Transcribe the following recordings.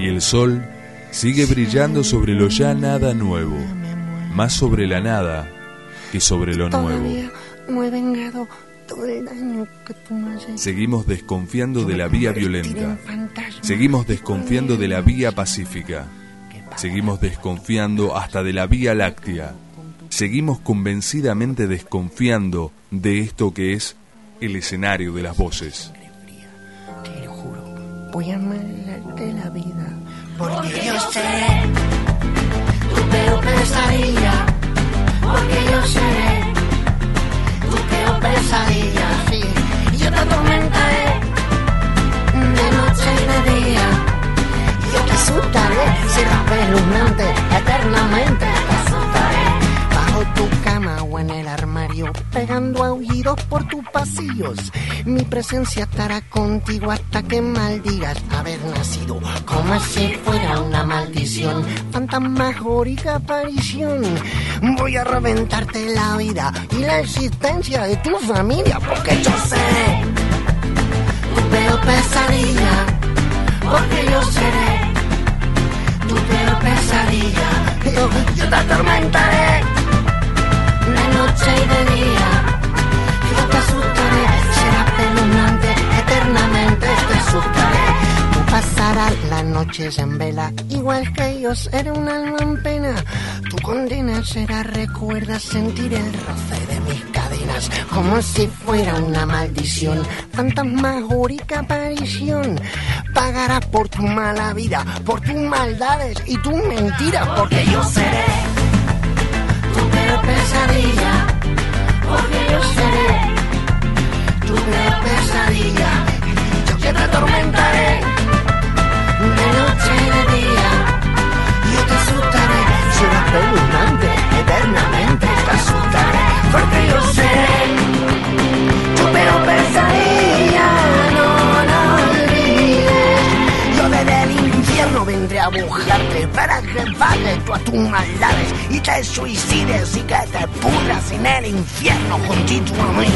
Y el sol sigue brillando sobre lo ya nada nuevo, más sobre la nada que sobre lo nuevo. No he vengado todo el daño que tú me has hecho. Seguimos desconfiando de la vía violenta. Seguimos desconfiando de la vía pacífica. Seguimos desconfiando hasta de la vía láctea. Seguimos convencidamente desconfiando de esto que es el escenario de las voces. Te lo juro, voy a amargarte la vida. Porque yo seré tu peor pesadilla. Porque yo seré tu peor pesadilla. Sí. Yo te atormentaré de noche y de día. Yo te asustaré, serás espeluznante, eternamente te asustaré. Bajo tu cama o en el armario, pegando aullidos por tus pasillos. Mi presencia estará contigo hasta que maldigas haber nacido. Como si fuera una maldición, fantasmagórica aparición. Voy a reventarte la vida y la existencia de tu familia, porque yo seré tu peor pesadilla. Porque yo seré tu peor pesadilla. Yo te atormentaré de noche y de día. Yo te asustaré, serás espeluznante, eternamente te asustaré. Tú pasarás las noches en vela, igual que yo seré un alma en pena. Tu condena será, recuerda sentir el roce de mis cadenas, como si fuera una maldición, fantasmagórica aparición. Pagarás por tu mala vida, por tus maldades y tus mentiras, porque yo seré tu peor pesadilla. Porque yo seré tu peor pesadilla. Yo que te atormentaré de noche y de día. Yo te asustaré, serás espeluznante, eternamente te asustaré, porque yo seré tu peor pesadilla. No olvides, yo desde el infierno vendré a buscarte para que pagues todas tus maldades y te suicides y que te pudras en el infierno juntito a mí.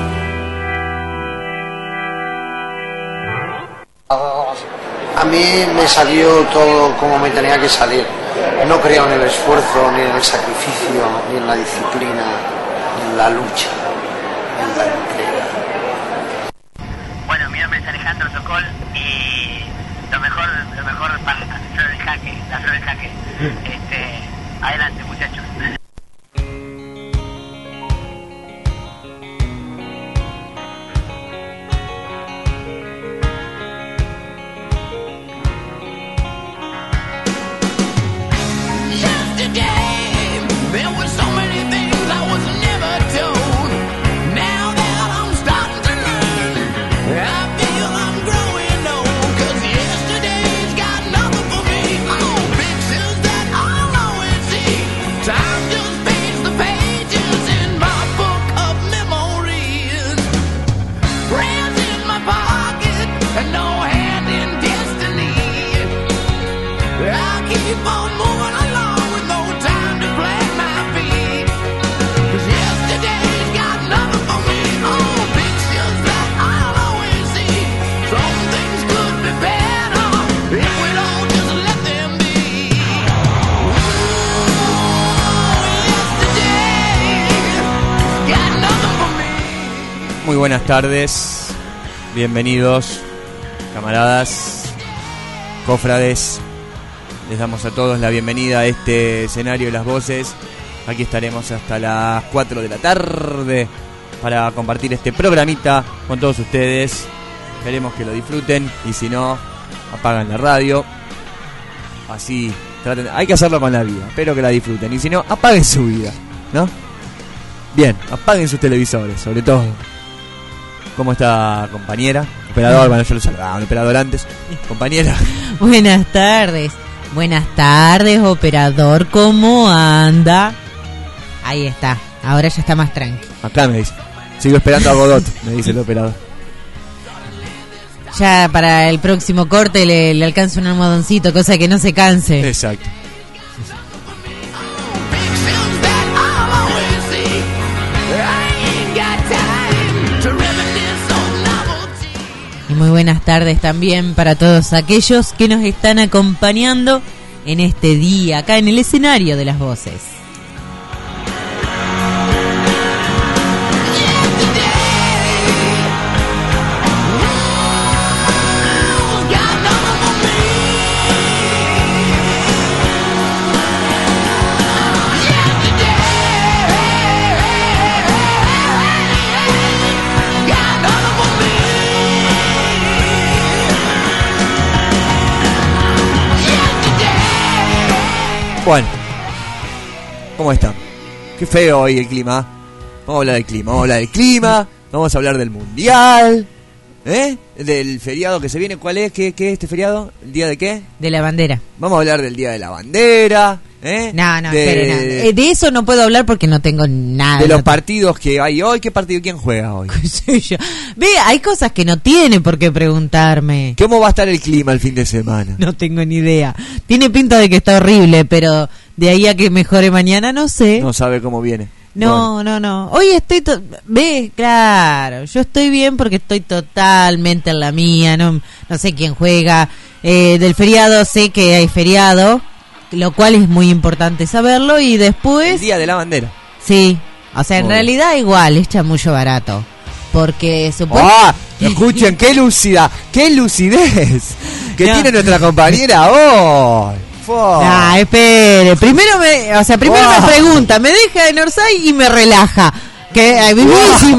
A mí me salió todo como me tenía que salir. No creo en el esfuerzo, ni en el sacrificio, ni en la disciplina, ni en la lucha, ni en la entrega. Bueno, mi nombre es Alejandro Sokol y lo mejor para la flor del jaque, adelante muchachos. Muy buenas tardes, bienvenidos, camaradas, cofrades. Les damos a todos la bienvenida a este escenario de las voces. Aquí estaremos hasta las 4 de la tarde para compartir este programita con todos ustedes. Esperemos que lo disfruten y si no, apagan la radio. Así traten, hay que hacerlo con la vida, espero que la disfruten. Y si no, apaguen su vida, ¿no? Bien, apaguen sus televisores, sobre todo. ¿Cómo está, compañera? Operador, bueno, yo lo saludaba, un operador antes. Compañera. Buenas tardes, operador, ¿cómo anda? Ahí está, ahora ya está más tranqui. Acá me dice, sigo esperando a Godot, me dice el operador. Ya para el próximo corte le alcanza un almohadoncito, cosa que no se canse. Exacto. Y muy buenas tardes también para todos aquellos que nos están acompañando en este día, acá en el escenario de las voces. Bueno, ¿cómo están? Qué feo hoy el clima. Vamos a hablar del clima, vamos a hablar del mundial, del feriado que se viene. ¿Cuál es? ¿Qué es este feriado? ¿El día de qué? De la bandera. Vamos a hablar del día de la bandera, No, espere, no. De eso no puedo hablar porque no tengo nada. De los partidos que hay hoy. ¿Qué partido? ¿Quién juega hoy? ¿Qué sé yo? Ve, hay cosas que no tiene por qué preguntarme. ¿Cómo va a estar el clima el fin de semana? No tengo ni idea. Tiene pinta de que está horrible, pero de ahí a que mejore mañana no sé. No sabe cómo viene. No. Hoy estoy... Ve, claro, yo estoy bien porque estoy totalmente en la mía. No sé quién juega. Del feriado sé que hay feriado, lo cual es muy importante saberlo. Y después... El día de la bandera. Sí, o sea, en realidad igual es chamullo barato. Porque supone... ¡Ah! Escuchen, qué lucidez que tiene nuestra compañera hoy. Espere, primero me pregunta, me deja en Orsay y me relaja. Que vivísimo.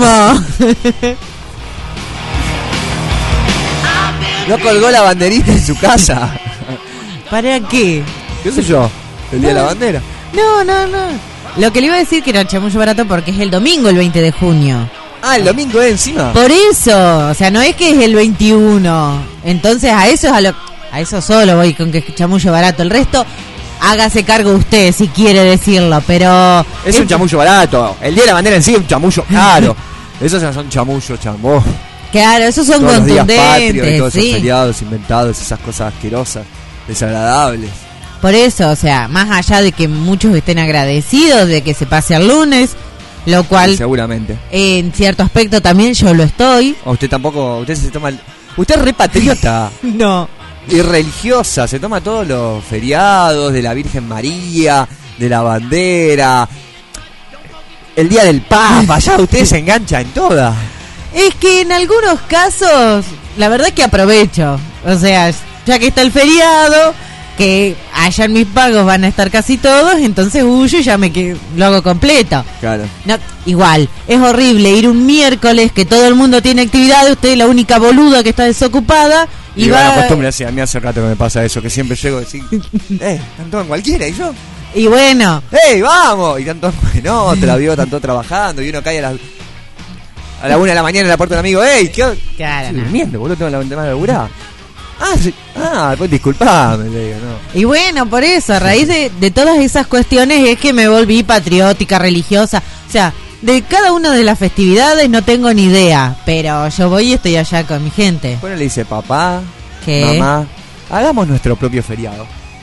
No colgó la banderita en su casa. ¿Para qué? ¿Qué sé yo? ¿El día de la bandera? No. Lo que le iba a decir que era chamullo barato porque es el domingo, el 20 de junio. Ah, el domingo es encima. Por eso, o sea, no es que es el 21. Entonces a eso solo voy con que es chamullo barato. El resto, hágase cargo usted si quiere decirlo, pero... Es un chamullo barato. El día de la bandera en sí es un chamullo caro. Esos son chamullos, Claro, esos son todos contundentes, los días patrios y todos sí. esos feriados inventados, esas cosas asquerosas, desagradables. Por eso, o sea, más allá de que muchos estén agradecidos de que se pase al lunes, lo cual... Sí, seguramente. En cierto aspecto también yo lo estoy. O usted tampoco, usted se toma... Usted es re patriota. No. Y religiosa, se toma todos los feriados de la Virgen María, de la bandera, el día del Papa, ya usted se engancha en todas. Es que en algunos casos, la verdad que aprovecho. O sea, ya que está el feriado, que allá en mis pagos van a estar casi todos, entonces huyo y ya lo hago completo. Claro. No, igual, es horrible ir un miércoles que todo el mundo tiene actividades, usted es la única boluda que está desocupada. Y va... costumbre, a mí hace rato que me pasa eso, que siempre llego a decir, están todos en cualquiera, y yo... Y bueno... ¡Vamos! Y tanto en otra, están todos trabajando, y uno cae a la 1 de la mañana en la puerta de un amigo, ¿qué? Claro, estoy durmiendo, boludo, tengo la ventana de laburar. Pues disculpame, le digo, no. Y bueno, por eso, a raíz de todas esas cuestiones es que me volví patriótica, religiosa, o sea... De cada una de las festividades no tengo ni idea, pero yo voy y estoy allá con mi gente. Bueno, le dice papá, ¿qué? Mamá, hagamos nuestro propio feriado.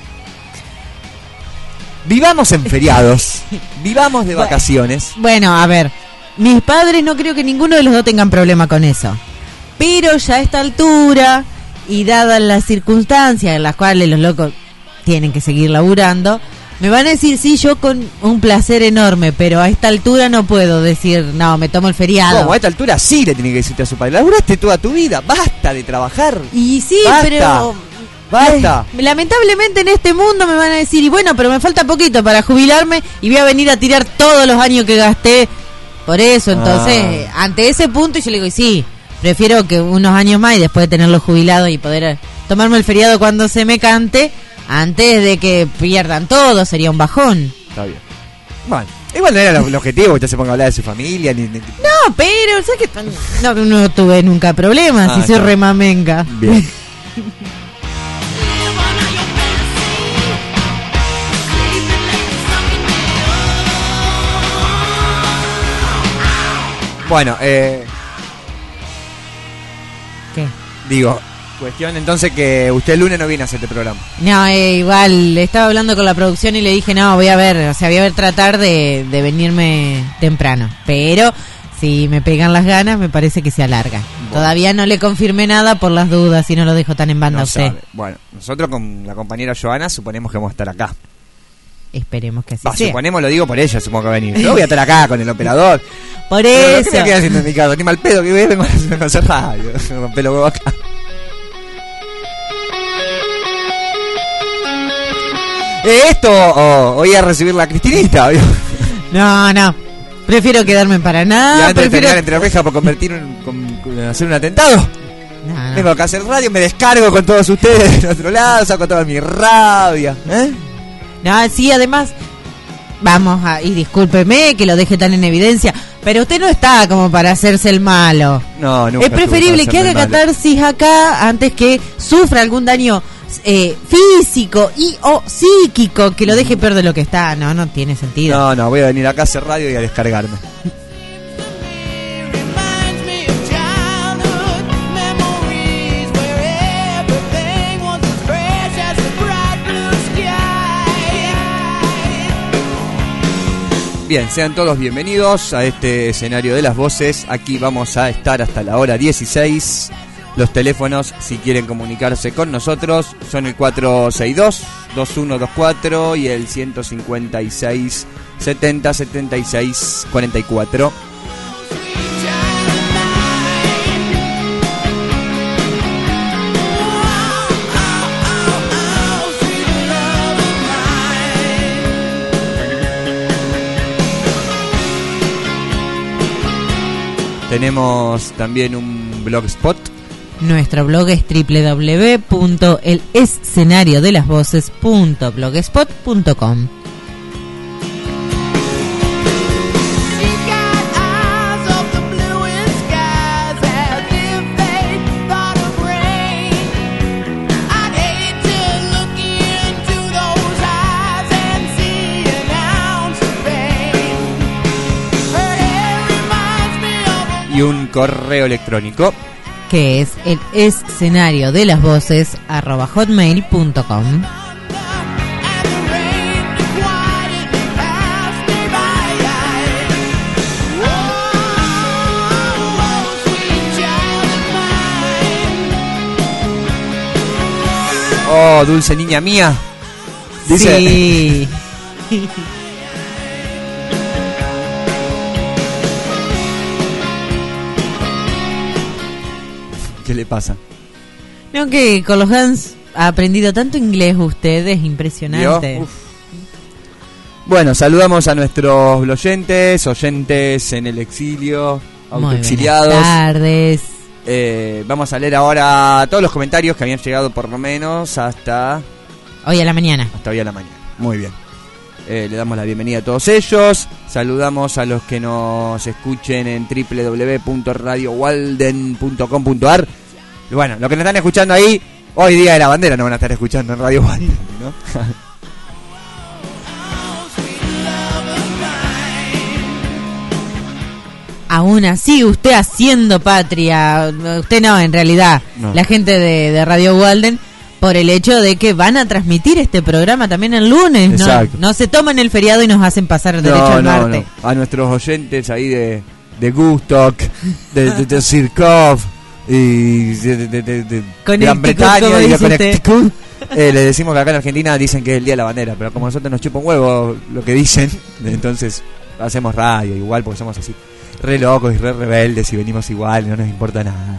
Vivamos en feriados, vivamos de vacaciones. Bueno, a ver, mis padres no creo que ninguno de los dos tengan problema con eso. Pero ya a esta altura, y dadas las circunstancias en las cuales los locos tienen que seguir laburando... Me van a decir, sí, yo con un placer enorme, pero a esta altura no puedo decir, no, me tomo el feriado. ¿Cómo? A esta altura sí le tiene que decirte a su padre. Laburaste toda tu vida, basta de trabajar. Y sí, basta, pero... Basta. Lamentablemente en este mundo me van a decir, y bueno, pero me falta poquito para jubilarme y voy a venir a tirar todos los años que gasté. Por eso, entonces, ante ese punto yo le digo, y sí, prefiero que unos años más y después de tenerlo jubilado y poder tomarme el feriado cuando se me cante... Antes de que pierdan todo, sería un bajón. Está bien. Bueno, igual no era el objetivo que usted se ponga a hablar de su familia. No, pero, ¿sabes qué? No tuve nunca problemas, si soy remamenga. Bien. Bueno, ¿qué? Digo... Cuestión entonces que usted el lunes no viene a hacer este programa. No, igual estaba hablando con la producción y le dije, no, voy a ver tratar de venirme temprano. Pero si me pegan las ganas, me parece que se alarga. Bueno. Todavía no le confirmé nada por las dudas y no lo dejo tan en banda a usted. Sabe. Bueno, nosotros con la compañera Joana suponemos que vamos a estar acá. Esperemos que así sea. Suponemos, lo digo por ella, supongo que va a venir. Yo voy a estar acá con el operador. Por eso. ¿Qué me queda haciendo en mi casa? Ni mal pedo que vengo a hacer radio. Me rompe los huevos acá. Voy a recibir la Cristinita. No. Prefiero quedarme para nada. Y antes de terminar entre rejas por hacer un atentado. No. Vengo acá a hacer radio, me descargo con todos ustedes del otro lado, saco toda mi rabia. No, sí, además, y discúlpeme que lo deje tan en evidencia, pero usted no está como para hacerse el malo. No, nunca. Es preferible que haga catarsis acá antes que sufra algún daño físico y o psíquico que lo deje peor de lo que está. No tiene sentido. No, voy a venir acá a hacer radio y a descargarme. Bien, sean todos bienvenidos a este escenario de las voces. Aquí vamos a estar hasta la hora 16. Los teléfonos, si quieren comunicarse con nosotros, son el 462-2124 y el 156-70-76-44. Tenemos también un blogspot. Nuestro blog es www.elescenariodelasvoces.blogspot.com. Y un correo electrónico que es el escenariodelasvoces@hotmail.com. Oh, dulce niña mía. Dice. Sí. ¿Qué le pasa? No, que con los Hans ha aprendido tanto inglés usted, es impresionante. Bueno, saludamos a nuestros oyentes en el exilio, autoexiliados. Buenas tardes. Vamos a leer ahora todos los comentarios que habían llegado por lo menos hasta hoy a la mañana. Hasta hoy a la mañana. Muy bien. Le damos la bienvenida a todos ellos. Saludamos a los que nos escuchen en www.radiowalden.com.ar. Bueno, los que nos están escuchando ahí, hoy día de la bandera no van a estar escuchando en Radio Walden, ¿no? Aún así, usted haciendo patria, usted no, en realidad, no. La gente de Radio Walden, por el hecho de que van a transmitir este programa también el lunes, no se toman el feriado y nos hacen pasar derecho al martes. No. A nuestros oyentes ahí de Gustock, de Sirkov y de Gran Bretaña y de Connecticut, le decimos que acá en Argentina dicen que es el Día de la Bandera, pero como nosotros nos chupa un huevo lo que dicen, entonces hacemos radio igual porque somos así, re locos y re rebeldes y venimos igual, no nos importa nada.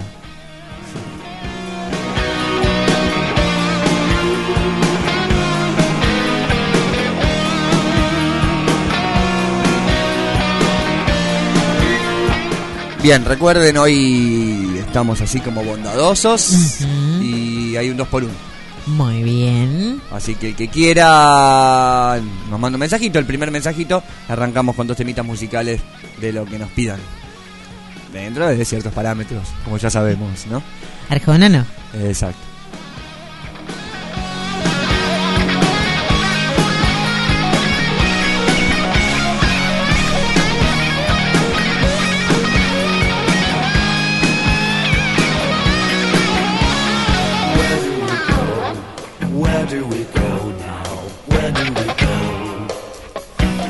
Bien, recuerden, hoy estamos así como bondadosos y hay un 2x1. Muy bien. Así que el que quiera nos manda un mensajito, el primer mensajito, arrancamos con 2 temitas musicales de lo que nos pidan. Dentro de ciertos parámetros, como ya sabemos, ¿no? Arjona no. Exacto.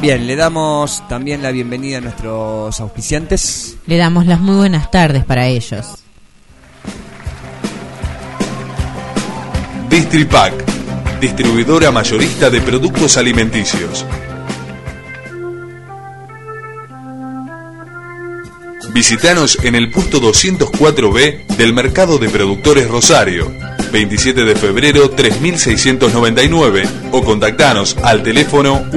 Bien, le damos también la bienvenida a nuestros auspiciantes. Le damos las muy buenas tardes para ellos. Distripac, distribuidora mayorista de productos alimenticios. Visítanos en el puesto 204B del Mercado de Productores Rosario, 27 de febrero 3699, o contactanos al teléfono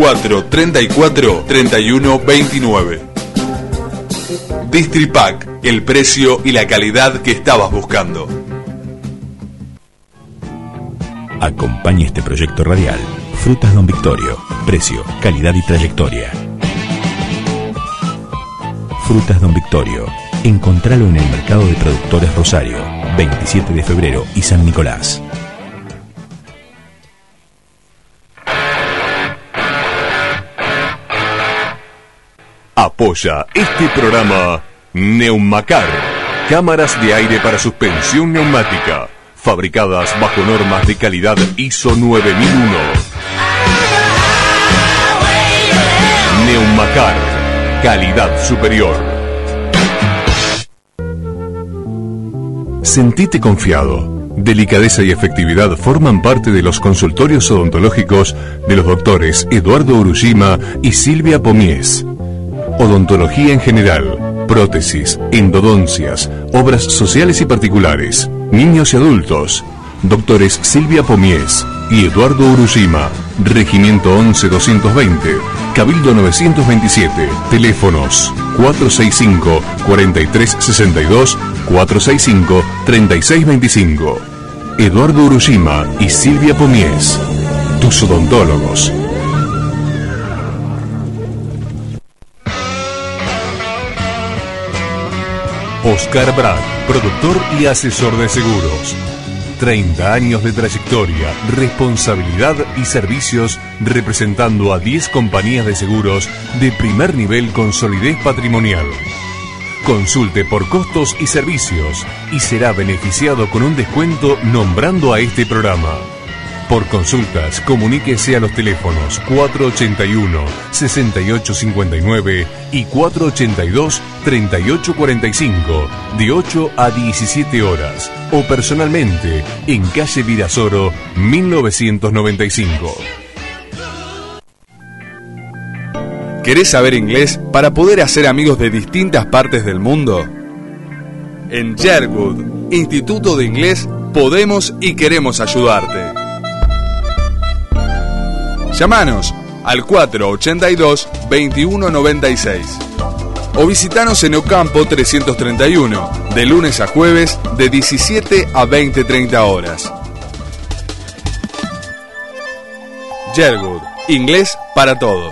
434-3129. Distripac, el precio y la calidad que estabas buscando. Acompaña este proyecto radial. Frutas Don Victorio. Precio, calidad y trayectoria. Frutas Don Victorio. Encontralo en el Mercado de Productores Rosario, 27 de febrero y San Nicolás. Apoya este programa Neumacar. Cámaras de aire para suspensión neumática. Fabricadas bajo normas de calidad ISO 9001. Neumacar. Calidad superior. Sentite confiado. Delicadeza y efectividad forman parte de los consultorios odontológicos de los doctores Eduardo Urushima y Silvia Pomies. Odontología en general, prótesis, endodoncias, obras sociales y particulares, niños y adultos. Doctores Silvia Pomies y Eduardo Urushima. Regimiento 11220, Cabildo 927. Teléfonos 465-4362, 465-3625. Eduardo Urushima y Silvia Pomies, tus odontólogos. Oscar Brad, productor y asesor de seguros. 30 años de trayectoria, responsabilidad y servicios representando a 10 compañías de seguros de primer nivel con solidez patrimonial. Consulte por costos y servicios y será beneficiado con un descuento nombrando a este programa. Por consultas, comuníquese a los teléfonos 481-6859 y 482-3845 de 8 a 17 horas o personalmente en calle Virasoro 1995. ¿Querés saber inglés para poder hacer amigos de distintas partes del mundo? En Sherwood, Instituto de Inglés, podemos y queremos ayudarte. Llámanos al 482-2196 o visitanos en Ocampo 331, de lunes a jueves de 17 a 20:30 horas. Sherwood, inglés para todos.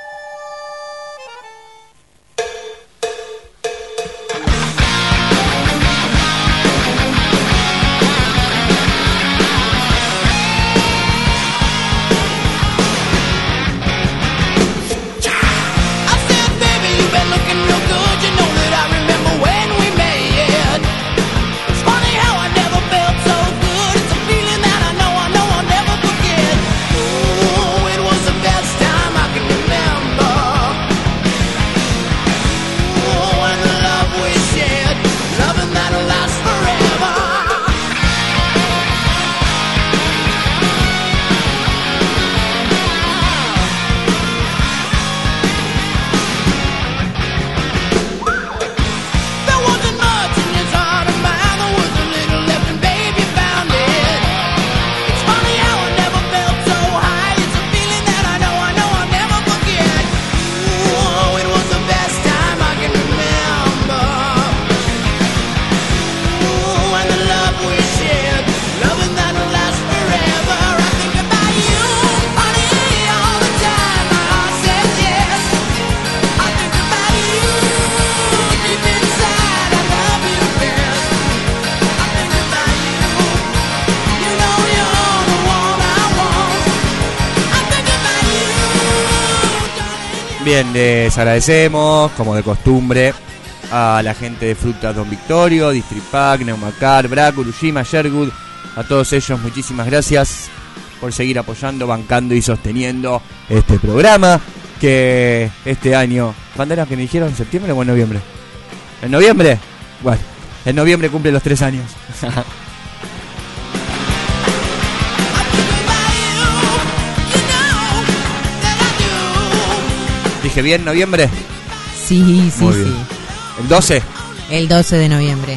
Bien, les agradecemos, como de costumbre, a la gente de Frutas Don Victorio, Distripac, Neumacar, Brac, Urushima, Sherwood. A todos ellos, muchísimas gracias por seguir apoyando, bancando y sosteniendo este programa. que este año... ¿Cuándo era que me dijeron? ¿En septiembre o en noviembre? ¿En noviembre? Bueno, en noviembre cumple los 3 años. ¿Dije bien noviembre? Sí, sí, muy bien. sí. ¿El 12? El 12 de noviembre.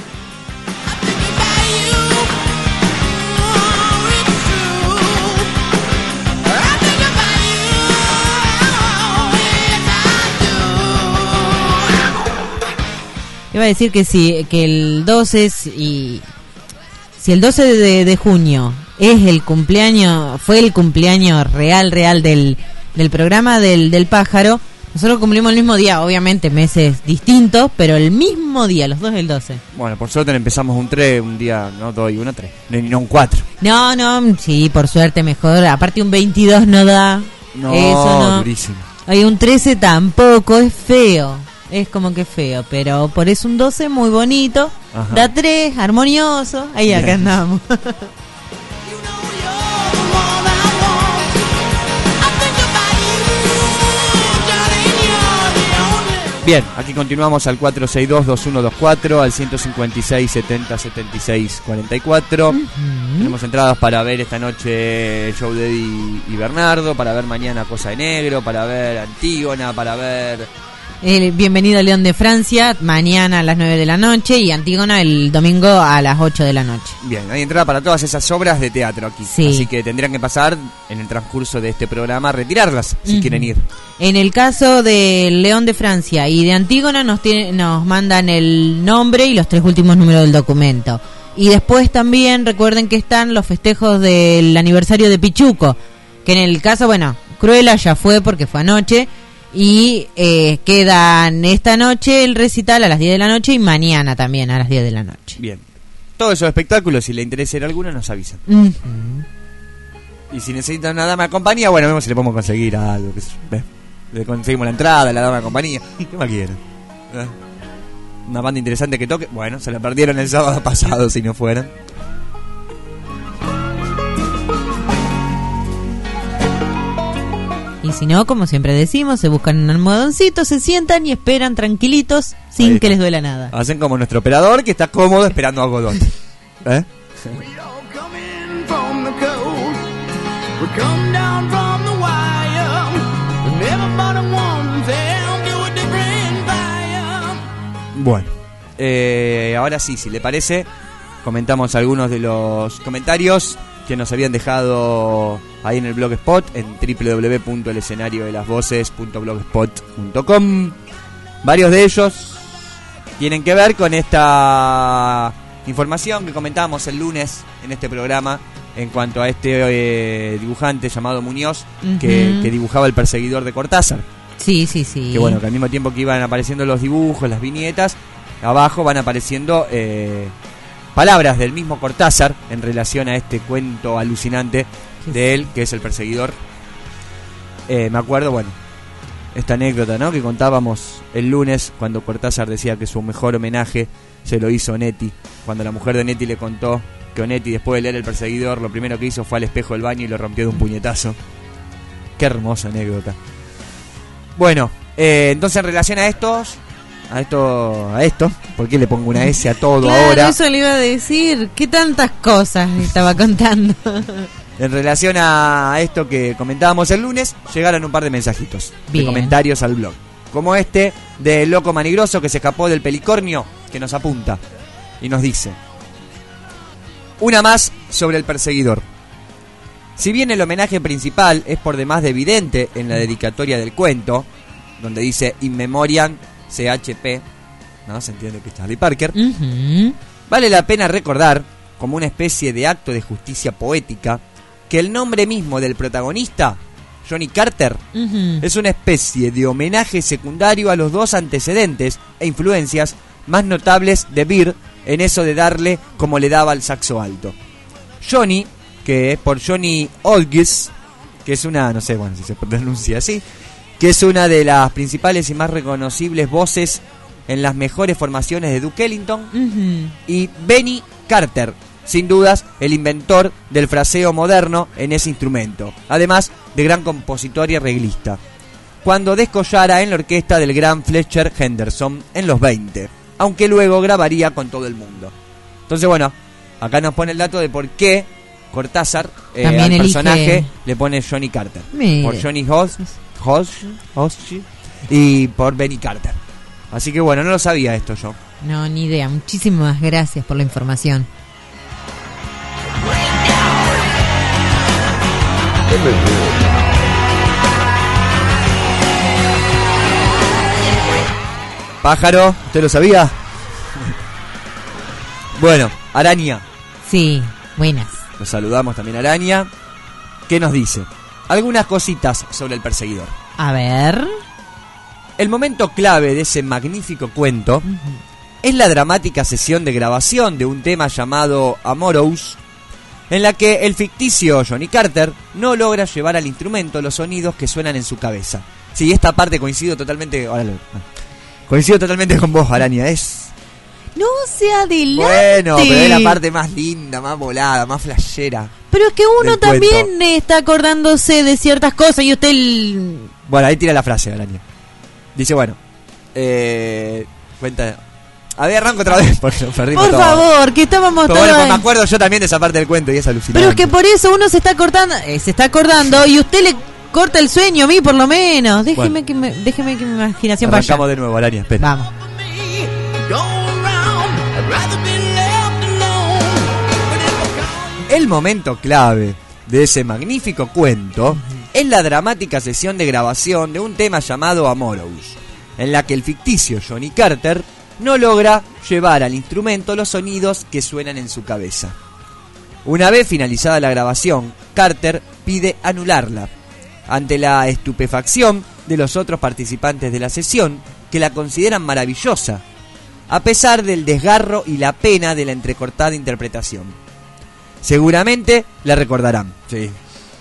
Iba a decir que sí, que el 12 y si el 12 de junio es el cumpleaños, fue el cumpleaños real del programa del pájaro, nosotros cumplimos el mismo día, obviamente meses distintos, pero el mismo día, los dos el 12. Bueno, por suerte empezamos un 3, un día, no 2 y 1, 3, no un 4. No, sí, por suerte mejor, aparte un 22 no da, no, eso no. Durísimo. Hay un 13 tampoco, es feo. Es como que feo, pero por eso un 12 muy bonito. Ajá. Da 3, armonioso. Ahí acá andamos. Bien, aquí continuamos al 462-2124, al 156-70-76-44. Tenemos entradas para ver esta noche el show de Eddie y Bernardo, para ver mañana Cosa de Negro, para ver Antígona, para ver... Bienvenido León de Francia, mañana a las 9 de la noche y Antígona el domingo a las 8 de la noche. Bien, hay entrada para todas esas obras de teatro aquí. Sí. Así que tendrán que pasar en el transcurso de este programa a retirarlas si quieren ir. En el caso de León de Francia y de Antígona nos mandan el nombre y los 3 últimos números del documento. Y después también recuerden que están los festejos del aniversario de Pichuco, que en el caso, bueno, Cruella ya fue porque fue anoche. Y quedan esta noche el recital a las 10 de la noche y mañana también a las 10 de la noche. Bien. Todos esos espectáculos, si le interesa ir a alguno, nos avisan. Y si necesitan una dama de compañía, bueno, vemos si le podemos conseguir algo. Le conseguimos la entrada, la dama de compañía. ¿Qué más quieren? Una banda interesante que toque. Bueno, se la perdieron el sábado pasado si no fueran. Y si no, como siempre decimos, se buscan un almohadoncito, se sientan y esperan tranquilitos sin que les duela nada. Hacen como nuestro operador que está cómodo esperando algodón. ¿Eh? Bueno, ahora sí, si le parece, comentamos algunos de los comentarios que nos habían dejado ahí en el Blogspot, en www.elescenariodelasvoces.blogspot.com. Varios de ellos tienen que ver con esta información que comentábamos el lunes en este programa en cuanto a este dibujante llamado Muñoz, que dibujaba El perseguidor de Cortázar. Sí. Que bueno, que al mismo tiempo que iban apareciendo los dibujos, las viñetas, abajo van apareciendo palabras del mismo Cortázar en relación a este cuento alucinante de él, que es El perseguidor. Me acuerdo, bueno, esta anécdota, ¿no?, que contábamos el lunes cuando Cortázar decía que su mejor homenaje se lo hizo Onetti, cuando la mujer de Onetti le contó que Onetti, después de leer El perseguidor, lo primero que hizo fue al espejo del baño y lo rompió de un puñetazo. Qué hermosa anécdota. Bueno, entonces en relación a esto, ¿por qué le pongo una S a todo claro, ahora? Eso le iba a decir, ¿qué tantas cosas estaba contando? En relación a esto que comentábamos el lunes, llegaron un par de mensajitos, de comentarios al blog, como este de Loco Manigroso, que se escapó del Pelicornio, que nos apunta y nos dice: una más sobre El perseguidor. Si bien el homenaje principal es por demás de evidente en la dedicatoria del cuento, donde dice In Memoriam CHP, ¿no? Se entiende que es Charlie Parker. Vale la pena recordar, como una especie de acto de justicia poética, que el nombre mismo del protagonista, Johnny Carter, es una especie de homenaje secundario a los dos antecedentes e influencias más notables de Byrd en eso de darle como le daba al saxo alto. Johnny, que es por Johnny Hodges, que es una, no sé, bueno, si se pronuncia así, que es una de las principales y más reconocibles voces en las mejores formaciones de Duke Ellington, y Benny Carter, sin dudas el inventor del fraseo moderno en ese instrumento, además de gran compositor y arreglista. cuando descollara en la orquesta del gran Fletcher Henderson en los 20, aunque luego grabaría con todo el mundo. Entonces, bueno, acá nos pone el dato de por qué Cortázar al personaje le pone Johnny Carter. Por Johnny Hodge y por Benny Carter. Así que bueno, no lo sabía esto yo. No, ni idea. Muchísimas gracias por la información. Pájaro, ¿usted lo sabía? Bueno, Araña. Sí, buenas. Nos saludamos también a Araña. ¿Qué nos dice? Algunas cositas sobre el perseguidor. A ver. El momento clave de ese magnífico cuento es la dramática sesión de grabación de un tema llamado Amorous, en la que el ficticio Johnny Carter no logra llevar al instrumento los sonidos que suenan en su cabeza. Sí, esta parte coincido totalmente con vos, Araña. No se adelante. Bueno, pero es la parte más linda, más volada, más flashera. Pero es que uno también está acordándose de ciertas cosas y usted... Bueno, ahí tira la frase, Araña. Dice, bueno, cuenta... A ver, arranco otra vez porque nos perdimos por todo. favor, que estábamos todos... Bueno, pues me acuerdo yo también de esa parte del cuento y es alucinante. Pero es que por eso uno se está acordando y usted le corta el sueño a mí por lo menos. Déjeme que mi imaginación vaya. Arrancamos de nuevo, Araña, espera. Vamos. El momento clave de ese magnífico cuento es la dramática sesión de grabación de un tema llamado Amorous, en la que el ficticio Johnny Carter no logra llevar al instrumento los sonidos que suenan en su cabeza. Una vez finalizada la grabación, Carter pide anularla, ante la estupefacción de los otros participantes de la sesión, que la consideran maravillosa, a pesar del desgarro y la pena de la entrecortada interpretación. Seguramente la recordarán. Sí.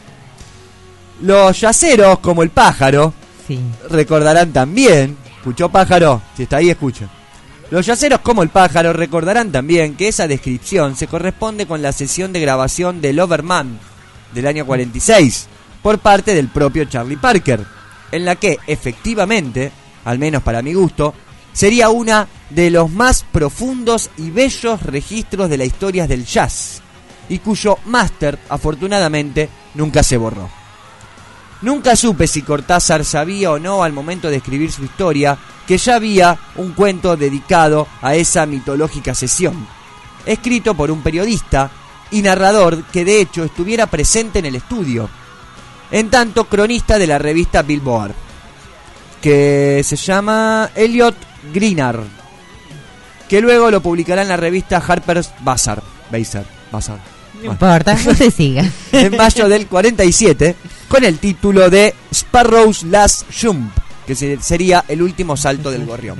Los yaceros, como el pájaro, recordarán también. ¿Escuchó, pájaro? Si está ahí, escucha. Los yaceros, como el pájaro, recordarán también que esa descripción se corresponde con la sesión de grabación de Loverman del año 46 por parte del propio Charlie Parker, en la que efectivamente, al menos para mi gusto, sería una de los más profundos y bellos registros de la historia del jazz, y cuyo máster, afortunadamente, nunca se borró. Nunca supe si Cortázar sabía o no al momento de escribir su historia que ya había un cuento dedicado a esa mitológica sesión, escrito por un periodista y narrador que de hecho estuviera presente en el estudio, en tanto cronista de la revista Billboard, que se llama Elliot Greenard, que luego lo publicará en la revista Harper's Bazaar. No importa, usted siga. En mayo del 47, con el título de Sparrow's Last Jump, que sería el último salto del gorrión.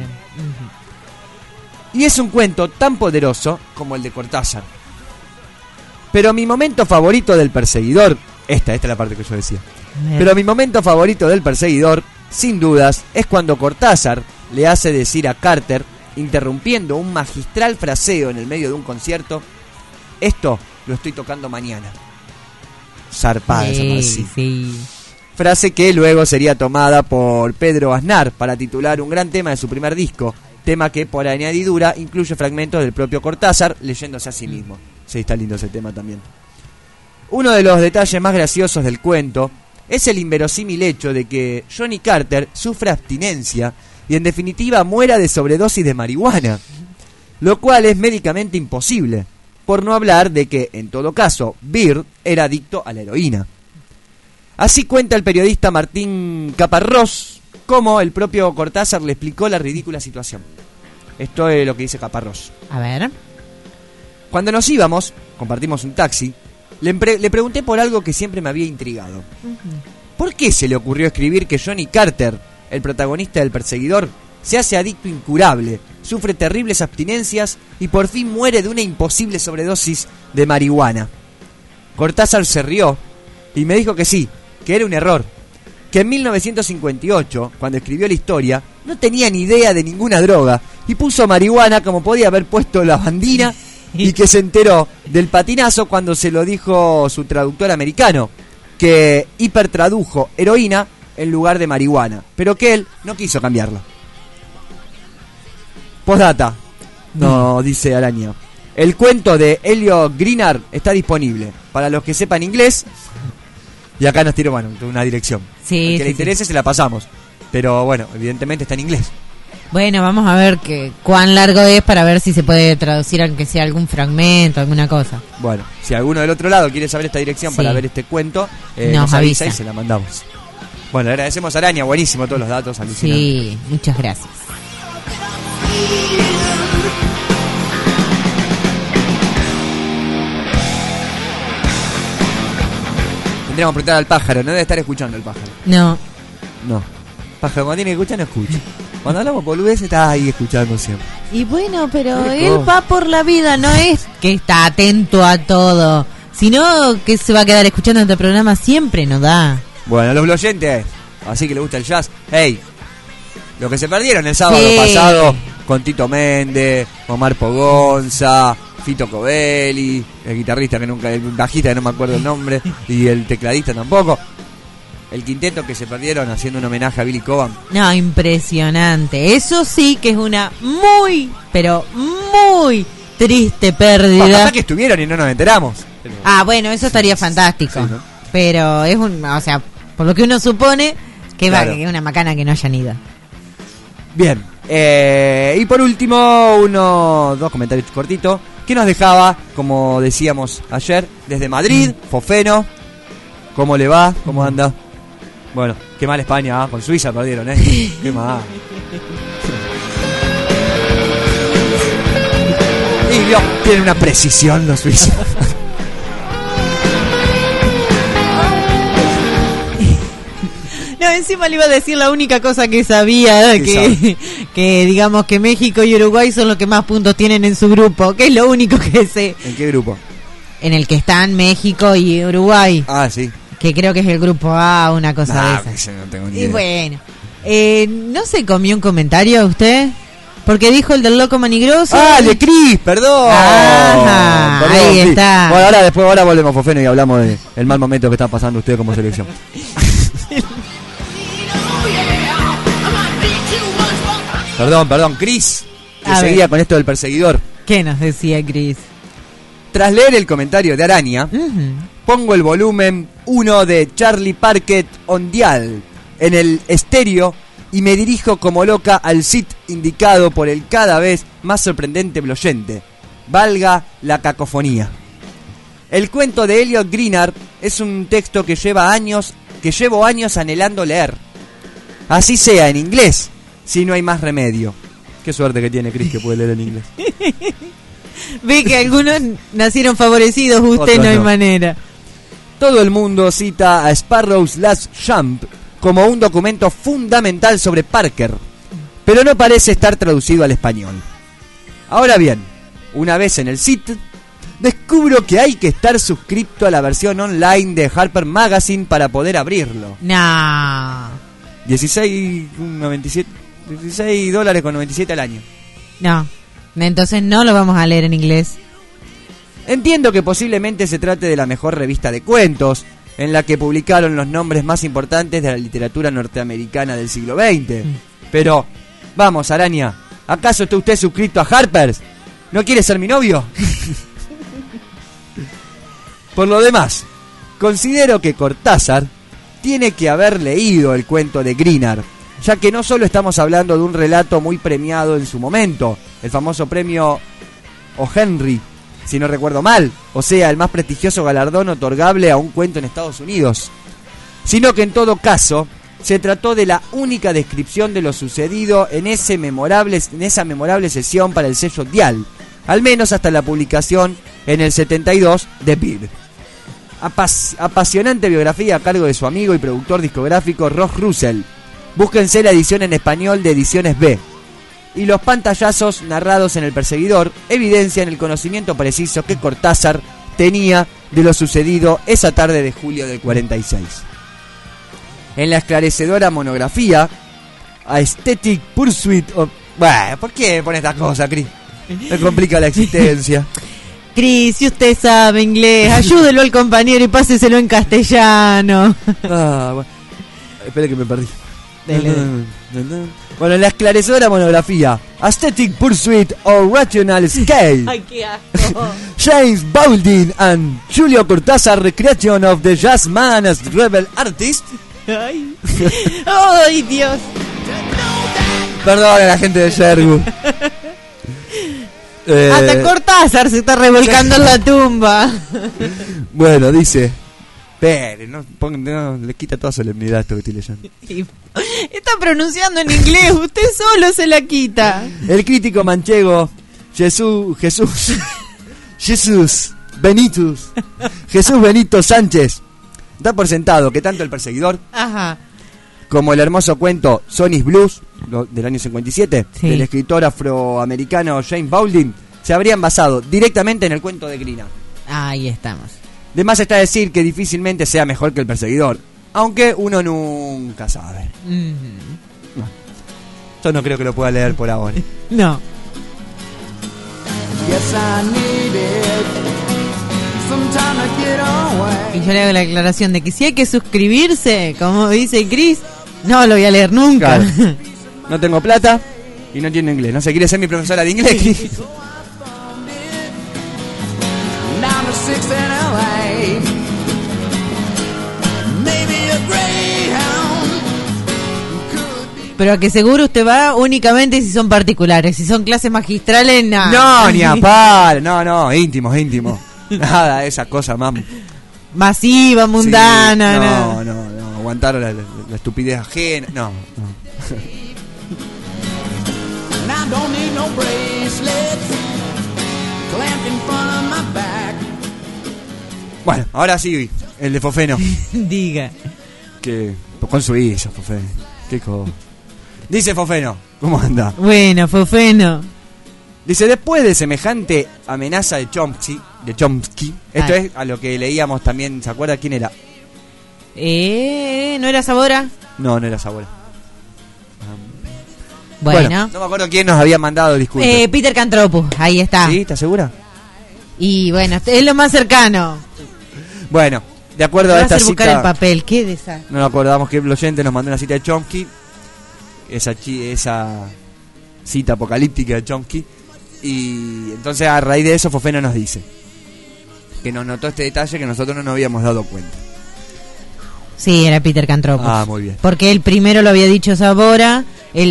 Y es un cuento tan poderoso como el de Cortázar. Pero mi momento favorito del perseguidor, esta es la parte que yo decía. Pero mi momento favorito del perseguidor, sin dudas, es cuando Cortázar le hace decir a Carter, interrumpiendo un magistral fraseo en el medio de un concierto: esto lo estoy tocando mañana. Zarpada esa frase. Sí. Frase que luego sería tomada por Pedro Aznar para titular un gran tema de su primer disco, tema que por añadidura incluye fragmentos del propio Cortázar leyéndose a sí mismo. Sí, está lindo ese tema también. Uno de los detalles más graciosos del cuento es el inverosímil hecho de que Johnny Carter sufra abstinencia y en definitiva muera de sobredosis de marihuana, lo cual es médicamente imposible, por no hablar de que, en todo caso, Byrd era adicto a la heroína. Así cuenta el periodista Martín Caparrós cómo el propio Cortázar le explicó la ridícula situación. Esto es lo que dice Caparrós. A ver. Cuando nos íbamos, compartimos un taxi, le pregunté por algo que siempre me había intrigado. ¿Por qué se le ocurrió escribir que Johnny Carter, el protagonista del perseguidor, se hace adicto incurable, sufre terribles abstinencias y por fin muere de una imposible sobredosis de marihuana? Cortázar se rió y me dijo que sí, que era un error, que en 1958, cuando escribió la historia, no tenía ni idea de ninguna droga y puso marihuana como podía haber puesto lavandina, y que se enteró del patinazo cuando se lo dijo su traductor americano, que hipertradujo heroína en lugar de marihuana, pero que él no quiso cambiarlo. Postdata, no dice Araña. El cuento de Elliot Greenard está disponible para los que sepan inglés. Y acá nos tiró, bueno, una dirección. Sí, al que le interese se la pasamos. Pero bueno, evidentemente está en inglés. Bueno, vamos a ver cuán largo es para ver si se puede traducir aunque sea algún fragmento, alguna cosa. Bueno, si alguno del otro lado quiere saber esta dirección para ver este cuento, nos avisa y se la mandamos. Bueno, le agradecemos a Araña, buenísimo todos los datos, alucinante. Sí, muchas gracias. Tendríamos que preguntar al pájaro, no debe estar escuchando el pájaro. No. Pájaro, cuando tiene que escuchar, no escucha. Cuando hablamos boludez, está ahí escuchando siempre. Y bueno, pero él va por la vida, no es que está atento a todo, sino que se va a quedar escuchando este programa siempre, no da. Bueno, los oyentes, así que le gusta el jazz. Hey, lo que se perdieron el sábado pasado con Tito Méndez, Omar Pogonza, Fito Covelli, el guitarrista el bajista que no me acuerdo el nombre, y el tecladista tampoco. El quinteto que se perdieron haciendo un homenaje a Billy Cobham. No, impresionante. Eso sí que es una muy, pero muy triste pérdida. Capaz que estuvieron y no nos enteramos. Ah, bueno, eso estaría fantástico. Sí, ¿no? Pero es o sea, por lo que uno supone que claro, que es una macana que no hayan ido. Bien. Y por último, dos comentarios cortitos que nos dejaba, como decíamos ayer, desde Madrid, Fofeno. ¿Cómo le va? ¿Cómo anda? Bueno, qué mal España, con Suiza perdieron, qué mal. Y Dios, tienen una precisión los suizos. No, encima le iba a decir la única cosa que sabía, que digamos que México y Uruguay son los que más puntos tienen en su grupo, que es lo único que sé. ¿En qué grupo? En el que están México y Uruguay. Ah, sí. Que creo que es el grupo A, una cosa de esas. No tengo ni idea. Y bueno, ¿no se comió un comentario usted? Porque dijo el del loco Manigroso. Ah, el de Cris, perdón. Ajá, perdón, ahí sí. está. Bueno, ahora volvemos, Fofeno, y hablamos del mal momento que están pasando ustedes como selección. Perdón, Cris, que seguía con esto del perseguidor. ¿Qué nos decía Cris? Tras leer el comentario de Araña, pongo el volumen 1 de Charlie Parker on Dial en el estéreo y me dirijo como loca al sitio indicado por el cada vez más sorprendente bloyente. Valga la cacofonía. El cuento de Elliot Greenard es un texto que llevo años anhelando leer. Así sea en inglés, si no hay más remedio. Qué suerte que tiene Cris que puede leer en inglés. Ve que algunos nacieron favorecidos, usted otros no hay manera. Todo el mundo cita a Sparrow's Last Jump como un documento fundamental sobre Parker, pero no parece estar traducido al español. Ahora bien, una vez en el sitio, descubro que hay que estar suscrito a la versión online de Harper Magazine para poder abrirlo. No. $16.97 al año. No. Entonces no lo vamos a leer en inglés. Entiendo que posiblemente se trate de la mejor revista de cuentos, en la que publicaron los nombres más importantes de la literatura norteamericana del siglo XX. Pero, vamos, Araña, ¿acaso está usted suscrito a Harper's? ¿No quiere ser mi novio? Por lo demás, considero que Cortázar tiene que haber leído el cuento de Greenard, ya que no solo estamos hablando de un relato muy premiado en su momento, el famoso premio O. Henry, si no recuerdo mal, o sea, el más prestigioso galardón otorgable a un cuento en Estados Unidos, sino que en todo caso se trató de la única descripción de lo sucedido en esa memorable sesión para el sello Dial, al menos hasta la publicación en el 72 de Bill. Apasionante biografía a cargo de su amigo y productor discográfico Ross Russell. Búsquense la edición en español de Ediciones B. Y los pantallazos narrados en El Perseguidor evidencian el conocimiento preciso que Cortázar tenía de lo sucedido esa tarde de julio del 46. En la esclarecedora monografía A Aesthetic Pursuit of... Bueno, ¿por qué pone estas cosas, Cris? Me complica la existencia. Cris, si usted sabe inglés, ayúdelo al compañero y páseselo en castellano. Bueno. Espere que me perdí. Dele. Bueno, en la esclarecedora monografía Aesthetic Pursuit or Rational Scale, Ay, qué asco. James Baldwin and Julio Cortázar Recreation of the Jazz Man as Rebel Artist. Ay. Ay, Dios. Perdón a la gente de Sherwood. Hasta Cortázar se está revolcando en la tumba. Bueno, dice. Espere, no, le quita toda solemnidad a esto que estoy leyendo. Está pronunciando en inglés, usted solo se la quita. El crítico manchego Jesús Benito Sánchez da por sentado que tanto El Perseguidor Ajá. como el hermoso cuento Sonny's Blues del año 57 Sí. del escritor afroamericano James Baldwin se habrían basado directamente en el cuento de Grina. Ahí estamos. De más está decir que difícilmente sea mejor que El Perseguidor, aunque uno nunca sabe. Yo no creo que lo pueda leer por ahora. No. Y yo le hago la aclaración de que si hay que suscribirse, como dice Chris, no lo voy a leer nunca. Claro. No tengo plata y no entiendo inglés. No sé, ¿quiere ser mi profesora de inglés, Chris? Pero a que seguro usted va únicamente si son particulares. Si son clases magistrales, nada. No, ni a par. No, íntimos. Nada, esa cosa más masiva, mundana. Sí, no. Aguantar la estupidez ajena. No. Bueno, ahora sí, el de Fofeno. Diga. Que con su hijo, Fofeno. Qué cosa. Dice Fofeno, ¿cómo anda? Bueno, Fofeno. Dice, después de semejante amenaza de Chomsky, esto es a lo que leíamos también, ¿se acuerda quién era? ¿No era Sabora? No era Sabora. Bueno, no me acuerdo quién nos había mandado, disculpe. Peter Cantropus, ahí está. ¿Sí? ¿Estás segura? Y bueno, es lo más cercano. Bueno, de acuerdo a esta buscar cita, el papel, qué desastre. no nos acordamos que el oyente nos mandó una cita de Chomsky, esa cita apocalíptica de Chomsky, y entonces a raíz de eso Fofeno nos dice que nos notó este detalle que nosotros no nos habíamos dado cuenta. Sí, era Peter Cantropus. Ah, muy bien. Porque él primero lo había dicho Sabora,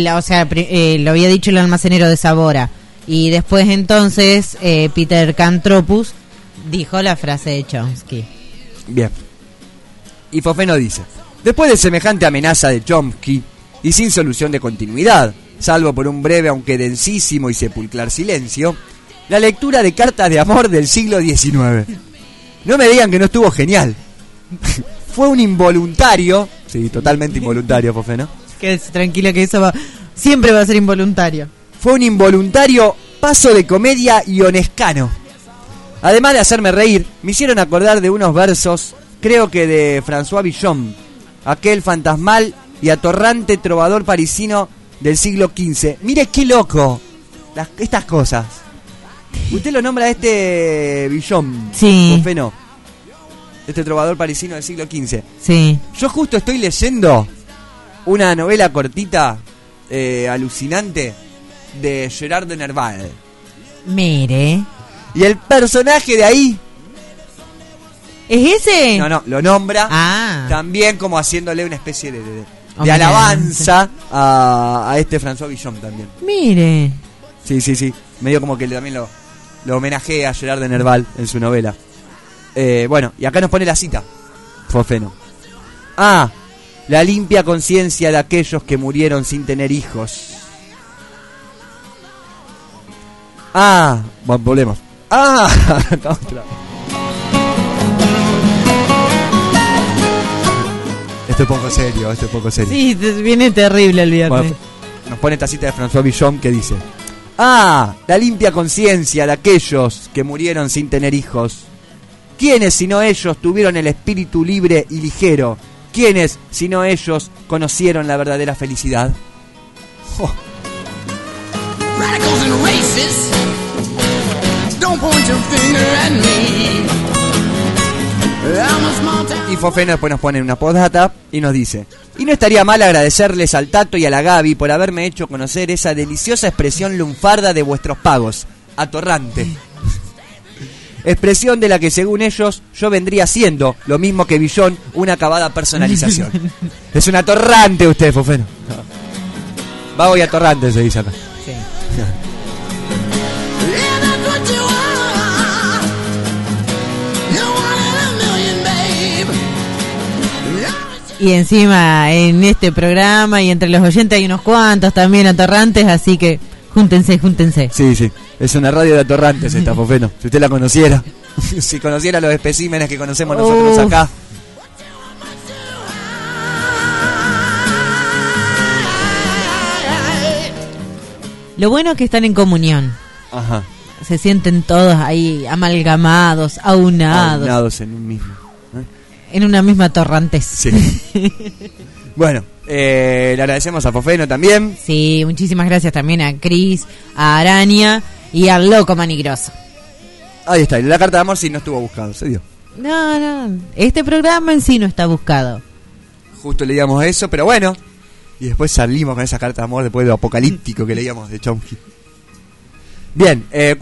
lo había dicho el almacenero de Sabora, y después entonces Peter Cantropus dijo la frase de Chomsky. Bien. Y Fofeno dice, después de semejante amenaza de Chomsky y sin solución de continuidad, salvo por un breve aunque densísimo y sepulcral silencio, la lectura de cartas de amor del siglo XIX. No me digan que no estuvo genial. Fue un involuntario, sí, totalmente involuntario, Fofeno. Quédese tranquila que eso siempre va a ser involuntario. Fue un involuntario paso de comedia ionescano. Además de hacerme reír, me hicieron acordar de unos versos, creo que de François Villon, aquel fantasmal y atorrante trovador parisino del siglo XV. Mire qué loco estas cosas. Usted lo nombra a este Villon, sí. Fofeno, este trovador parisino del siglo XV. Sí. Yo justo estoy leyendo una novela cortita, alucinante, de Gerard de Nerval. Mire. Y el personaje de ahí... ¿Es ese? No, lo nombra también como haciéndole una especie de Homenaje. alabanza a este François Villon también. Mire. Sí. Medio como que también lo homenajea a Gerard de Nerval en su novela. Bueno, y acá nos pone la cita, Fofeno. La limpia conciencia de aquellos que murieron sin tener hijos. Bueno, volvemos. Otra. Esto es poco serio. Sí, viene terrible el viernes. Bueno, nos pone esta cita de François Villon que dice: la limpia conciencia de aquellos que murieron sin tener hijos. ¿Quiénes sino ellos tuvieron el espíritu libre y ligero? ¿Quiénes sino ellos conocieron la verdadera felicidad? Oh. Radicals and racists, don't point your finger at me. Y Fofeno después nos pone una postdata y nos dice: Y no estaría mal agradecerles al Tato y a la Gaby por haberme hecho conocer esa deliciosa expresión lunfarda de vuestros pagos, atorrante. Expresión de la que según ellos yo vendría siendo, lo mismo que Billón, una acabada personalización. Es un atorrante usted, Fofeno. Vago y atorrante se dice acá. Sí. Y encima en este programa y entre los oyentes hay unos cuantos también atorrantes, así que júntense. Sí, es una radio de atorrantes esta, Fofeno. Si usted la conociera, si conociera los especímenes que conocemos nosotros acá. Lo bueno es que están en comunión. Ajá. Se sienten todos ahí amalgamados, aunados en un mismo. En una misma torrantez. Sí. Bueno, le agradecemos a Fofeno también. Sí, muchísimas gracias también a Cris, a Araña y al Loco Manigroso. Ahí está, la carta de amor sí no estuvo buscado, se dio. No, este programa en sí no está buscado. Justo leíamos eso, pero bueno. Y después salimos con esa carta de amor después de lo apocalíptico que leíamos de Chomsky. Bien,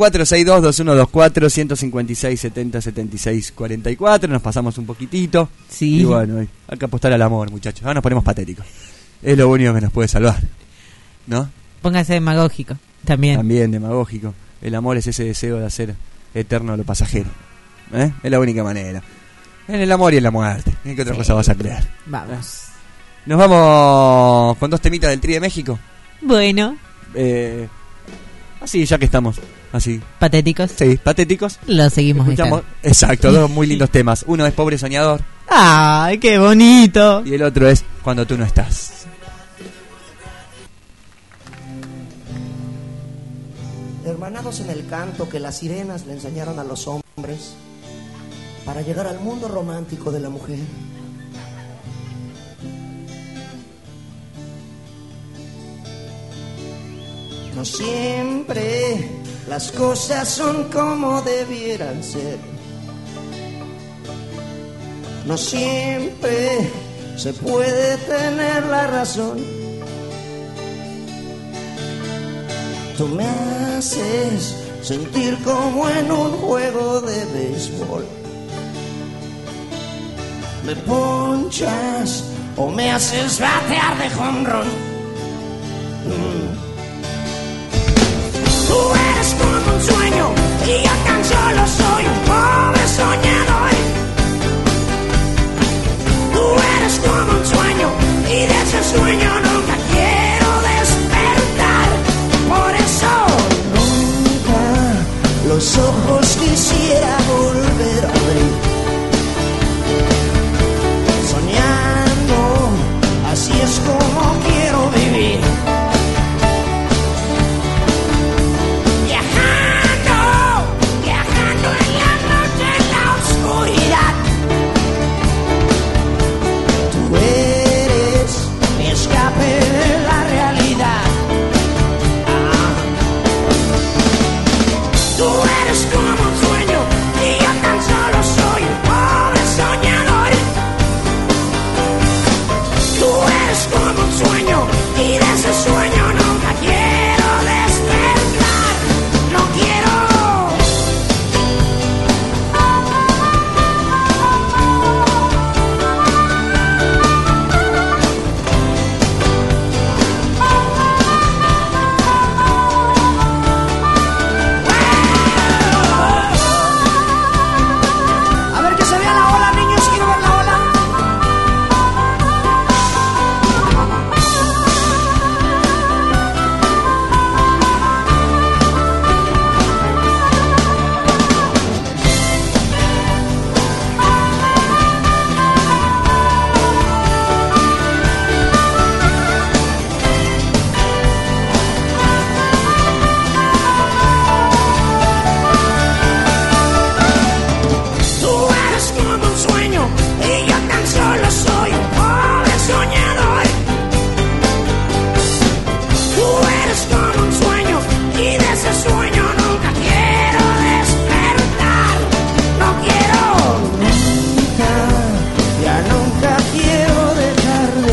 462-2124-156-70-76-44. Nos pasamos un poquitito. Sí. Y bueno, hay que apostar al amor, muchachos. Ahora nos ponemos patéticos. Es lo único que nos puede salvar, ¿no? Póngase demagógico también. También demagógico. El amor es ese deseo de hacer eterno lo pasajero. Es la única manera. En el amor y en la muerte. ¿En qué otra cosa vas a creer? Vamos. Nos vamos con 2 temitas del Tri de México. Bueno. Así, ya que estamos así. ¿Patéticos? Sí, patéticos. Lo seguimos escuchando. Exacto, 2 muy lindos temas. Uno es Pobre Soñador. ¡Ay, qué bonito! Y el otro es Cuando tú no estás. Hermanados en el canto que las sirenas le enseñaron a los hombres para llegar al mundo romántico de la mujer. No siempre las cosas son como debieran ser. No siempre se puede tener la razón. Tú me haces sentir como en un juego de béisbol. Me ponchas o me haces batear de jonrón. Tú eres como un sueño y yo tan solo soy un pobre soñador. Tú eres como un sueño y de ese sueño nunca quiero despertar. Por eso nunca los ojos quisiera volver a abrir. Soñando, así es como quiero vivir.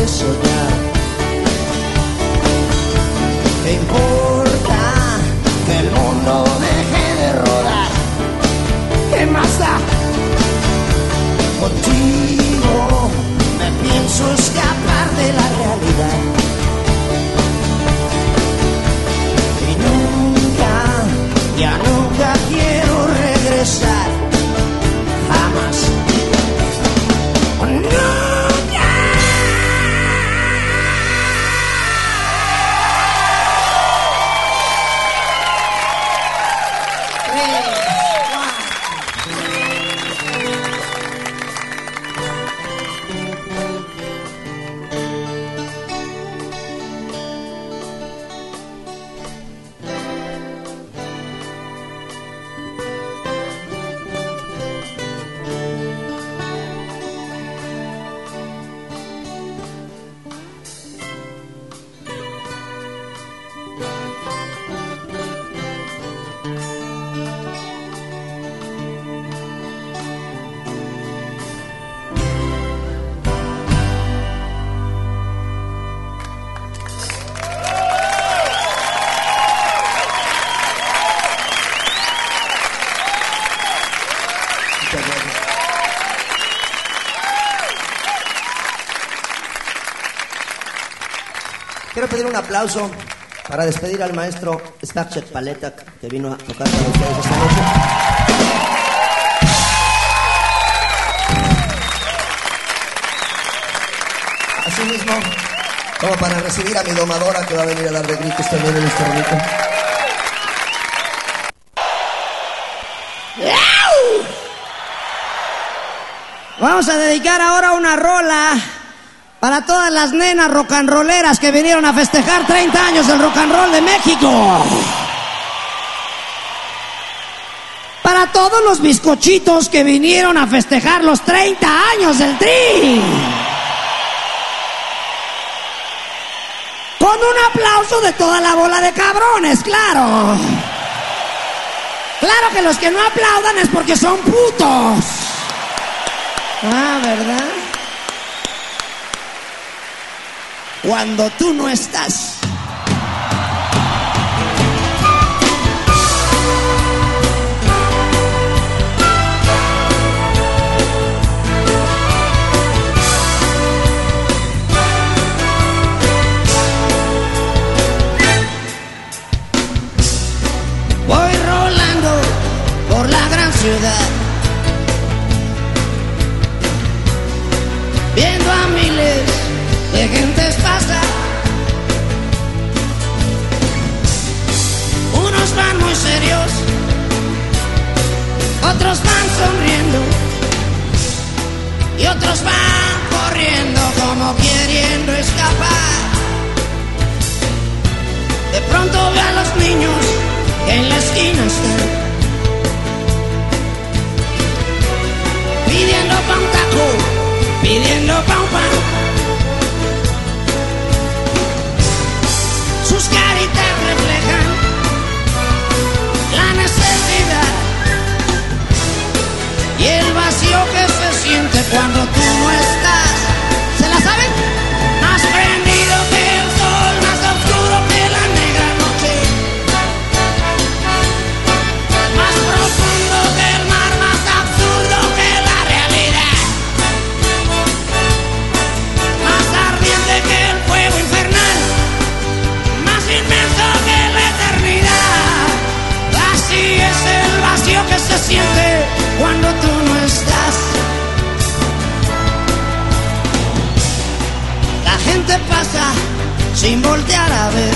de soñar. ¿Qué importa que el mundo deje de rodar? ¿Qué más da? Contigo me pienso escapar de la realidad. Y nunca, ya nunca quiero regresar. Jamás. Quiero pedir un aplauso para despedir al maestro Spacek Paletak, que vino a tocar para ustedes esta noche. Asimismo, como para recibir a mi domadora, que va a venir a dar de gritos también en este momento. Vamos a dedicar ahora una rola para todas las nenas rock and rolleras que vinieron a festejar 30 años del rock and roll de México. Para todos los bizcochitos que vinieron a festejar los 30 años del Tri. Con un aplauso de toda la bola de cabrones, claro. Claro que los que no aplaudan es porque son putos. Ah, ¿verdad? Cuando tú no estás. Voy rolando por la gran ciudad, viendo a miles de gentes pasar. Unos van muy serios, otros van sonriendo y otros van corriendo como queriendo escapar. De pronto veo a los niños que en la esquina están pidiendo pa' un taco, pidiendo pa' un pan. Sus caritas reflejan la necesidad y el vacío que se siente cuando tú no estás. ¿Se la saben? Más prendido que el sol, más oscuro que la negra noche, más profundo que el mar, más absurdo que la realidad, más ardiente que el fuego infernal, más inmenso que la eternidad. Así es el vacío que se siente cuando tú no estás. La gente pasa sin voltear a ver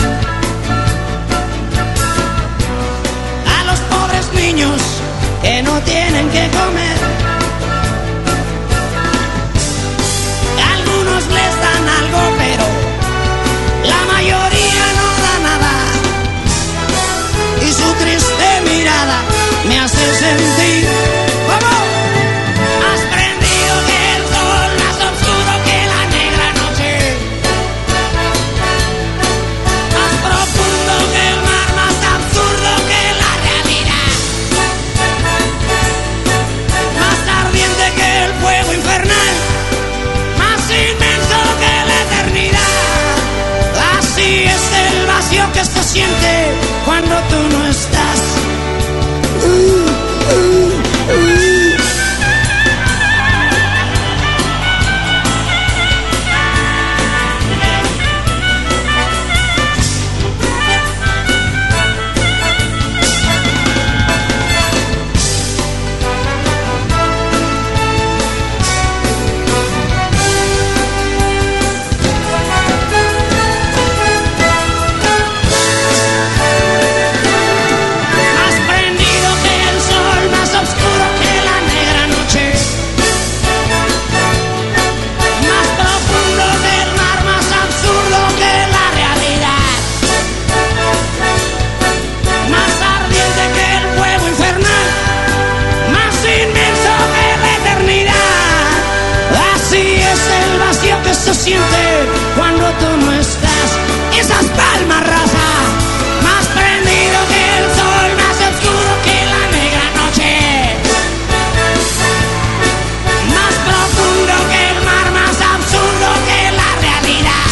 a los pobres niños que no tienen que comer. Algunos les dan algo, pero la mayoría no da nada. Y su triste mirada me hace sentir como más prendido que el sol, más oscuro que la negra noche, más profundo que el mar, más absurdo que la realidad, más Así es el vacío que se siente cuando tú no estás. Esas palmas raza, más prendido que el sol, más oscuro que la negra noche, más profundo que el mar, más absurdo que la realidad,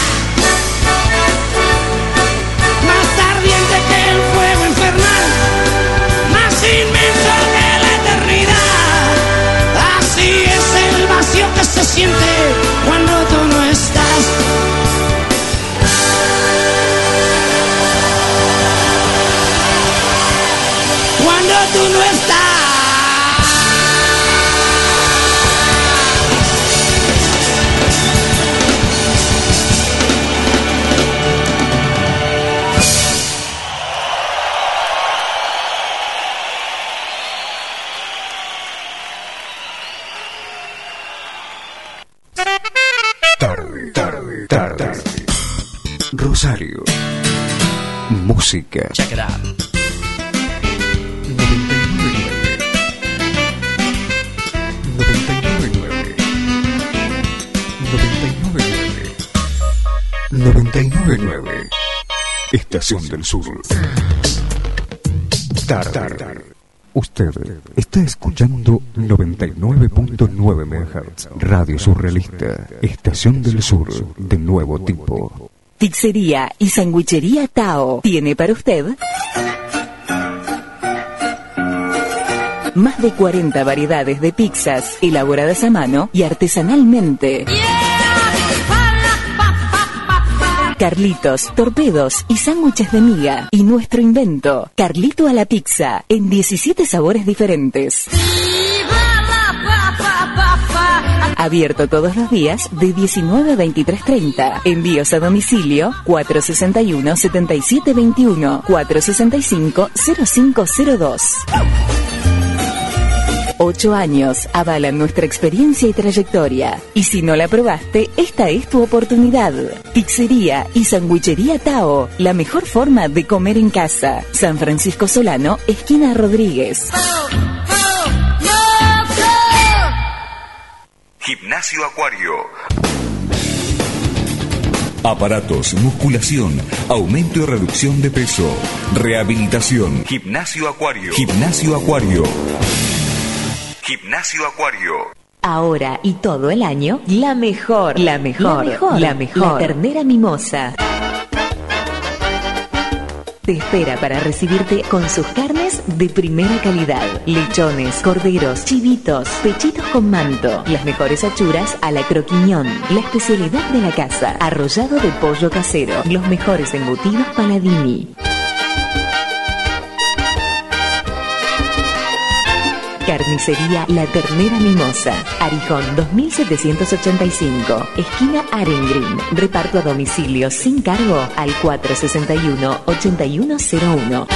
más ardiente que el fuego infernal, más inmenso que la eternidad. Así es el vacío que se siente cuando tú no estás. Cuando tú no estás. Tarde. Rosario. Música. Check it out. 99.9. Estación del Sur. Tarde. Usted está escuchando 99.9 MHz. Radio Surrealista. Estación del Sur de nuevo tipo. Pizzería y Sandwichería Tao tiene para usted más de 40 variedades de pizzas elaboradas a mano y artesanalmente. Carlitos, torpedos y sándwiches de miga. Y nuestro invento, Carlito a la pizza, en 17 sabores diferentes. Abierto todos los días de 19 a 23:30. Envíos a domicilio 461-7721, 465-0502. 8 años avalan nuestra experiencia y trayectoria. Y si no la probaste, esta es tu oportunidad. Pizzería y Sandwichería Tao, la mejor forma de comer en casa. San Francisco Solano, esquina Rodríguez. Gimnasio Acuario. Aparatos, musculación, aumento y reducción de peso, rehabilitación. Gimnasio Acuario. Gimnasio Acuario. Gimnasio Acuario. Ahora y todo el año, la mejor. La ternera mimosa. Te espera para recibirte con sus carnes de primera calidad. Lechones, corderos, chivitos, pechitos con manto. Las mejores achuras a la croquiñón. La especialidad de la casa, arrollado de pollo casero. Los mejores embutidos Paladini. Carnicería La Ternera Mimosa, Arijón 2785, esquina Arengreen. Reparto a domicilio sin cargo al 461-8101.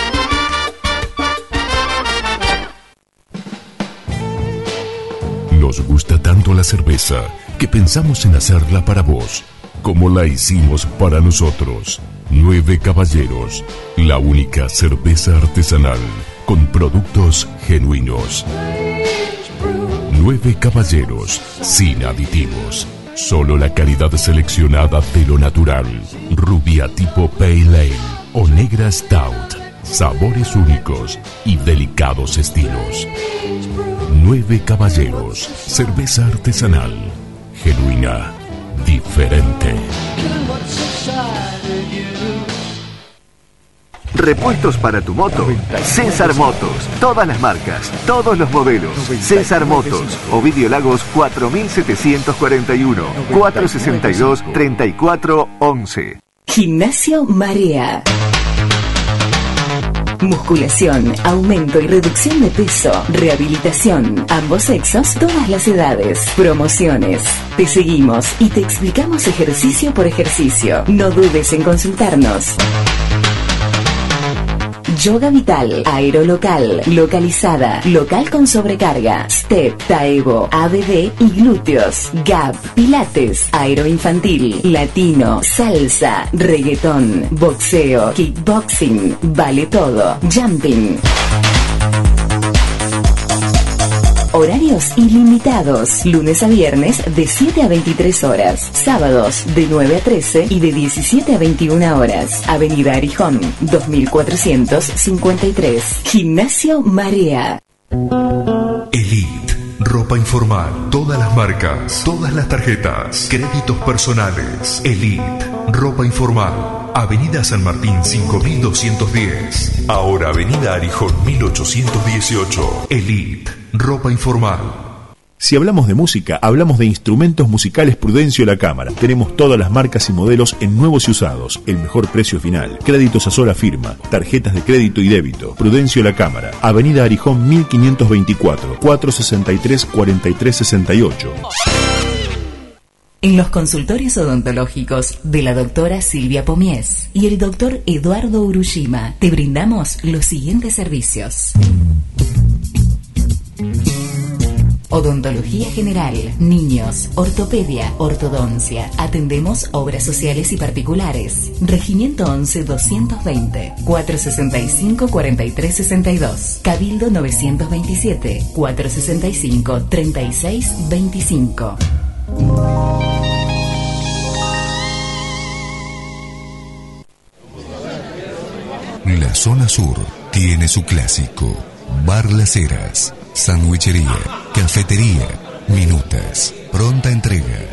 Nos gusta tanto la cerveza que pensamos en hacerla para vos, como la hicimos para nosotros. 9 Caballeros, la única cerveza artesanal con productos genuinos. 9 Caballeros, sin aditivos. Solo la calidad seleccionada de lo natural. Rubia tipo Pale Ale o negra Stout. Sabores únicos y delicados estilos. 9 Caballeros, cerveza artesanal. Genuina, diferente. Repuestos para tu moto. César Motos. Todas las marcas, todos los modelos. César Motos. Ovidio Lagos 4741. 462-3411. Gimnasio Marea. Musculación, aumento y reducción de peso, rehabilitación, ambos sexos, todas las edades, promociones. Te seguimos y te explicamos ejercicio por ejercicio. No dudes en consultarnos. Yoga Vital, Aerolocal, Localizada, Local con sobrecarga, Step, Taevo, ABD y glúteos, Gap, Pilates, Aeroinfantil, Latino, Salsa, Reggaetón, Boxeo, Kickboxing, Vale Todo, Jumping. Horarios ilimitados. Lunes a viernes de 7 a 23 horas. Sábados de 9 a 13 y de 17 a 21 horas. Avenida Arijón, 2453. Gimnasio Marea. Elite, ropa informal, todas las marcas, todas las tarjetas, créditos personales. Elite, ropa informal, Avenida San Martín 5210. Ahora Avenida Arijón 1818. Elite, ropa informal. Si hablamos de música, hablamos de instrumentos musicales Prudencio La Cámara. Tenemos todas las marcas y modelos en nuevos y usados, el mejor precio final, créditos a sola firma, tarjetas de crédito y débito. Prudencio La Cámara, Avenida Arijón 1524, 463-4368. En los consultorios odontológicos de la doctora Silvia Pomies y el doctor Eduardo Urushima te brindamos los siguientes servicios. Odontología general, niños, ortopedia, ortodoncia. Atendemos obras sociales y particulares. Regimiento 11-220, 465-4362. Cabildo 927, 465-3625. La zona sur tiene su clásico. Bar Las Heras. Sandwichería, cafetería, minutas, pronta entrega,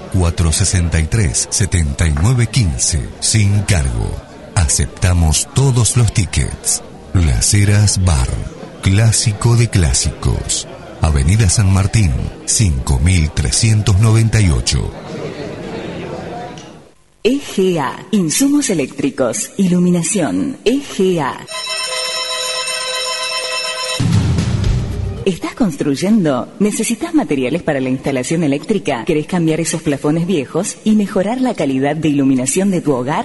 463-7915, sin cargo. Aceptamos todos los tickets. Las Heras Bar, clásico de clásicos. Avenida San Martín, 5398. EGA, insumos eléctricos, iluminación, EGA. ¿Estás construyendo? ¿Necesitas materiales para la instalación eléctrica? ¿Querés cambiar esos plafones viejos y mejorar la calidad de iluminación de tu hogar?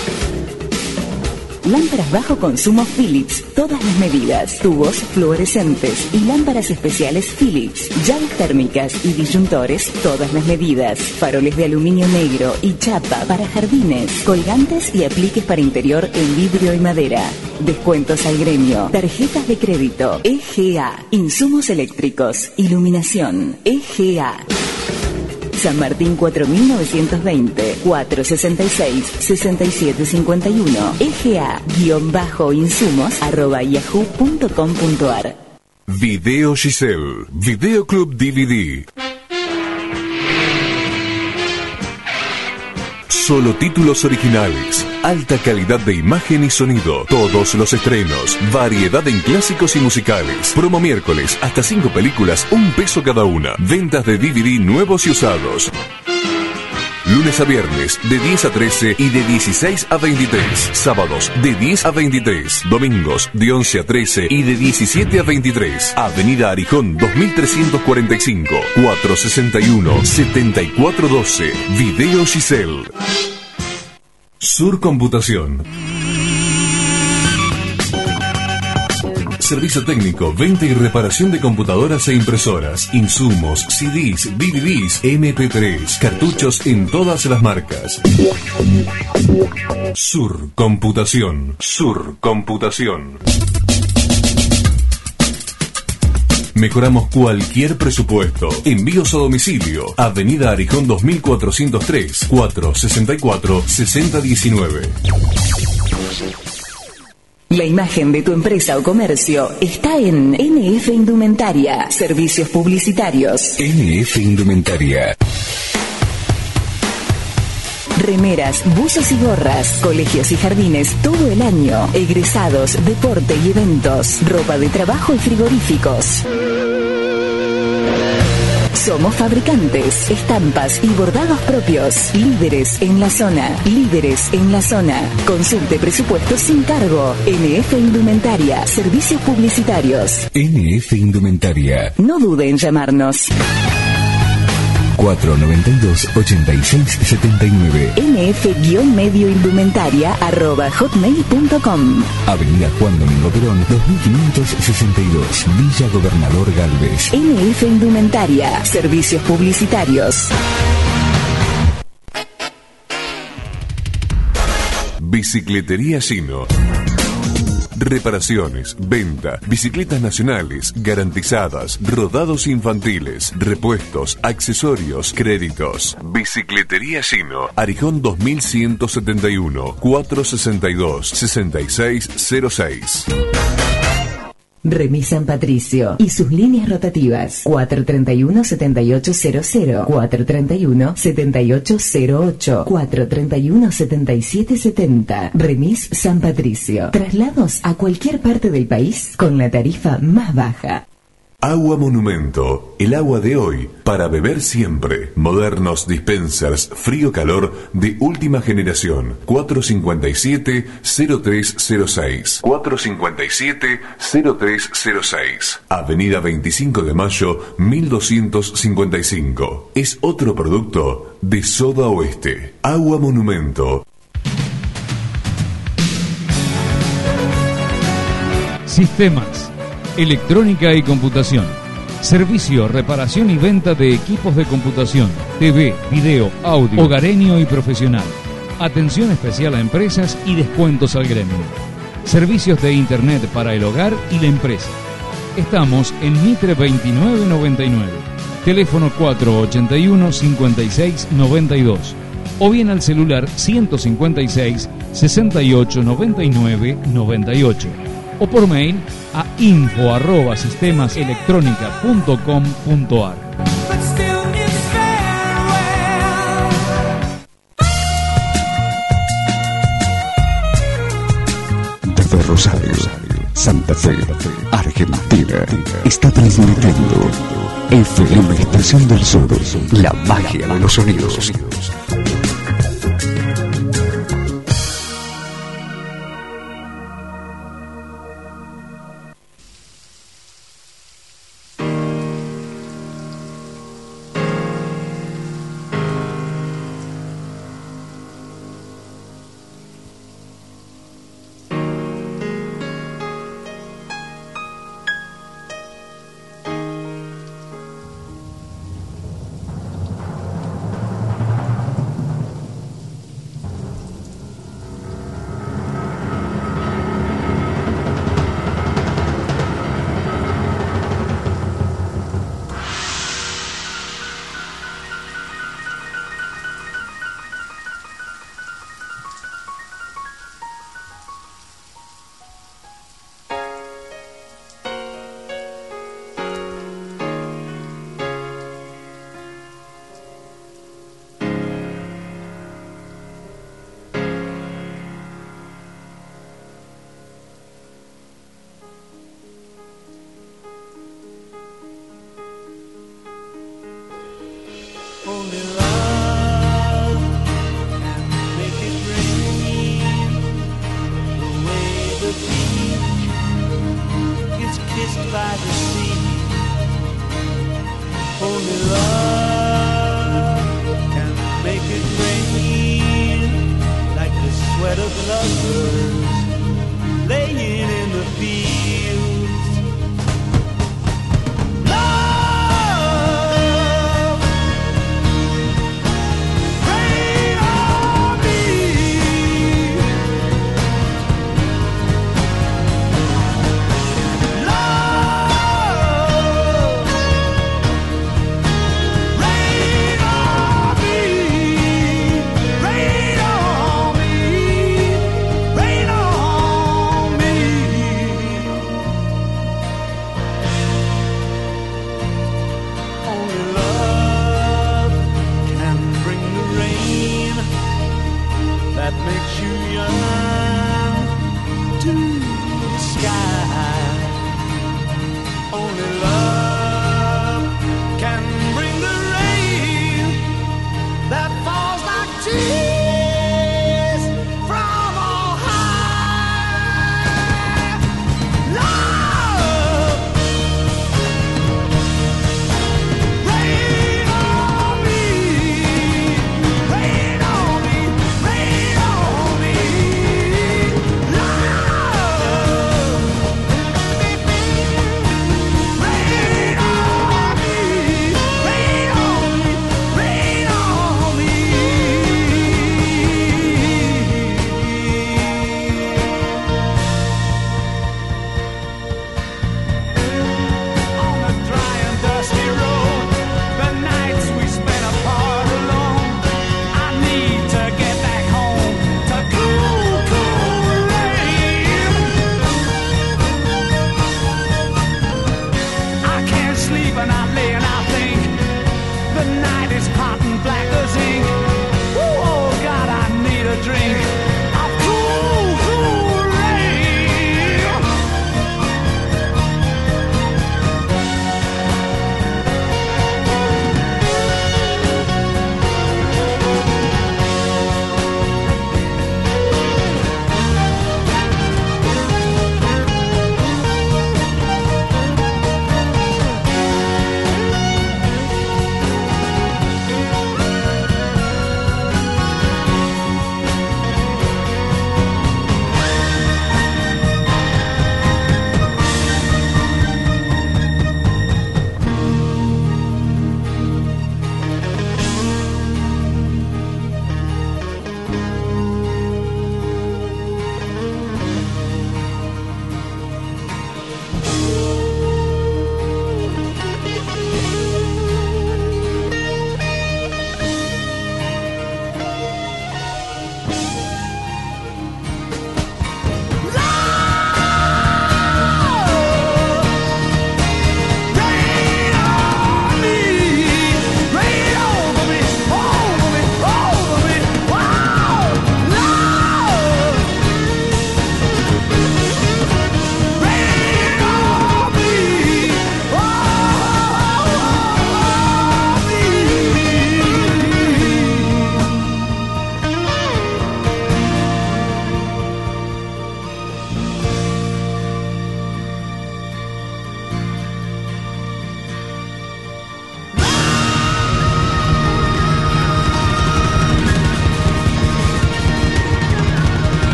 Lámparas bajo consumo Philips, todas las medidas, tubos fluorescentes y lámparas especiales Philips, llaves térmicas y disyuntores, todas las medidas, faroles de aluminio negro y chapa para jardines, colgantes y apliques para interior en vidrio y madera. Descuentos al gremio, tarjetas de crédito, EGA, insumos eléctricos, iluminación, EGA. San Martín 4920, 466-6751, EGA-insumos@yahoo.com.ar. Video Giselle, Videoclub DVD. Solo títulos originales, alta calidad de imagen y sonido, todos los estrenos, variedad en clásicos y musicales. Promo miércoles, hasta 5 películas, $1 cada una. Ventas de DVD nuevos y usados. Lunes a viernes, de 10 a 13 y de 16 a 23. Sábados, de 10 a 23. Domingos, de 11 a 13 y de 17 a 23. Avenida Arijón 2345, 461-7412. Video Giselle. Sur Computación. Servicio técnico, venta y reparación de computadoras e impresoras, insumos, CDs, DVDs, MP3, cartuchos en todas las marcas. Sur Computación. Sur Computación. Mejoramos cualquier presupuesto. Envíos a domicilio. Avenida Arijón 2403, 464-6019. La imagen de tu empresa o comercio está en NF Indumentaria. Servicios publicitarios. NF Indumentaria. Remeras, buzos y gorras, colegios y jardines todo el año, egresados, deporte y eventos, ropa de trabajo y frigoríficos. Somos fabricantes, estampas y bordados propios. Líderes en la zona. Líderes en la zona. Consulte presupuestos sin cargo. NF Indumentaria. Servicios publicitarios. NF Indumentaria. No dude en llamarnos. 492-8679. nf-medioindumentaria@hotmail.com. Avenida Juan Domingo Perón, 2562, Villa Gobernador Galvez. NF Indumentaria. Servicios publicitarios. Bicicletería Gino. reparaciones, venta, bicicletas nacionales, garantizadas, rodados infantiles, repuestos, accesorios, créditos. Bicicletería Gino, Arijón 2171, 462-6606. Remis San Patricio y sus líneas rotativas 431-7800, 431-7808, 431-7770. Remis San Patricio. Traslados a cualquier parte del país con la tarifa más baja. Agua Monumento, el agua de hoy, para beber siempre. Modernos dispensers frío-calor de última generación. 457-0306. 457-0306. Avenida 25 de Mayo, 1255. Es otro producto de Soda Oeste. Agua Monumento. Sistemas, electrónica y computación. Servicio, reparación y venta de equipos de computación, TV, video, audio, hogareño y profesional. Atención especial a empresas y descuentos al gremio. Servicios de internet para el hogar y la empresa. Estamos en Mitre 2999. Teléfono 481-5692. O bien al celular 156-6899-98. O por mail a info@sistemaselectronica.com.ar. Desde Rosario, Santa Fe, Argentina, está transmitiendo FM Estación del Sur, la magia de los sonidos. Only love can make it rain. The way the beach gets kissed by the sea. Only love can make it rain. Like the sweat of lovers laying in the fields.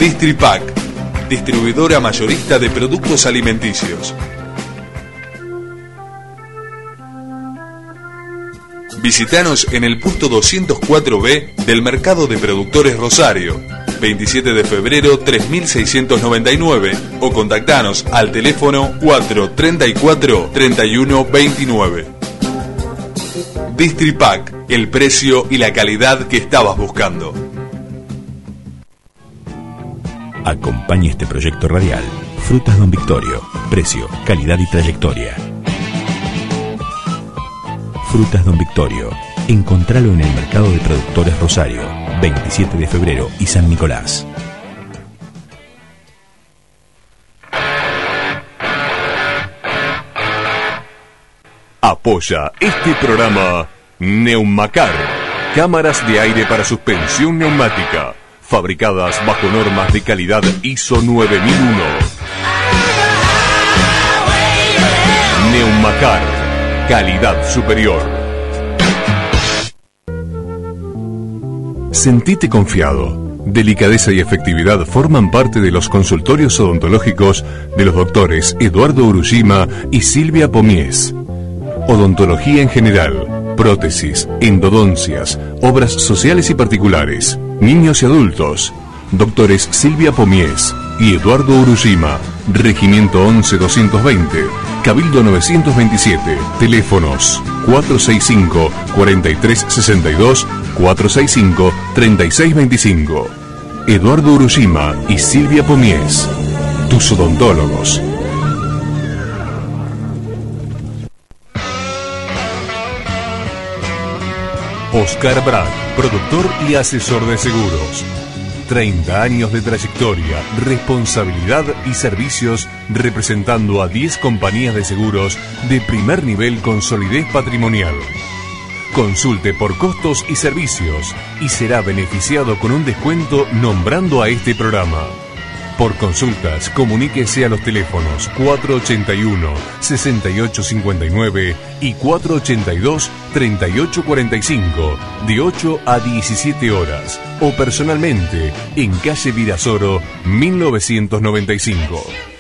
Distripac, distribuidora mayorista de productos alimenticios. Visítanos en el puesto 204B del Mercado de Productores Rosario, 27 de febrero 3699, o contactanos al teléfono 434-3129. Distripac, el precio y la calidad que estabas buscando. Acompañe este proyecto radial. Frutas Don Victorio. Precio, calidad y trayectoria. Frutas Don Victorio. Encontralo en el Mercado de Productores Rosario, 27 de febrero y San Nicolás. Apoya este programa Neumacar, cámaras de aire para suspensión neumática, fabricadas bajo normas de calidad ISO 9001. Neumacar, calidad superior. Sentite confiado. Delicadeza y efectividad forman parte de los consultorios odontológicos de los doctores Eduardo Urushima y Silvia Pomies. Odontología en general, prótesis, endodoncias, obras sociales y particulares, niños y adultos. Doctores Silvia Pomies y Eduardo Urushima, Regimiento 11-220, Cabildo 927, teléfonos 465-4362, 465-3625. Eduardo Urushima y Silvia Pomies, tus odontólogos. Oscar Brad, productor y asesor de seguros. 30 años de trayectoria, responsabilidad y servicios representando a 10 compañías de seguros de primer nivel con solidez patrimonial. Consulte por costos y servicios y será beneficiado con un descuento nombrando a este programa. Por consultas, comuníquese a los teléfonos 481-6859 y 482-3845 de 8 a 17 horas o personalmente en calle Virasoro 1995.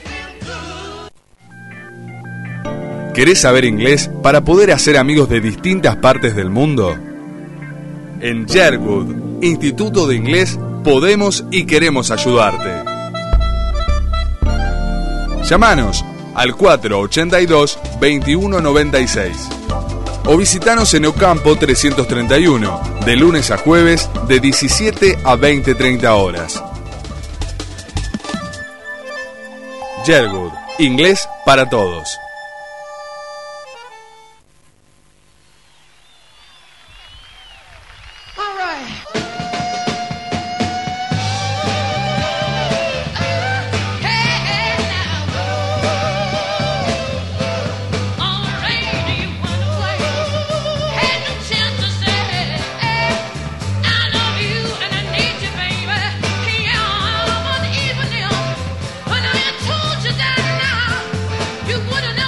¿Querés saber inglés para poder hacer amigos de distintas partes del mundo? En Sherwood, Instituto de Inglés, podemos y queremos ayudarte. Llámanos al 482-2196 o visitanos en Ocampo 331, de lunes a jueves de 17 a 20:30 horas. Sherwood, inglés para todos. You wouldn't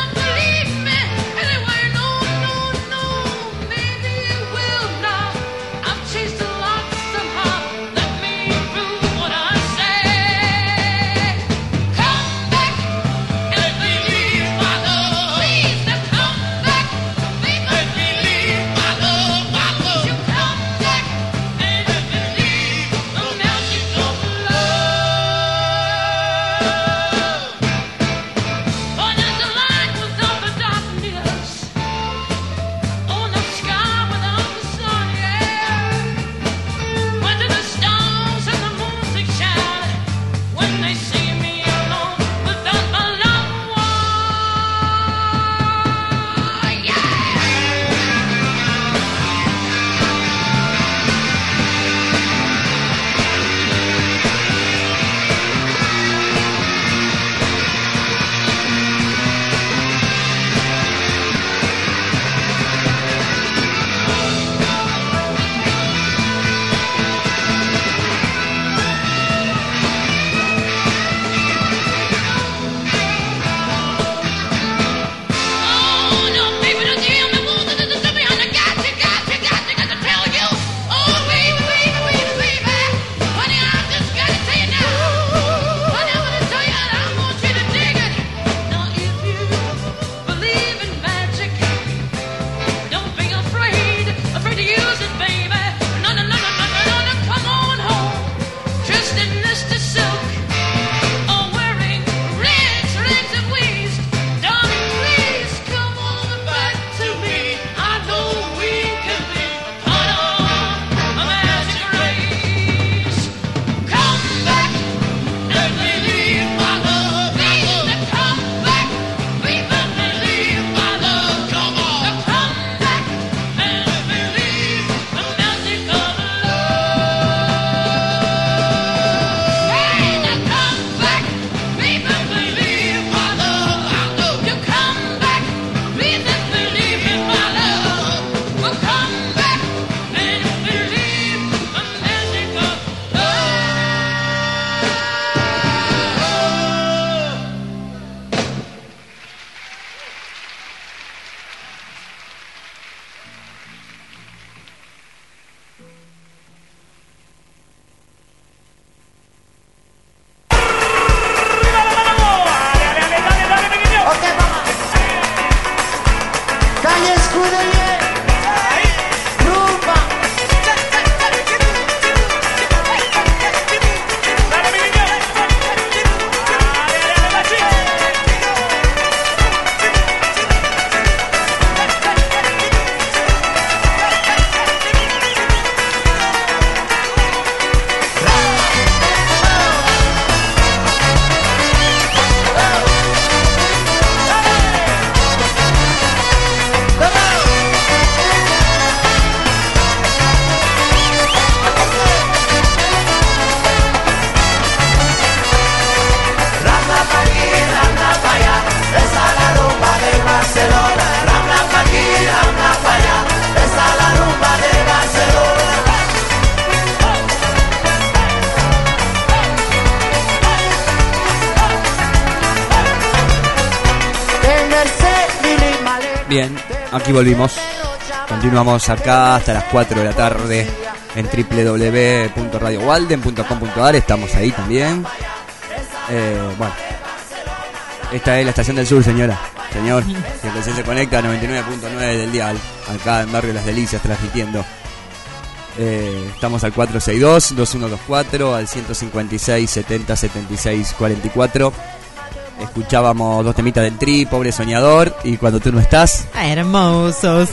Bien, aquí volvimos. Continuamos acá hasta las 4 de la tarde en www.radiowalden.com.ar. Estamos ahí también. Bueno, esta es la Estación del Sur, señora. Señor, que recién se conecta a 99.9 del dial, acá en Barrio Las Delicias, transmitiendo. Estamos al 462-2124, al 156-70-76-44. Escuchábamos 2 temitas del Tri, Pobre Soñador, y Cuando tú no estás. Hermosos.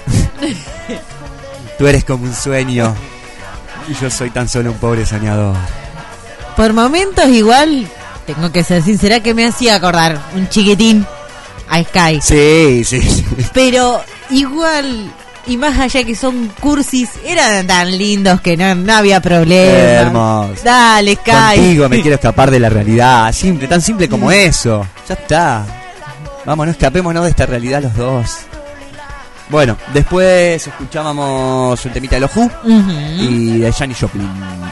Tú eres como un sueño y yo soy tan solo un pobre soñador. Por momentos igual, tengo que ser sincera, que me hacía acordar un chiquitín a Sky. Sí. Pero igual, y más allá que son cursis, eran tan lindos que no había problema. Hermoso. Dale, Sky. Contigo me quiero escapar de la realidad. Simple, tan simple como eso. Ya está. Vámonos, escapémonos de esta realidad los dos. Bueno, después escuchábamos un temita de los Who y de Janis Joplin.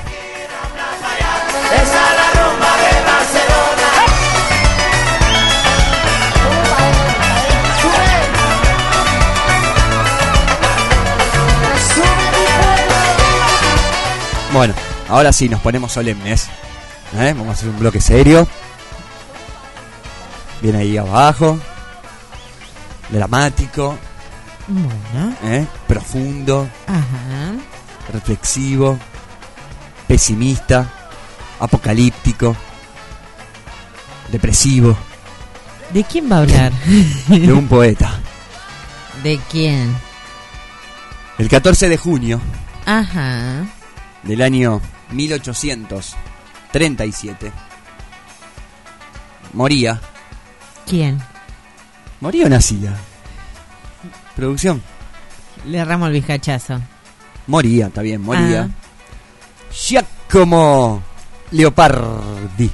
Bueno, ahora sí nos ponemos solemnes. Vamos a hacer un bloque serio. Viene ahí abajo. Dramático. Bueno. Profundo. Ajá. Reflexivo. Pesimista. Apocalíptico. Depresivo. ¿De quién va a hablar? De un poeta. ¿De quién? El 14 de junio. Ajá. Del año 1837. Moría. ¿Quién? ¿Moría o nacía? Producción. Le erramos el bizcachazo. Moría, está bien, moría. Giacomo Leopardi.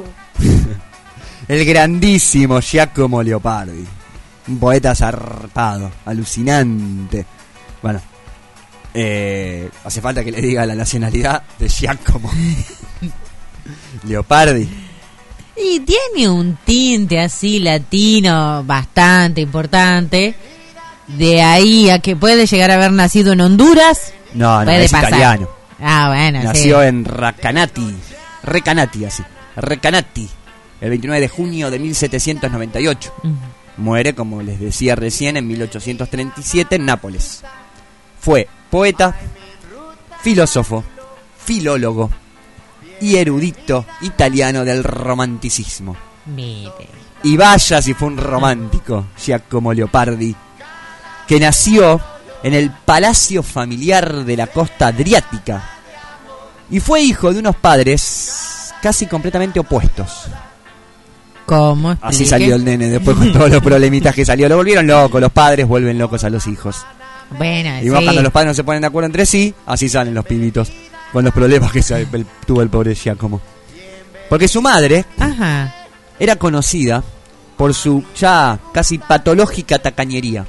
El grandísimo Giacomo Leopardi. Un poeta zarpado, alucinante. Bueno, hace falta que le diga la nacionalidad de Giacomo Leopardi. Y tiene un tinte así latino bastante importante. De ahí a que puede llegar a haber nacido en Honduras. No, puede es pasar. italiano. Ah, bueno, nació sí. en Recanati, el 29 de junio de 1798. Muere, como les decía recién, en 1837 en Nápoles. Fue poeta, filósofo, filólogo y erudito italiano del romanticismo. Mire. Y vaya si fue un romántico, Giacomo Leopardi, que nació en el palacio familiar de la costa adriática y fue hijo de unos padres casi completamente opuestos. ¿Cómo? Así salió el nene después con todos los problemitas que salió. Lo volvieron locos, los padres vuelven locos a los hijos. Bueno, y más cuando los padres no se ponen de acuerdo entre sí, así salen los pibitos con los problemas que tuvo el pobre Giacomo. Porque su madre era conocida por su ya casi patológica tacañería.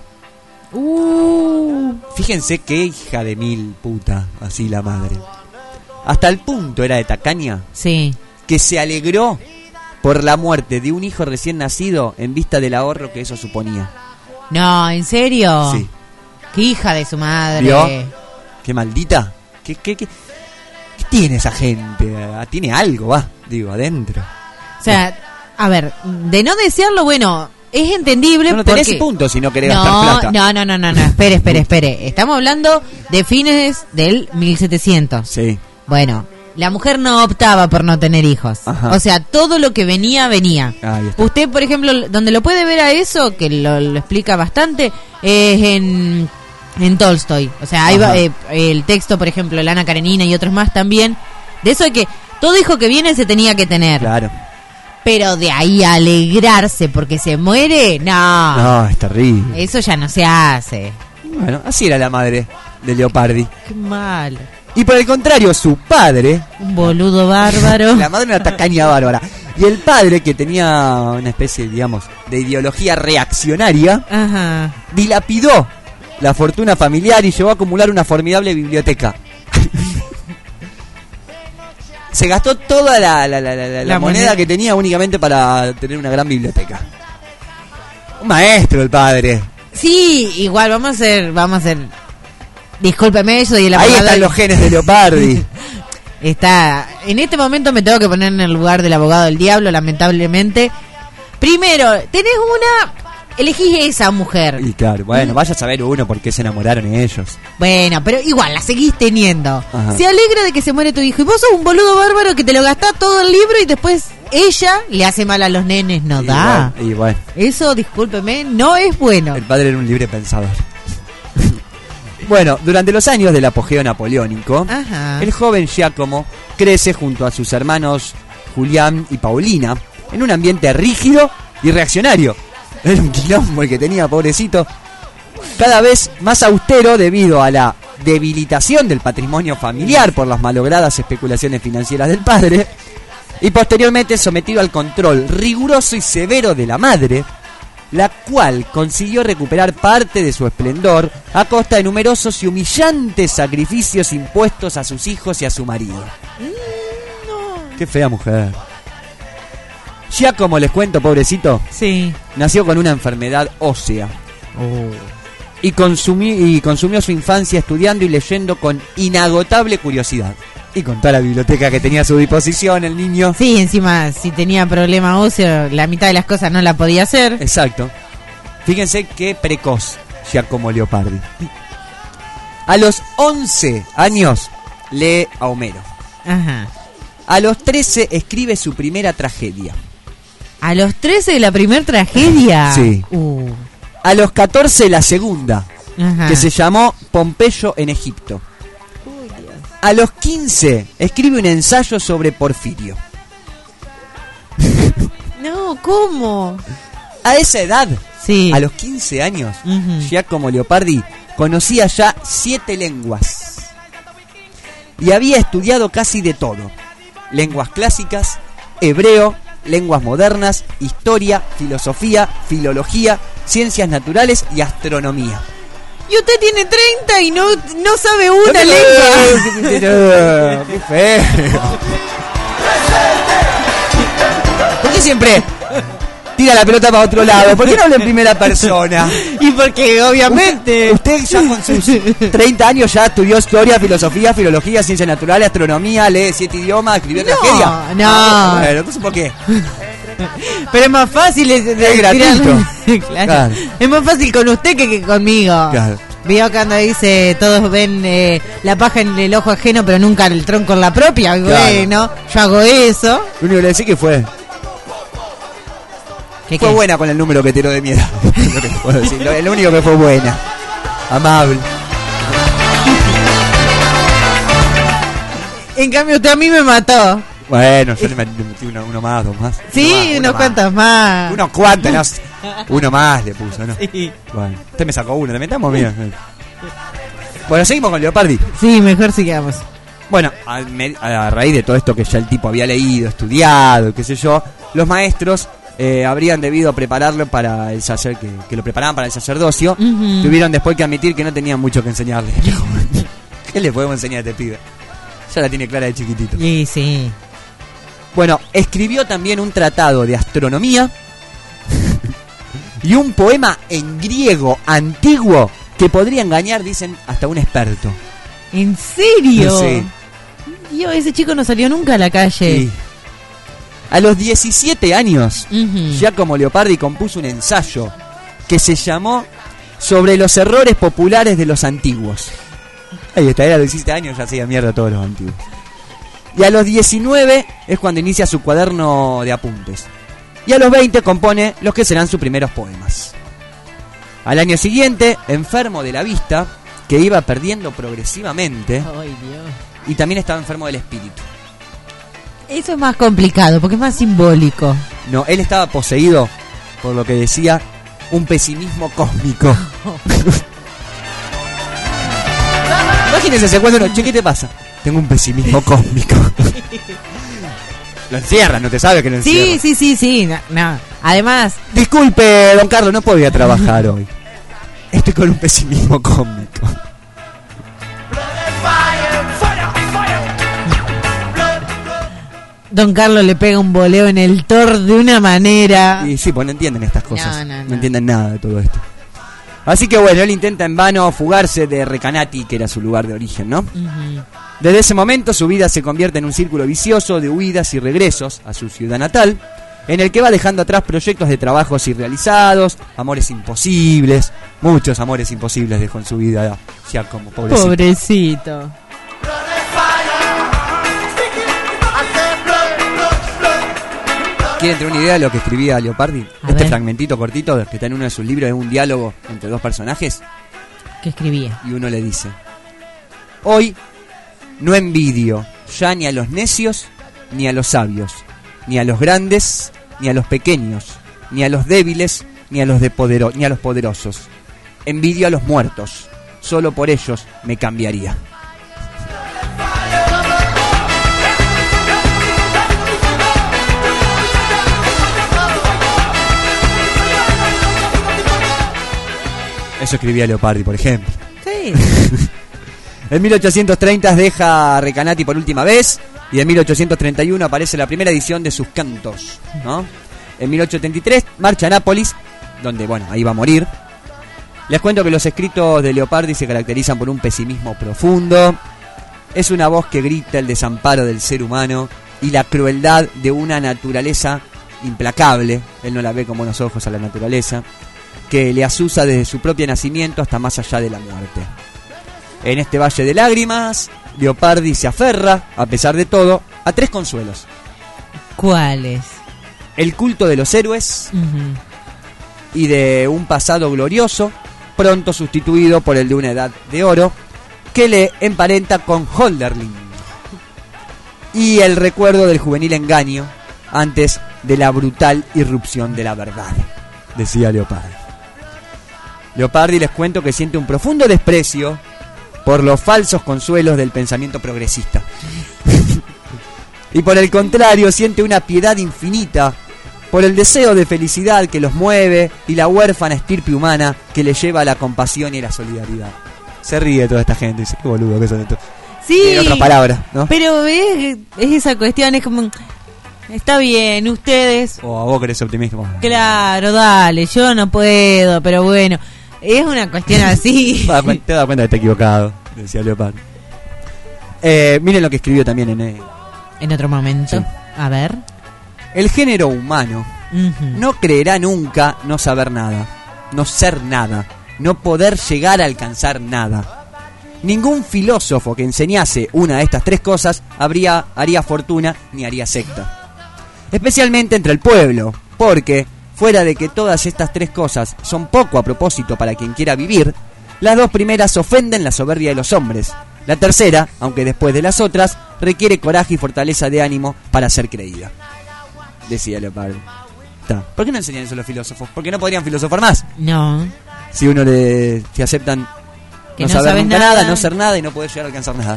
Fíjense qué hija de mil puta, así la madre. Hasta el punto era de tacaña, que se alegró por la muerte de un hijo recién nacido en vista del ahorro que eso suponía. No, ¿en serio? Sí. Qué hija de su madre. ¿Vio? Qué maldita. ¿Qué tiene esa gente? Tiene algo, adentro. O sea, a ver, de no desearlo, bueno, es entendible. No tenés punto si no querés gastar plata. No, espere. Estamos hablando de fines del 1700. Sí. Bueno, la mujer no optaba por no tener hijos. O sea, todo lo que venía. Usted, por ejemplo, donde lo puede ver a eso, que lo explica bastante, es en Tolstoy. O sea, ahí va el texto, por ejemplo, Ana Karenina y otros más también, de eso de que todo hijo que viene se tenía que tener. Claro. Pero de ahí a alegrarse porque se muere, no. No, es terrible. Eso ya no se hace. Bueno, así era la madre de Leopardi. Qué mal. Y por el contrario, su padre, un boludo bárbaro. La madre una tacaña bárbara. Y el padre, que tenía una especie, digamos, de ideología reaccionaria, dilapidó la fortuna familiar y llevó a acumular una formidable biblioteca. Se gastó toda la moneda que tenía únicamente para tener una gran biblioteca. Un maestro el padre. Sí, igual vamos a hacer. Discúlpeme, yo soy el abogado. Ahí están los genes de Leopardi. En este momento me tengo que poner en el lugar del abogado del diablo, lamentablemente. Primero, tenés elegís esa mujer. Y claro, bueno, vaya a saber uno por qué se enamoraron ellos. Bueno, pero igual, la seguís teniendo. Ajá. Se alegra de que se muere tu hijo. Y vos sos un boludo bárbaro que te lo gastás todo el libro y después ella le hace mal a los nenes. No da. Y bueno. Eso, discúlpeme, no es bueno. El padre era un libre pensador. Bueno, durante los años del apogeo napoleónico, el joven Giacomo crece junto a sus hermanos Julián y Paulina en un ambiente rígido y reaccionario. Era un quilombo el que tenía, pobrecito. Cada vez más austero debido a la debilitación del patrimonio familiar por las malogradas especulaciones financieras del padre, y posteriormente sometido al control riguroso y severo de la madre, la cual consiguió recuperar parte de su esplendor a costa de numerosos y humillantes sacrificios impuestos a sus hijos y a su marido. Qué fea mujer. Giacomo, les cuento, pobrecito. Sí. Nació con una enfermedad ósea. Y consumió su infancia estudiando y leyendo con inagotable curiosidad. Y con toda la biblioteca que tenía a su disposición el niño. Sí, encima, si tenía problema óseo, la mitad de las cosas no la podía hacer. Exacto. Fíjense qué precoz Giacomo Leopardi. A los 11 años lee a Homero. Ajá. A los 13 escribe su primera tragedia. ¿A los 13 la primera tragedia? Sí. A los 14 la segunda, que se llamó Pompeyo en Egipto. A los 15 escribe un ensayo sobre Porfirio. No, ¿cómo? A esa edad, sí, a los 15 años, Giacomo Leopardi conocía ya 7 lenguas. Y había estudiado casi de todo. Lenguas clásicas, hebreo, lenguas modernas, historia, filosofía, filología, ciencias naturales y astronomía. Y usted tiene 30 y no sabe una lengua. ¡Qué feo! ¿Por qué siempre tira la pelota para otro lado? ¿Por qué no habla en primera persona? Y porque obviamente usted ya con sus 30 años ya estudió historia, filosofía, filología, ciencias naturales, astronomía, lee 7 idiomas, escribió tragedia. No. Bueno, entonces ¿por qué? Pero es más fácil es gratuito. Claro. Es más fácil con usted que conmigo. Claro. Vio cuando dice todos ven la paja en el ojo ajeno pero nunca el tronco en la propia. Claro. Bueno, yo hago eso. Lo único que le decía que fue buena con el número que tiró de miedo. Lo que puedo decir. El único que fue buena. Amable. En cambio usted a mí me mató. Bueno, yo le metí uno más, 2 más. Sí, unos cuantos más. Unos cuantos, no, uno más le puso, ¿no? Sí. Bueno, usted me sacó uno, ¿le metamos bien? Bueno, seguimos con Leopardi. Sí, mejor sigamos. Bueno, a raíz de todo esto que ya el tipo había leído, estudiado, qué sé yo, los maestros habrían debido prepararlo para el que lo preparaban para el sacerdocio. Tuvieron después que admitir que no tenían mucho que enseñarle. ¿Qué le podemos enseñar a este pibe? Ya la tiene clara de chiquitito. Sí, sí. Bueno, escribió también un tratado de astronomía y un poema en griego antiguo que podría engañar, dicen, hasta un experto. ¿En serio? Sí. Dios, ese chico no salió nunca a la calle. Sí. A los 17 años, Giacomo Leopardi compuso un ensayo que se llamó Sobre los errores populares de los antiguos. Ahí está, era a los 17 años, ya hacía mierda a todos los antiguos. Y a los 19 es cuando inicia su cuaderno de apuntes. Y a los 20 compone los que serán sus primeros poemas. Al año siguiente, enfermo de la vista, que iba perdiendo progresivamente. Ay, Dios. Y también estaba enfermo del espíritu. Eso es más complicado, porque es más simbólico. No, él estaba poseído por lo que decía un pesimismo cósmico. Imagínense, se encuentra uno, che, ¿qué te pasa? Tengo un pesimismo cósmico. Lo encierran, no te sabe que lo encierran. Sí. No. Además... Disculpe, don Carlos, no puedo ir a trabajar hoy. Estoy con un pesimismo cósmico. Don Carlos le pega un boleo en el tor de una manera... Y sí, pues no entienden estas cosas. No. No entienden nada de todo esto. Así que bueno, él intenta en vano fugarse de Recanati, que era su lugar de origen, ¿no? Desde ese momento su vida se convierte en un círculo vicioso de huidas y regresos a su ciudad natal, en el que va dejando atrás proyectos de trabajos irrealizados, amores imposibles, muchos amores imposibles dejó en su vida, ya como pobrecito. Pobrecito. ¿Quieren tener una idea de lo que escribía Leopardi? Fragmentito cortito que está en uno de sus libros es un diálogo entre dos personajes. ¿Qué escribía? Y uno le dice: hoy no envidio ya ni a los necios ni a los sabios, ni a los grandes ni a los pequeños, ni a los débiles ni a los poderosos. Envidio a los muertos. Solo por ellos me cambiaría. Eso escribía Leopardi, por ejemplo. Sí. En 1830 deja a Recanati por última vez y en 1831 aparece la primera edición de sus cantos, ¿no? En 1833 marcha a Nápoles, donde, bueno, ahí va a morir. Les cuento que los escritos de Leopardi se caracterizan por un pesimismo profundo. Es una voz que grita el desamparo del ser humano y la crueldad de una naturaleza implacable. Él no la ve con buenos ojos a la naturaleza, que le asusa desde su propio nacimiento hasta más allá de la muerte. En este valle de lágrimas, Leopardi se aferra, a pesar de todo, a 3 consuelos. ¿Cuáles? El culto de los héroes y de un pasado glorioso, pronto sustituido por el de una edad de oro, que le emparenta con Hölderlin. Y el recuerdo del juvenil engaño antes de la brutal irrupción de la verdad, decía Leopardi. Leopardi, les cuento que siente un profundo desprecio por los falsos consuelos del pensamiento progresista. Y por el contrario, siente una piedad infinita por el deseo de felicidad que los mueve y la huérfana estirpe humana que le lleva a la compasión y a la solidaridad. Se ríe toda esta gente, dice, qué boludo que son estos. Sí, en otras palabras, ¿no? Pero es esa cuestión, es como, está bien, ustedes... O a vos que eres optimista. Claro, dale, yo no puedo, pero bueno... Es una cuestión así. Te das cuenta que está equivocado, decía Leopardi. Miren lo que escribió también en otro momento. Sí. A ver. El género humano no creerá nunca no saber nada, no ser nada, no poder llegar a alcanzar nada. Ningún filósofo que enseñase una de estas 3 cosas haría fortuna ni haría secta. Especialmente entre el pueblo, porque... fuera de que todas estas 3 cosas son poco a propósito para quien quiera vivir, las 2 primeras ofenden la soberbia de los hombres. La tercera, aunque después de las otras, requiere coraje y fortaleza de ánimo para ser creída. Decía Leopardi. ¿Por qué no enseñan eso los filósofos? ¿Porque no podrían filosofar más? No. Si si aceptan que no saber nunca nada, no ser nada y no poder llegar a alcanzar nada.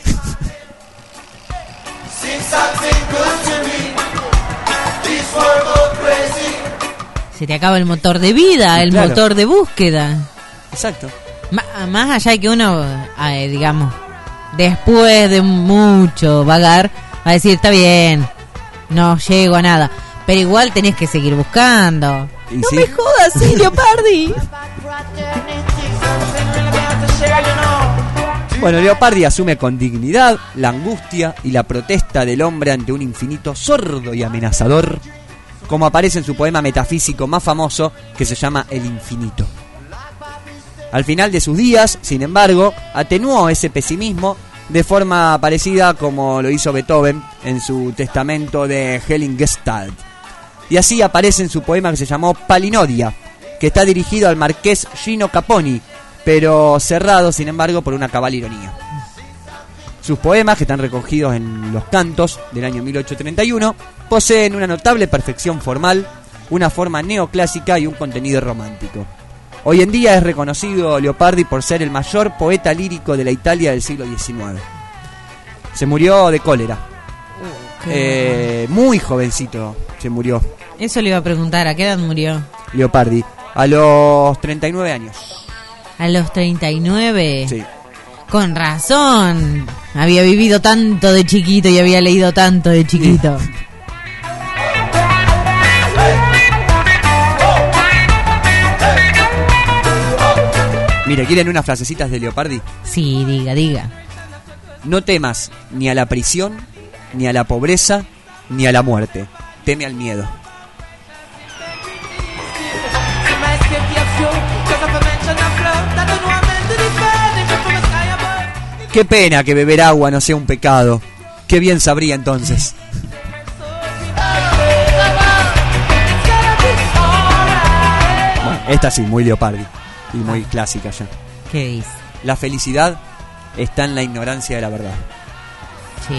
Se te acaba el motor de vida, el motor de búsqueda. Exacto. Más allá de que uno, digamos, después de mucho vagar, va a decir, está bien, no llego a nada. Pero igual tenés que seguir buscando. No me jodas, sí, Leopardi. Bueno, Leopardi asume con dignidad la angustia y la protesta del hombre ante un infinito sordo y amenazador, como aparece en su poema metafísico más famoso, que se llama El Infinito. Al final de sus días, sin embargo, atenuó ese pesimismo de forma parecida como lo hizo Beethoven en su testamento de Heiligenstadt. Y así aparece en su poema que se llamó Palinodia, que está dirigido al marqués Gino Caponi, pero cerrado, sin embargo, por una cabal ironía. Sus poemas, que están recogidos en Los Cantos del año 1831, poseen una notable perfección formal, una forma neoclásica y un contenido romántico. Hoy en día es reconocido Leopardi por ser el mayor poeta lírico de la Italia del siglo XIX. Se murió de cólera. Muy jovencito se murió. Eso le iba a preguntar, ¿a qué edad murió? Leopardi, a los 39 años. ¿A los 39? Sí. Con razón. Había vivido tanto de chiquito y había leído tanto de chiquito. Sí. Mire, ¿quieren unas frasecitas de Leopardi? Sí, diga. No temas ni a la prisión, ni a la pobreza, ni a la muerte. Teme al miedo. Qué pena que beber agua no sea un pecado. Qué bien sabría entonces. Bueno, esta sí, muy Leopardi y muy clásica ya. ¿Qué dice? La felicidad está en la ignorancia de la verdad. Sí.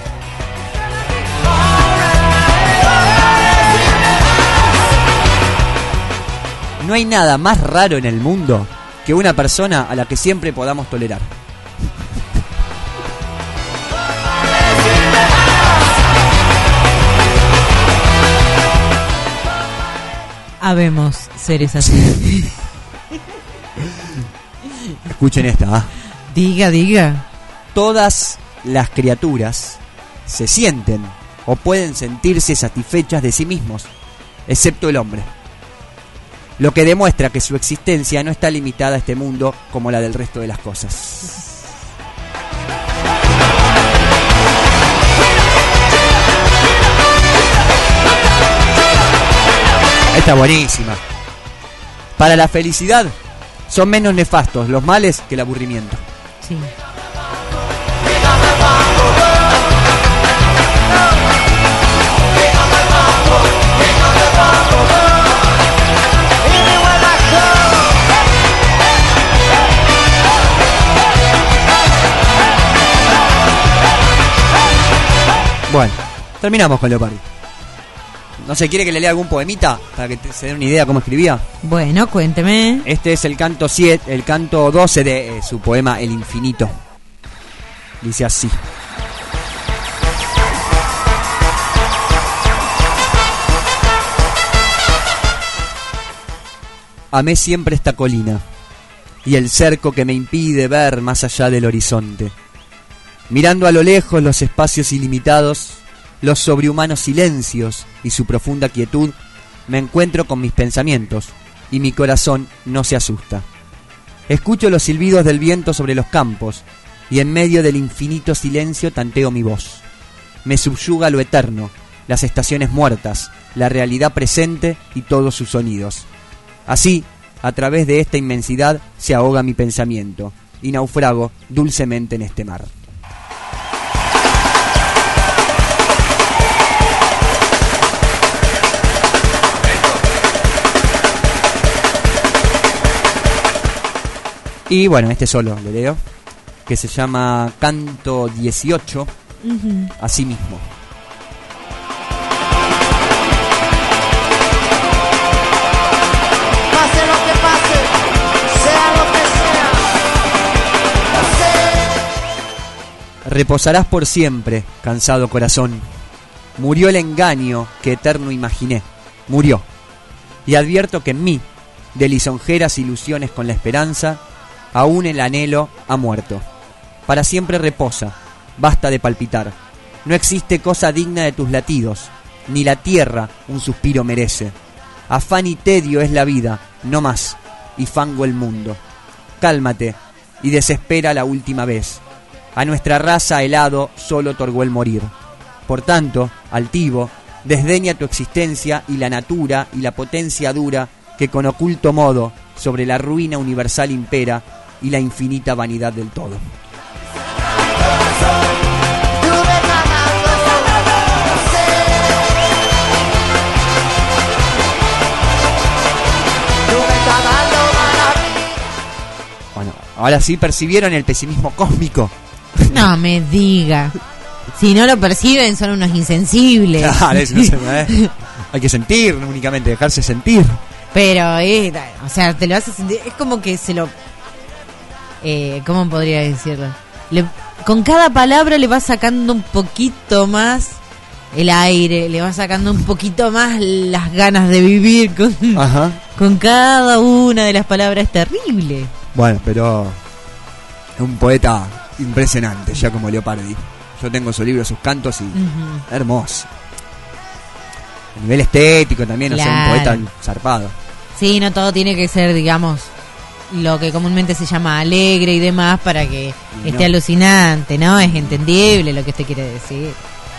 No hay nada más raro en el mundo que una persona a la que siempre podamos tolerar. Habemos seres así. Escuchen esta, ¿eh? Diga. Todas las criaturas se sienten o pueden sentirse satisfechas de sí mismos, excepto el hombre. Lo que demuestra que su existencia no está limitada a este mundo como la del resto de las cosas. Esta buenísima. Para la felicidad son menos nefastos los males que el aburrimiento. Sí. Bueno, terminamos con Leopardi. No sé, ¿quiere que le lea algún poemita para que se den una idea cómo escribía? Bueno, cuénteme. Este es el canto 7, el canto 12 de su poema El Infinito. Dice así. Amé siempre esta colina y el cerco que me impide ver más allá del horizonte. Mirando a lo lejos los espacios ilimitados, los sobrehumanos silencios y su profunda quietud, me encuentro con mis pensamientos y mi corazón no se asusta. Escucho los silbidos del viento sobre los campos y en medio del infinito silencio tanteo mi voz. Me subyuga lo eterno, las estaciones muertas, la realidad presente y todos sus sonidos. Así, a través de esta inmensidad se ahoga mi pensamiento y naufrago dulcemente en este mar. Y bueno, este solo le leo, que se llama Canto 18, así mismo. Pase lo que pase, sea lo que sea. Reposarás por siempre, cansado corazón. Murió el engaño que eterno imaginé. Murió. Y advierto que en mí, de lisonjeras ilusiones con la esperanza, aún el anhelo ha muerto. Para siempre reposa, basta de palpitar. No existe cosa digna de tus latidos, ni la tierra un suspiro merece. Afán y tedio es la vida, no más, y fango el mundo. Cálmate y desespera la última vez. A nuestra raza helado solo otorgó el morir. Por tanto, altivo, desdeña tu existencia y la natura y la potencia dura que con oculto modo sobre la ruina universal impera y la infinita vanidad del todo. Bueno, ahora sí percibieron el pesimismo cósmico. No me diga. Si no lo perciben son unos insensibles. Claro, eso no se ve. Hay que sentir, no únicamente dejarse sentir. Pero, o sea, te lo hace sentir. Es como que se lo... ¿cómo podría decirlo? Con cada palabra le va sacando un poquito más el aire, le va sacando un poquito más las ganas de vivir con cada una de las palabras. Es terrible. Bueno, pero es un poeta impresionante, ya como Leopardi. Yo tengo su libro, sus cantos y hermoso. A nivel estético también, claro. O sea, un poeta zarpado. Sí, no todo tiene que ser, digamos, lo que comúnmente se llama alegre y demás para que esté alucinante, ¿no? Es entendible lo que usted quiere decir.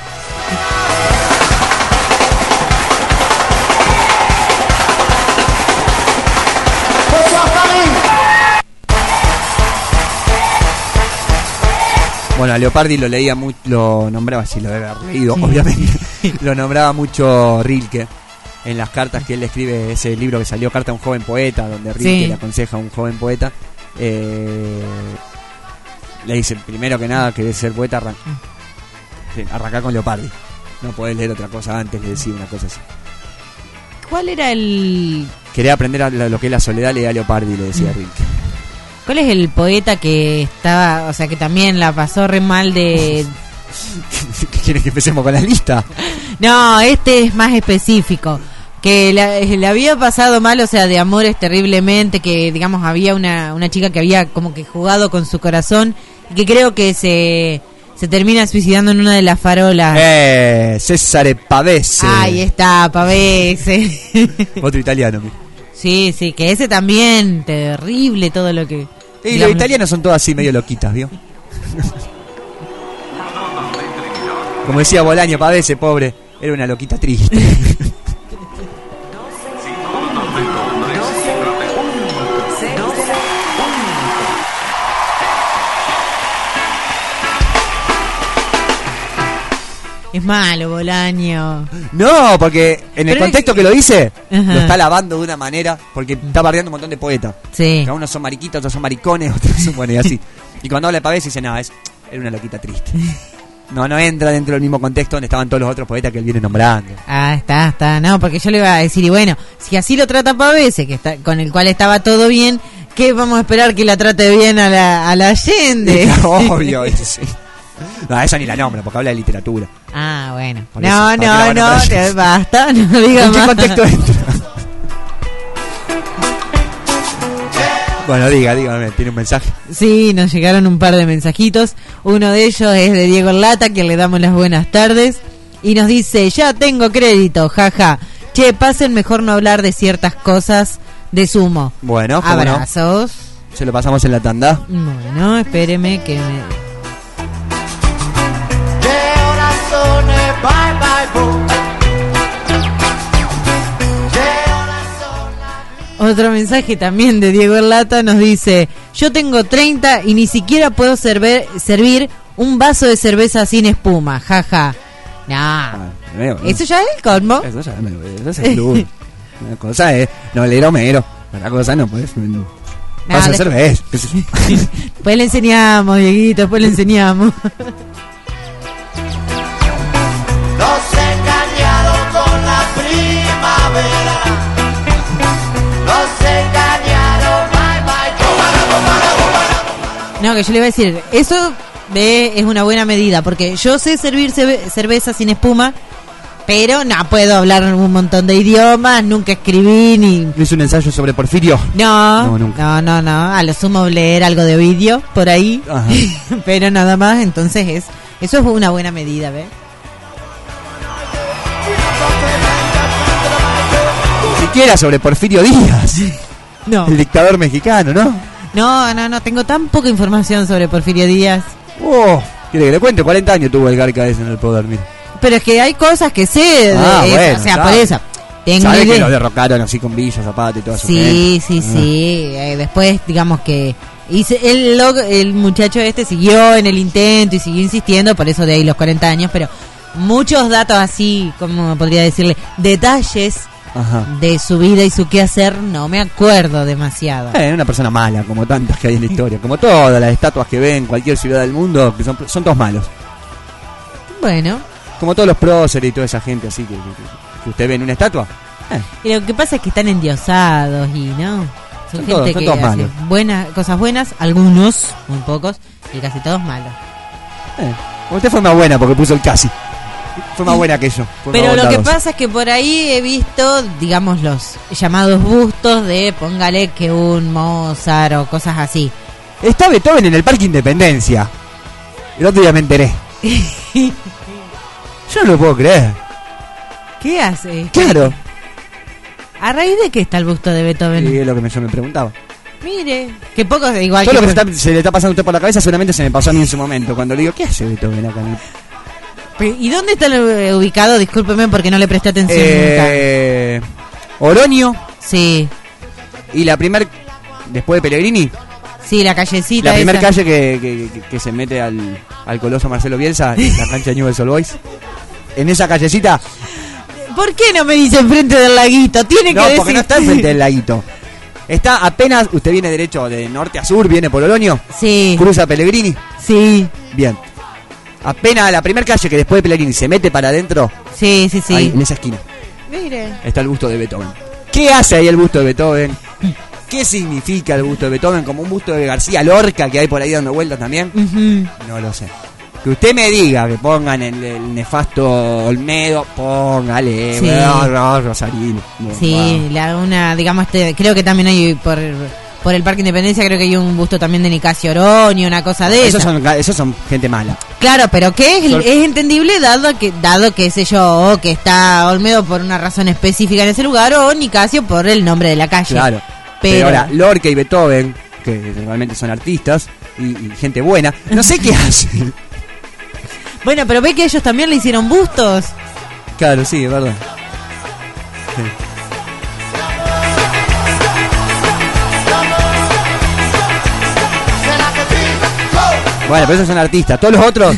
Bueno, a Leopardi lo leía mucho, lo nombraba, sí, lo debe haber leído, obviamente. Lo nombraba mucho Rilke en las cartas que él le escribe, ese libro que salió, Carta a un joven poeta, donde Rilke le aconseja a un joven poeta. Le dice, primero que nada, que debe ser poeta, arrancar con Leopardi. No podés leer otra cosa antes, le decía una cosa así. ¿Cuál era el...? Quería aprender lo que es la soledad, leía a Leopardi, le decía Rilke. ¿Cuál es el poeta que estaba, o sea, que también la pasó re mal de... ¿Quieres que empecemos con la lista? No, este es más específico. Que le había pasado mal, o sea, de amores terriblemente, que digamos había una chica que había como que jugado con su corazón y que creo que se termina suicidando en una de las farolas. Cesare Pavese. Ahí está, Pavese. Otro italiano. Sí, que ese también, terrible todo lo que... Y los italianos son todos así medio loquitas, ¿vio? Como decía Bolaño, Pavese, pobre, era una loquita triste. Es malo, Bolaño. No, porque en el contexto que lo dice, lo está lavando de una manera, porque está bardeando un montón de poetas. Sí. Que unos son mariquitos, otros son maricones, otros son, bueno, y así. Y cuando habla de Pavese dice, no, era una loquita triste. No entra dentro del mismo contexto donde estaban todos los otros poetas que él viene nombrando. Ah, está. No, porque yo le iba a decir, y bueno, si así lo trata Pavese, que está, con el cual estaba todo bien, ¿qué vamos a esperar que la trate bien a la Allende? Obvio, sí. No, esa ni la nombra, porque habla de literatura. Ah, bueno. Por No, eso, basta, no diga ¿En más. qué contexto entra? Bueno, dígame, tiene un mensaje. Sí, nos llegaron un par de mensajitos. Uno de ellos es de Diego Lata, que le damos las buenas tardes. Y nos dice, ya tengo crédito, jaja. Che, pasen, mejor no hablar de ciertas cosas de Sumo. Bueno, abrazos. No. Se lo pasamos en la tanda. Bueno, espéreme que me... Otro mensaje también de Diego Lata nos dice, yo tengo 30 y ni siquiera puedo servir un vaso de cerveza sin espuma, jaja. Eso ya es el colmo. Eso es el club. Una cosa es no leer Homero, otra cosa no puedes. Vaso de cerveza. Después le enseñamos, Dieguito, después le enseñamos. Los engañados con la primavera. Los engañaron, bye. No, que yo le iba a decir, eso es una buena medida, porque yo sé servir cerveza sin espuma, pero no puedo hablar un montón de idiomas, nunca escribí ni... ¿Hizo un ensayo sobre Porfirio? No, a lo sumo leer algo de Ovidio, por ahí, pero nada más, entonces eso es una buena medida, ¿ves? Siquiera sobre Porfirio Díaz. No. El dictador mexicano, ¿no? No, tengo tan poca información sobre Porfirio Díaz. ¿Quiere que le cuente? 40 años tuvo el garca ese en el poder, mire. Pero es que hay cosas que sé, bueno, o sea, sabe. por eso. ¿Sabe que lo derrocaron así con Villa, Zapata y todo eso? Sí. Después, digamos que el muchacho este siguió en el intento y siguió insistiendo, por eso de ahí los 40 años, pero muchos datos así, como podría decirle, detalles de su vida y su quehacer, no me acuerdo demasiado. Una persona mala, como tantas que hay en la historia, como todas las estatuas que ven en cualquier ciudad del mundo, que son todos malos. Bueno. Como todos los próceres y toda esa gente así que usted ve en una estatua. Y lo que pasa es que están endiosados y no. Son gente que hace cosas buenas, algunos, muy pocos, y casi todos malos. Usted fue más buena porque puso el casi. Fue más buena que yo. Pero lo que pasa es que por ahí he visto, digamos, los llamados bustos de, póngale que un Mozart o cosas así. Está Beethoven en el Parque Independencia. El otro día me enteré. Yo no lo puedo creer. ¿Qué hace? Claro. ¿A raíz de qué está el busto de Beethoven? Sí, es lo que yo me preguntaba. Mire, que poco igual. Todo lo que se le está pasando a usted por la cabeza seguramente se me pasó a mí en su momento. Cuando le digo, ¿qué hace Beethoven acá? ¿Y dónde está ubicado? Discúlpeme porque no le presté atención nunca. Oroño. Sí. Y la primer, después de Pellegrini. Sí, la callecita. La primera calle que se mete al coloso Marcelo Bielsa, la cancha de Newell's Old Boys. En esa callecita. ¿Por qué no me dice enfrente del laguito? Tiene que decir. No, porque no está enfrente del laguito. Está apenas, usted viene derecho de norte a sur, viene por Oroño. Sí. Cruza Pellegrini. Sí. Bien. Apenas la primera calle que después de Pellegrini se mete para adentro. Sí. Ahí, en esa esquina. Mire. Está el busto de Beethoven. ¿Qué hace ahí el busto de Beethoven? ¿Qué significa el busto de Beethoven? ¿Como un busto de García Lorca que hay por ahí dando vueltas también? No lo sé. Que usted me diga que pongan el nefasto Olmedo, póngale, Sí. Rosarino. Sí, digamos, creo que también hay por el Parque Independencia, creo que hay un busto también de Nicasio Oroño, una cosa de eso. Esos son gente mala. Claro, pero que es entendible dado que sé yo, que está Olmedo por una razón específica en ese lugar o Nicasio por el nombre de la calle. Claro. Pero ahora, Lorca y Beethoven, que realmente son artistas y gente buena, no sé qué hacen. Bueno, pero ve que ellos también le hicieron bustos. Claro, sí, es verdad. Sí. Bueno, pero esos son artistas. Todos los otros.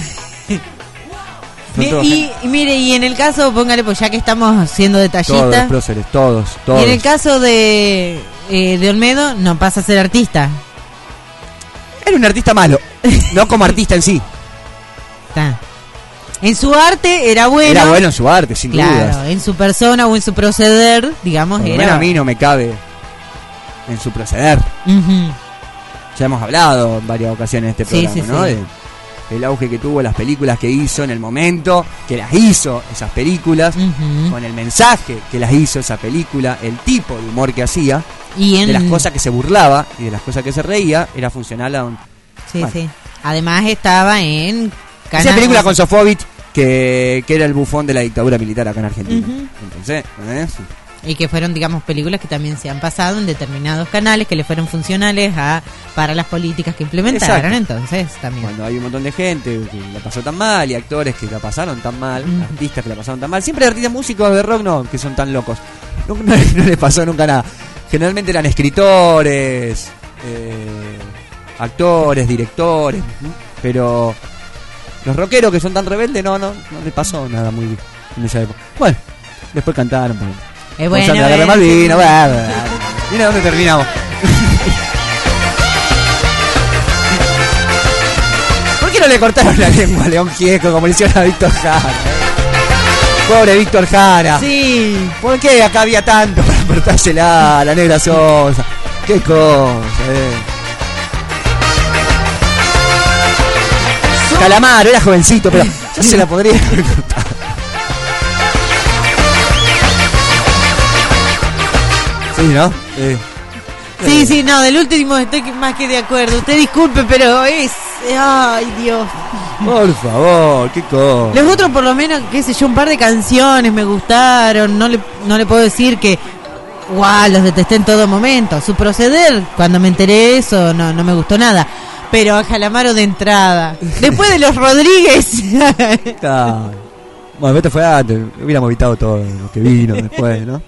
Y mire, y en el caso, póngale, pues ya que estamos siendo detallistas. Todos, próceres, todos. Y en el caso de Olmedo, no pasa a ser artista. Era un artista malo. No como artista en sí. Está. En su arte era bueno. Era bueno en su arte, sin dudas. Claro, en su persona o en su proceder, digamos, era. Bueno, a mí no me cabe en su proceder. Ya hemos hablado en varias ocasiones en este programa, ¿no? Sí. El auge que tuvo, las películas que hizo en el momento, que las hizo esas películas, con el mensaje que las hizo esa película, el tipo de humor que hacía, de las cosas que se burlaba y de las cosas que se reía, era funcional a un... Sí. Además estaba en... Esa película con Sofovich, que era el bufón de la dictadura militar acá en Argentina. Entonces, y que fueron, digamos, películas que también se han pasado en determinados canales que le fueron funcionales para las políticas que implementaron. Exacto. Entonces también cuando hay un montón de gente que la pasó tan mal y actores que la pasaron tan mal, artistas que la pasaron tan mal, siempre artistas músicos de rock no, que son tan locos, no les pasó nunca nada. Generalmente eran escritores, actores, directores, pero los rockeros que son tan rebeldes no les pasó nada muy bien en esa época. Bueno, después cantaron bueno, la Guerra Malvina, mira dónde terminamos. ¿Por qué no le cortaron la lengua a León Gieco como le hicieron a Víctor Jara? Pobre Víctor Jara. Sí. ¿Por qué acá había tanto para cortársela a la Negra Sosa? Qué cosa, Calamaro era jovencito, pero yo se la podría haber cortado. Sí, ¿no? Sí, no, del último estoy más que de acuerdo. Usted disculpe, pero ay, Dios. Por favor, qué cosa. Los otros, por lo menos, qué sé yo, un par de canciones me gustaron. No le puedo decir que los detesté en todo momento. Su proceder, cuando me enteré de eso, no me gustó nada. Pero a Calamaro de entrada. Después de los Rodríguez. Claro. Bueno, esto fue antes. Hubiéramos evitado todo lo que vino después, ¿no?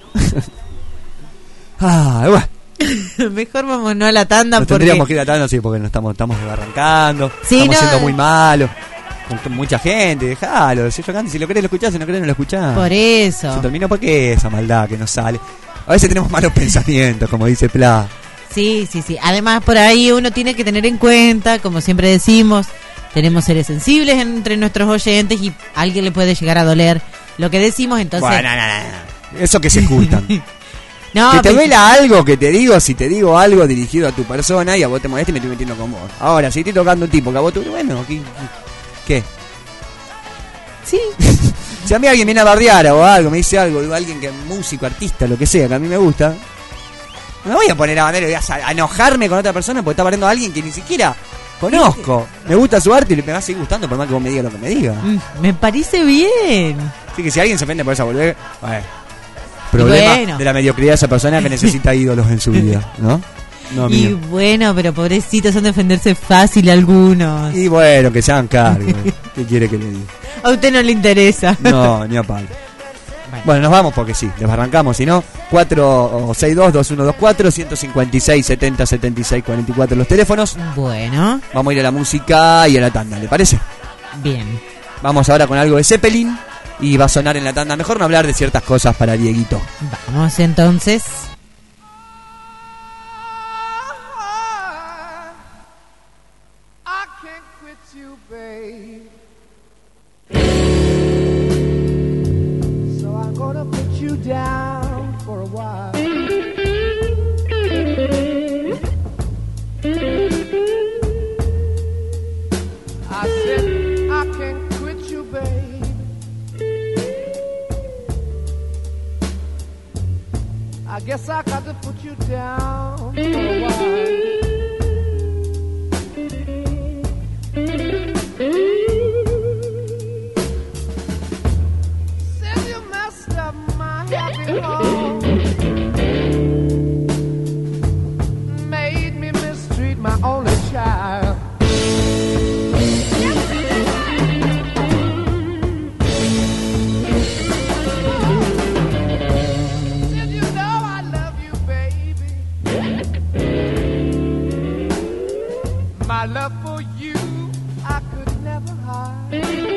Bueno. Mejor vámonos a la tanda. Tendríamos que ir a la tanda, sí, porque estamos arrancando. Sí, estamos siendo muy malos. Con mucha gente, dejalo. Si lo querés lo escuchás, si no querés no lo escuchás. Por eso. Se terminó porque esa maldad que nos sale. A veces tenemos malos pensamientos, como dice Pla. Sí. Además, por ahí uno tiene que tener en cuenta, como siempre decimos, tenemos seres sensibles entre nuestros oyentes y a alguien le puede llegar a doler lo que decimos, entonces... Bueno, eso que se ocultan. No, que te duela algo que te digo, si te digo algo dirigido a tu persona y a vos te molesta y me estoy metiendo con vos. Ahora, si estoy tocando un tipo que a vos bueno, ¿qué? Sí. Si a mí alguien viene a bardear o algo, me dice algo, digo, alguien que es músico, artista, lo que sea, que a mí me gusta, no me voy a poner a bandera y voy a enojarme con otra persona porque está bardeando a alguien que ni siquiera conozco. Me gusta su arte y me va a seguir gustando por más que vos me digas lo que me digas. Me parece bien. Así que si alguien se ofende por esa volver, problema de la mediocridad de esa persona que necesita ídolos en su vida, ¿no? No, y mío. bueno, pero pobrecitos, son defenderse fácil algunos. Y bueno, que se hagan cargo. ¿Qué quiere que le diga? A usted no le interesa. No, ni a palo. Bueno, nos vamos porque sí, desbarrancamos, si no, 462-2124, 156 70 76 44 los teléfonos. Bueno. Vamos a ir a la música y a la tanda, ¿le parece? Bien. Vamos ahora con algo de Zeppelin y va a sonar en la tanda. Mejor no hablar de ciertas cosas para Dieguito. Vamos entonces. Down for a while. I said I can't quit you, babe. I guess I got to put you down for a while. Said you messed up my happy home, made me mistreat my only child. Said you know I love you, baby. My love for you I could never hide.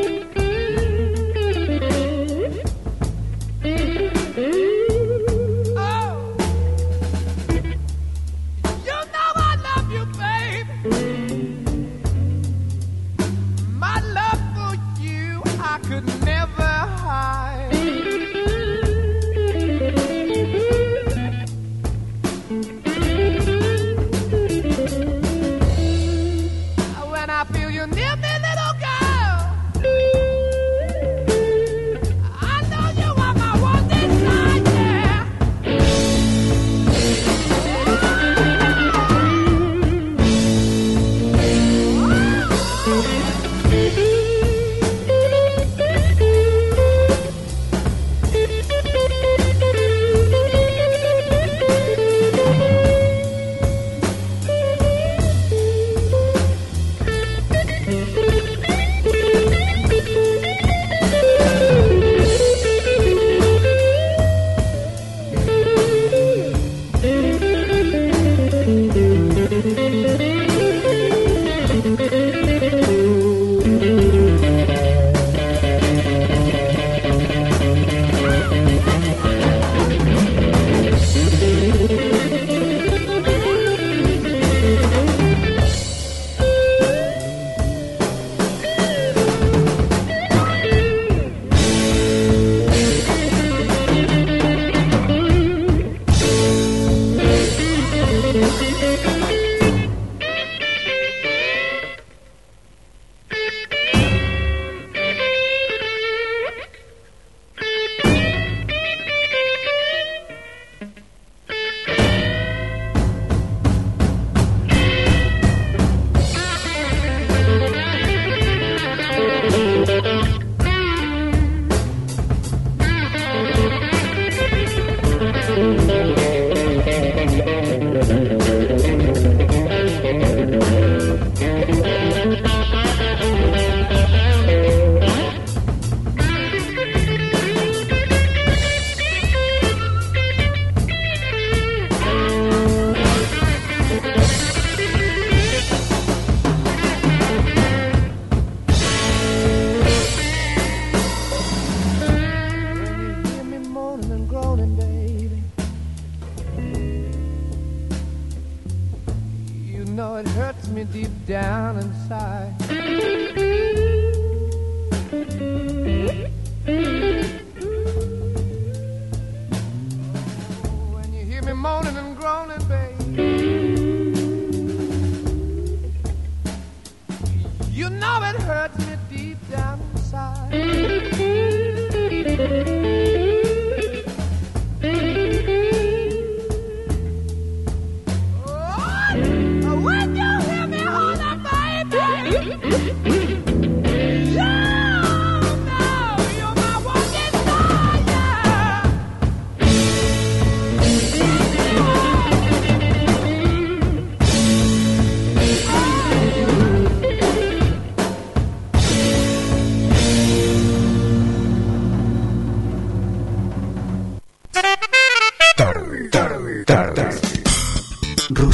When you hear me holler, baby.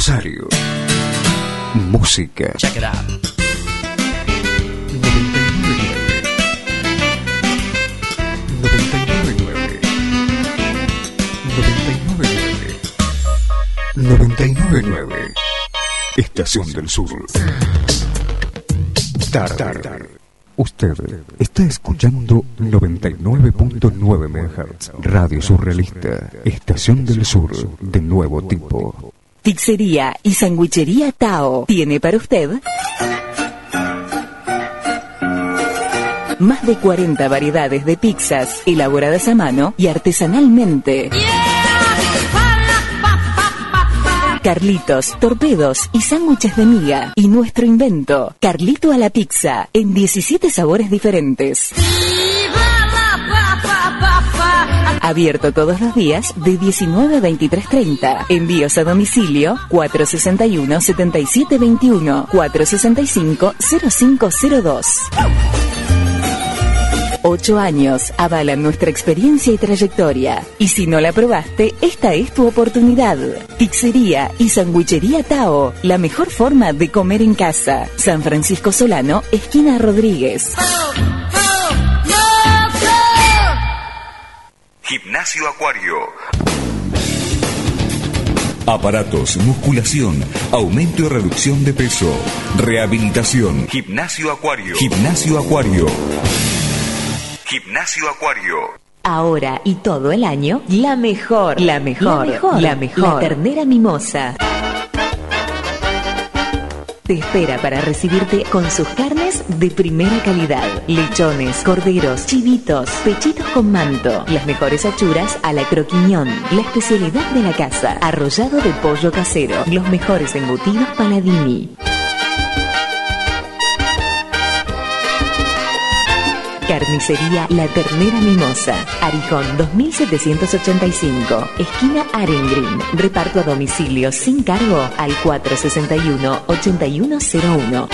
Rosario. Música. Check it out. 99.9 Estación del Sur. Tarde. Usted está escuchando 99.9 MHz. Radio Surrealista. Estación del Sur de nuevo tipo. Pizzería y sandwichería Tao tiene para usted más de 40 variedades de pizzas elaboradas a mano y artesanalmente. Carlitos, torpedos y sándwiches de miga. Y nuestro invento, Carlito a la pizza, en 17 sabores diferentes. Abierto todos los días de 19 a 23:30. Envíos a domicilio 461-7721, 465-0502. 8 años avalan nuestra experiencia y trayectoria. Y si no la probaste, esta es tu oportunidad. Pizzería y sandwichería Tao, la mejor forma de comer en casa. San Francisco Solano, esquina Rodríguez. Gimnasio Acuario. Aparatos, musculación, aumento y reducción de peso, rehabilitación. Gimnasio Acuario. Gimnasio Acuario. Gimnasio Acuario. Ahora y todo el año, la mejor. La ternera mimosa te espera para recibirte con sus carnes de primera calidad. Lechones, corderos, chivitos, pechitos con manto, las mejores achuras a la croquiñón, la especialidad de la casa, arrollado de pollo casero, los mejores embutidos Paladini. Carnicería La Ternera Mimosa, Arijón 2785, esquina Arengreen. Reparto a domicilio sin cargo al 461-8101.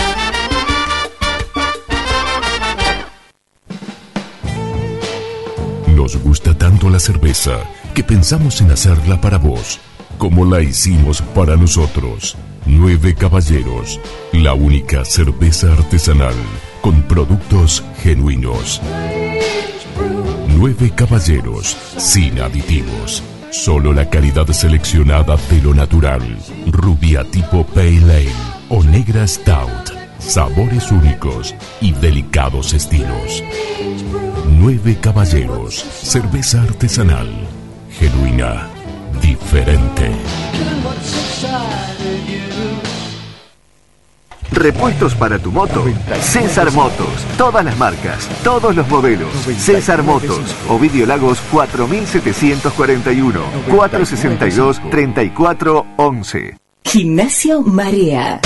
Nos gusta tanto la cerveza que pensamos en hacerla para vos, como la hicimos para nosotros. 9 Caballeros, la única cerveza artesanal con productos genuinos. 9 Caballeros, sin aditivos. Solo la calidad seleccionada de lo natural. Rubia tipo Pale Ale o negra Stout. Sabores únicos y delicados estilos. 9 Caballeros, cerveza artesanal. Genuina, diferente. Repuestos para tu moto, César Motos, todas las marcas, todos los modelos, César Motos, Ovidio Lagos 4741, 462-3411. Gimnasio Marea.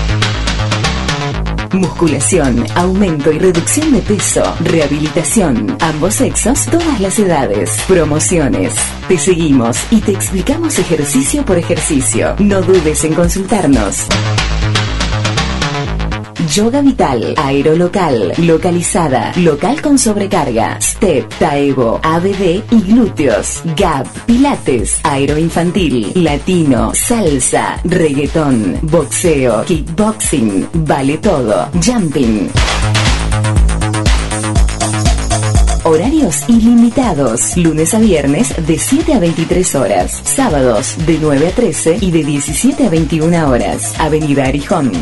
Musculación, aumento y reducción de peso, rehabilitación, ambos sexos, todas las edades, promociones. Te seguimos y te explicamos ejercicio por ejercicio. No dudes en consultarnos. Yoga Vital, Aerolocal, Localizada, Local con sobrecarga, Step, Taevo, ABD y glúteos, Gap, Pilates, Aeroinfantil, Latino, Salsa, Reggaetón, Boxeo, Kickboxing, Vale Todo, Jumping. Horarios ilimitados, lunes a viernes de 7 a 23 horas, sábados de 9 a 13 y de 17 a 21 horas. Avenida Arijón,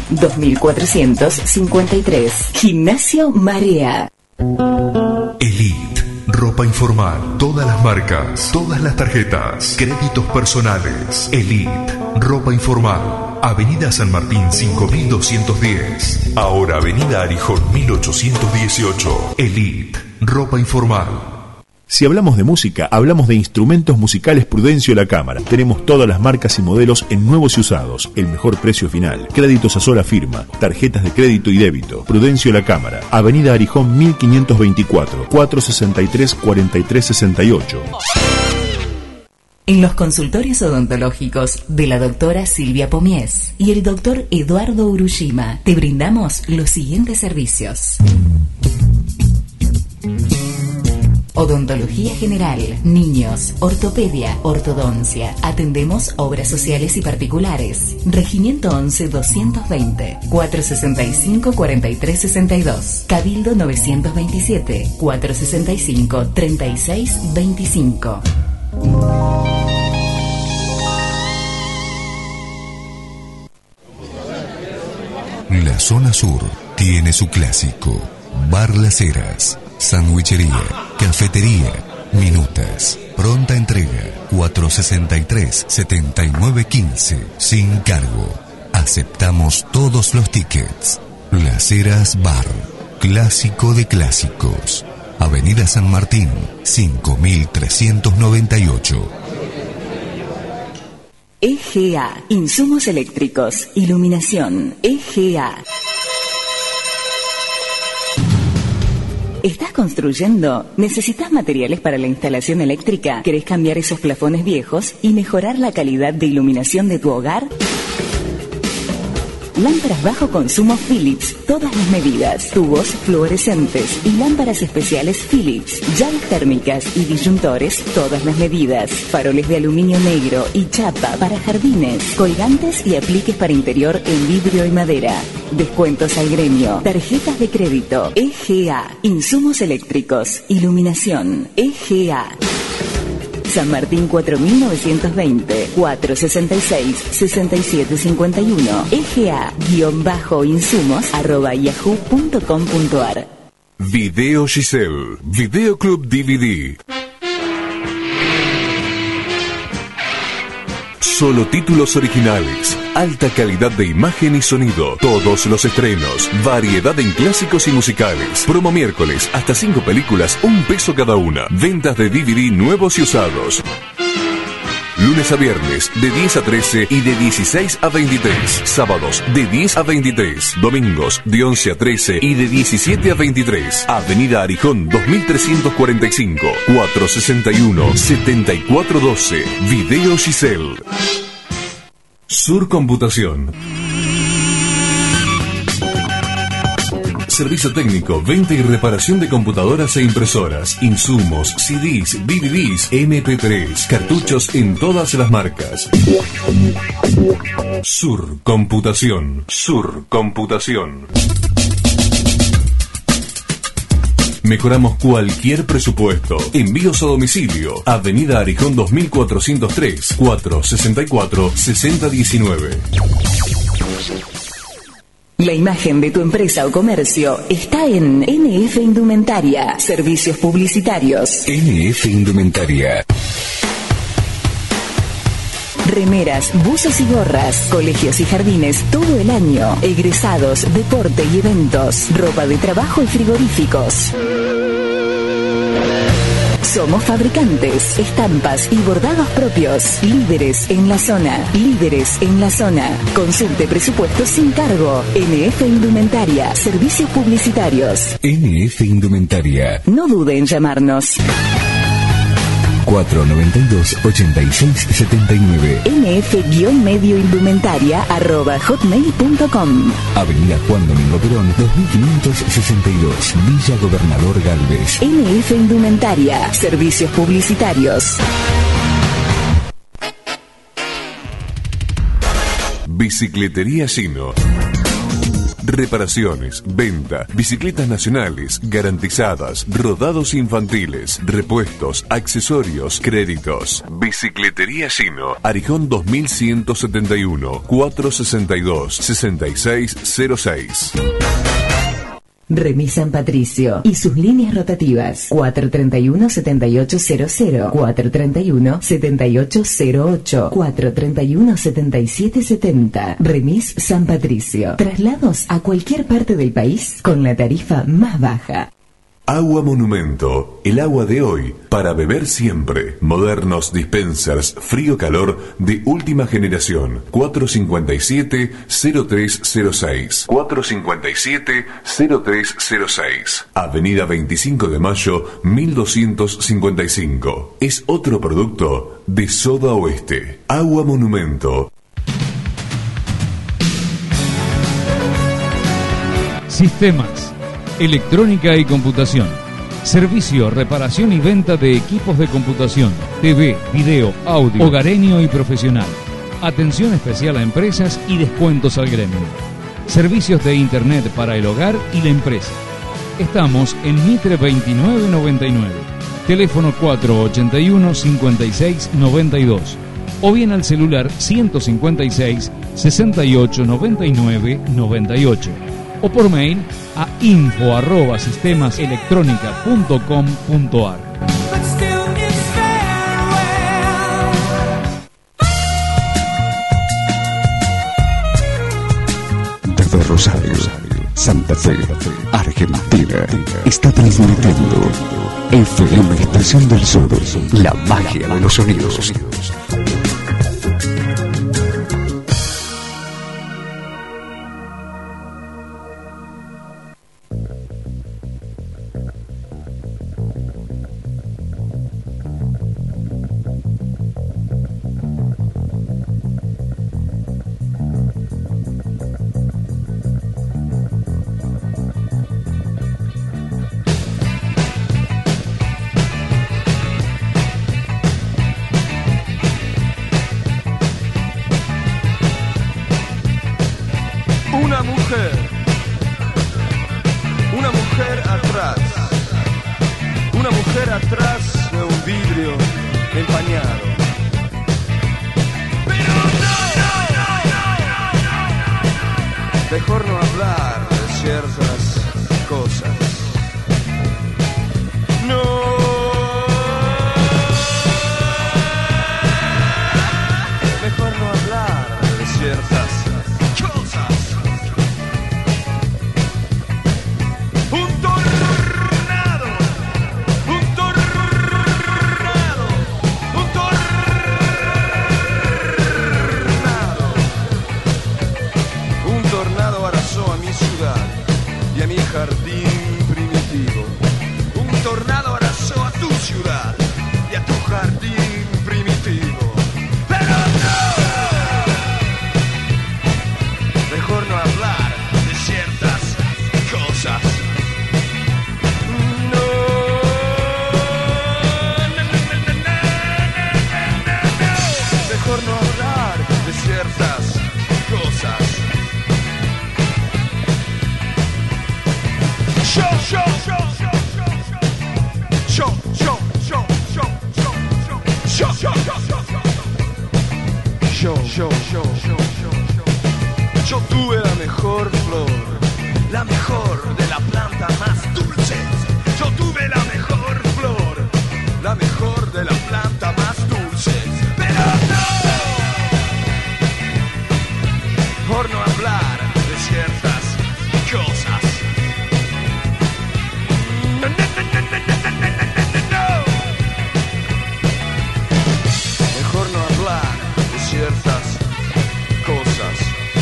2453. Gimnasio Marea. Elite, ropa informal, todas las marcas, todas las tarjetas, créditos personales. Elite, ropa informal. Avenida San Martín 5210. Ahora Avenida Arijón 1818. Elite, ropa informal. Si hablamos de música, hablamos de instrumentos musicales Prudencio La Cámara. Tenemos todas las marcas y modelos en nuevos y usados, el mejor precio final, créditos a sola firma, tarjetas de crédito y débito. Prudencio La Cámara, Avenida Arijón 1524, 463-4368. En los consultorios odontológicos de la doctora Silvia Pomies y el doctor Eduardo Urushima te brindamos los siguientes servicios. odontología general, niños, ortopedia, ortodoncia. Atendemos obras sociales y particulares. Regimiento 11-220, 465-4362. Cabildo 927, 465-3625. La zona sur tiene su clásico. Bar Las Heras, sandwichería, cafetería, minutas, pronta entrega, 463-7915, sin cargo. Aceptamos todos los tickets. Las Heras Bar, clásico de clásicos. Avenida San Martín, 5398. EGA, insumos eléctricos, iluminación. EGA. ¿Estás construyendo? ¿Necesitas materiales para la instalación eléctrica? ¿Querés cambiar esos plafones viejos y mejorar la calidad de iluminación de tu hogar? Lámparas bajo consumo Philips, todas las medidas, tubos fluorescentes y lámparas especiales Philips, llaves térmicas y disyuntores, todas las medidas, faroles de aluminio negro y chapa para jardines, colgantes y apliques para interior en vidrio y madera. Descuentos al gremio, tarjetas de crédito, EGA, insumos eléctricos, iluminación, EGA. San Martín 4920, 466-6751, ega-insumos@yahoo.com.ar. Video Giselle, Videoclub DVD. Solo títulos originales, alta calidad de imagen y sonido, todos los estrenos, variedad en clásicos y musicales. Promo miércoles, hasta 5 películas, $1 cada una. Ventas de DVD nuevos y usados. Lunes a viernes, de 10 a 13 y de 16 a 23. Sábados, de 10 a 23. Domingos, de 11 a 13 y de 17 a 23. Avenida Arijón 2345, 461-7412. Video Giselle. Sur Computación. Servicio técnico, venta y reparación de computadoras e impresoras, insumos, CDs, DVDs, MP3, cartuchos en todas las marcas. Sur Computación. Sur Computación. Mejoramos cualquier presupuesto. Envíos a domicilio. Avenida Arijón 2403, 464-6019. La imagen de tu empresa o comercio está en NF Indumentaria. Servicios publicitarios. NF Indumentaria. Remeras, buzos y gorras, colegios y jardines todo el año, egresados, deporte y eventos, ropa de trabajo y frigoríficos. Somos fabricantes, estampas y bordados propios. Líderes en la zona. Líderes en la zona. Consulte presupuestos sin cargo. NF Indumentaria. Servicios publicitarios. NF Indumentaria. No dude en llamarnos. 492-8679. nf-medioindumentaria@hotmail.com. Avenida Juan Domingo Perón, 2562, Villa Gobernador Galvez. NF Indumentaria. Servicios publicitarios. Bicicletería Gino. Reparaciones, venta, bicicletas nacionales, garantizadas, rodados infantiles, repuestos, accesorios, créditos. Bicicletería Gino, Arijón 2171, 462-6606. Remis San Patricio y sus líneas rotativas 431-7800, 431-7808, 431-7770. Remis San Patricio. Traslados a cualquier parte del país con la tarifa más baja. Agua Monumento, el agua de hoy, para beber siempre. Modernos dispensers frío-calor de última generación. 457-0306. 457-0306. Avenida 25 de Mayo, 1255. Es otro producto de Soda Oeste. Agua Monumento. Sistemas, electrónica y computación. Servicio, reparación y venta de equipos de computación, TV, video, audio, hogareño y profesional. Atención especial a empresas y descuentos al gremio. Servicios de internet para el hogar y la empresa. Estamos en Mitre 2999. Teléfono 481-5692. O bien al celular 156-6899-98. O por mail a info@sistemaselectronica.com.ar. Desde Rosario, Santa Fe, Argentina, está transmitiendo FM Estación del Sur, la magia de los sonidos. Yo tuve la mejor flor, la mejor de la planta más dulce. Yo tuve la mejor flor, la mejor de la planta más dulce. Pero no, por no hablar de ciertas cosas. No, no, no, no, no, no, no, no. Mejor no hablar de ciertas cosas.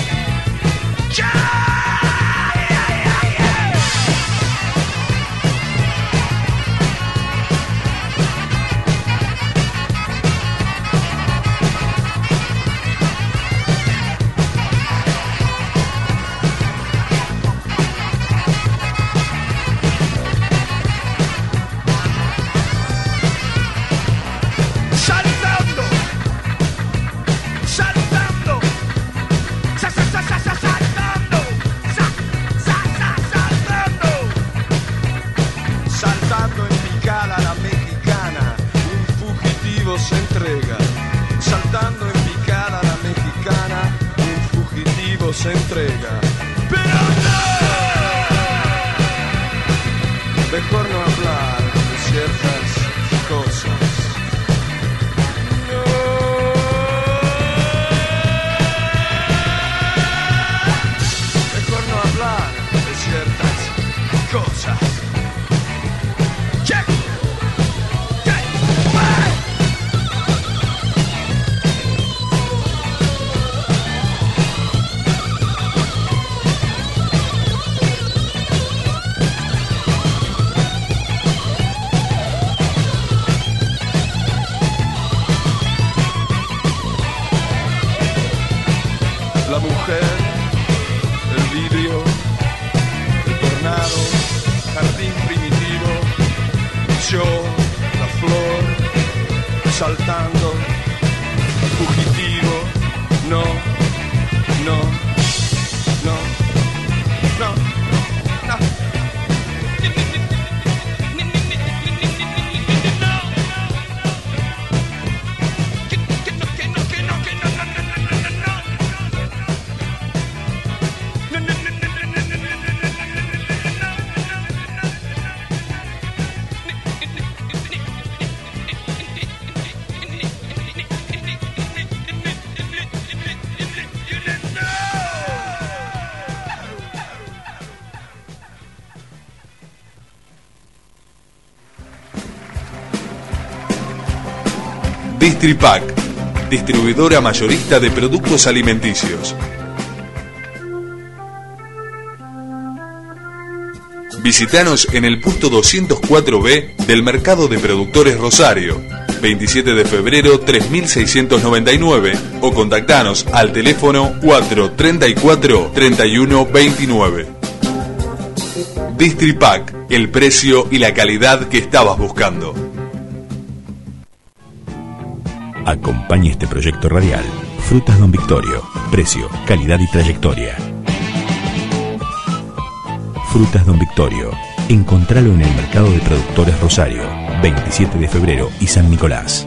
Saltando en picada la mexicana, un fugitivo se entrega. Saltando en picada la mexicana, un fugitivo se entrega. Pero no, mejor no hablar de ciertas cosas. Mejor no hablar de ciertas cosas. nació la flor saltando, fugitivo, no, no, no, no, no. Distripac, distribuidora mayorista de productos alimenticios. Visítanos en el puesto 204B del Mercado de Productores Rosario, 27 de febrero 3699, o contactanos al teléfono 434-3129. Distripac, el precio y la calidad que estabas buscando. Acompaña este proyecto radial. Frutas Don Victorio. Precio, calidad y trayectoria. Frutas Don Victorio. Encontralo en el Mercado de Productores Rosario, 27 de febrero y San Nicolás.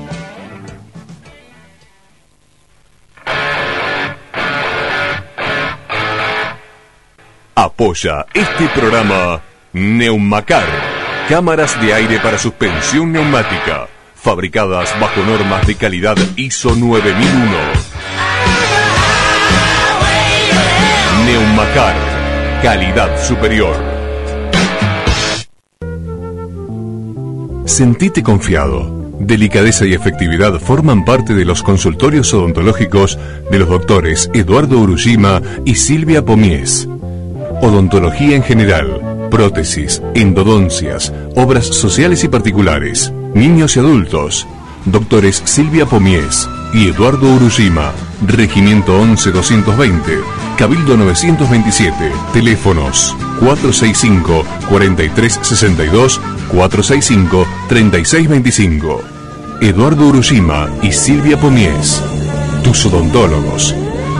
Apoya este programa Neumacar. Cámaras de aire para suspensión neumática. Fabricadas bajo normas de calidad ISO 9001. Neumacar, calidad superior. Sentite confiado. Delicadeza y efectividad forman parte de los consultorios odontológicos de los doctores Eduardo Urushima y Silvia Pomies. Odontología en general, prótesis, endodoncias, obras sociales y particulares, niños y adultos. Doctores Silvia Pomies y Eduardo Urushima. Regimiento 11-220, Cabildo 927. Teléfonos 465-4362, 465-3625. Eduardo Urushima y Silvia Pomies, tus odontólogos.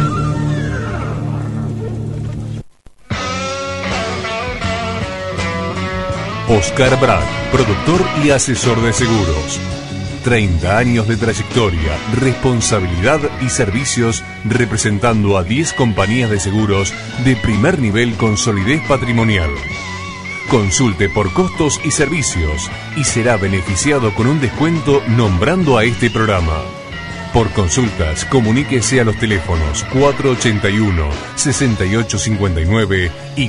Oscar Brad, productor y asesor de seguros. 30 años de trayectoria, responsabilidad y servicios representando a 10 compañías de seguros de primer nivel con solidez patrimonial. Consulte por costos y servicios y será beneficiado con un descuento nombrando a este programa. Por consultas, comuníquese a los teléfonos 481-6859 y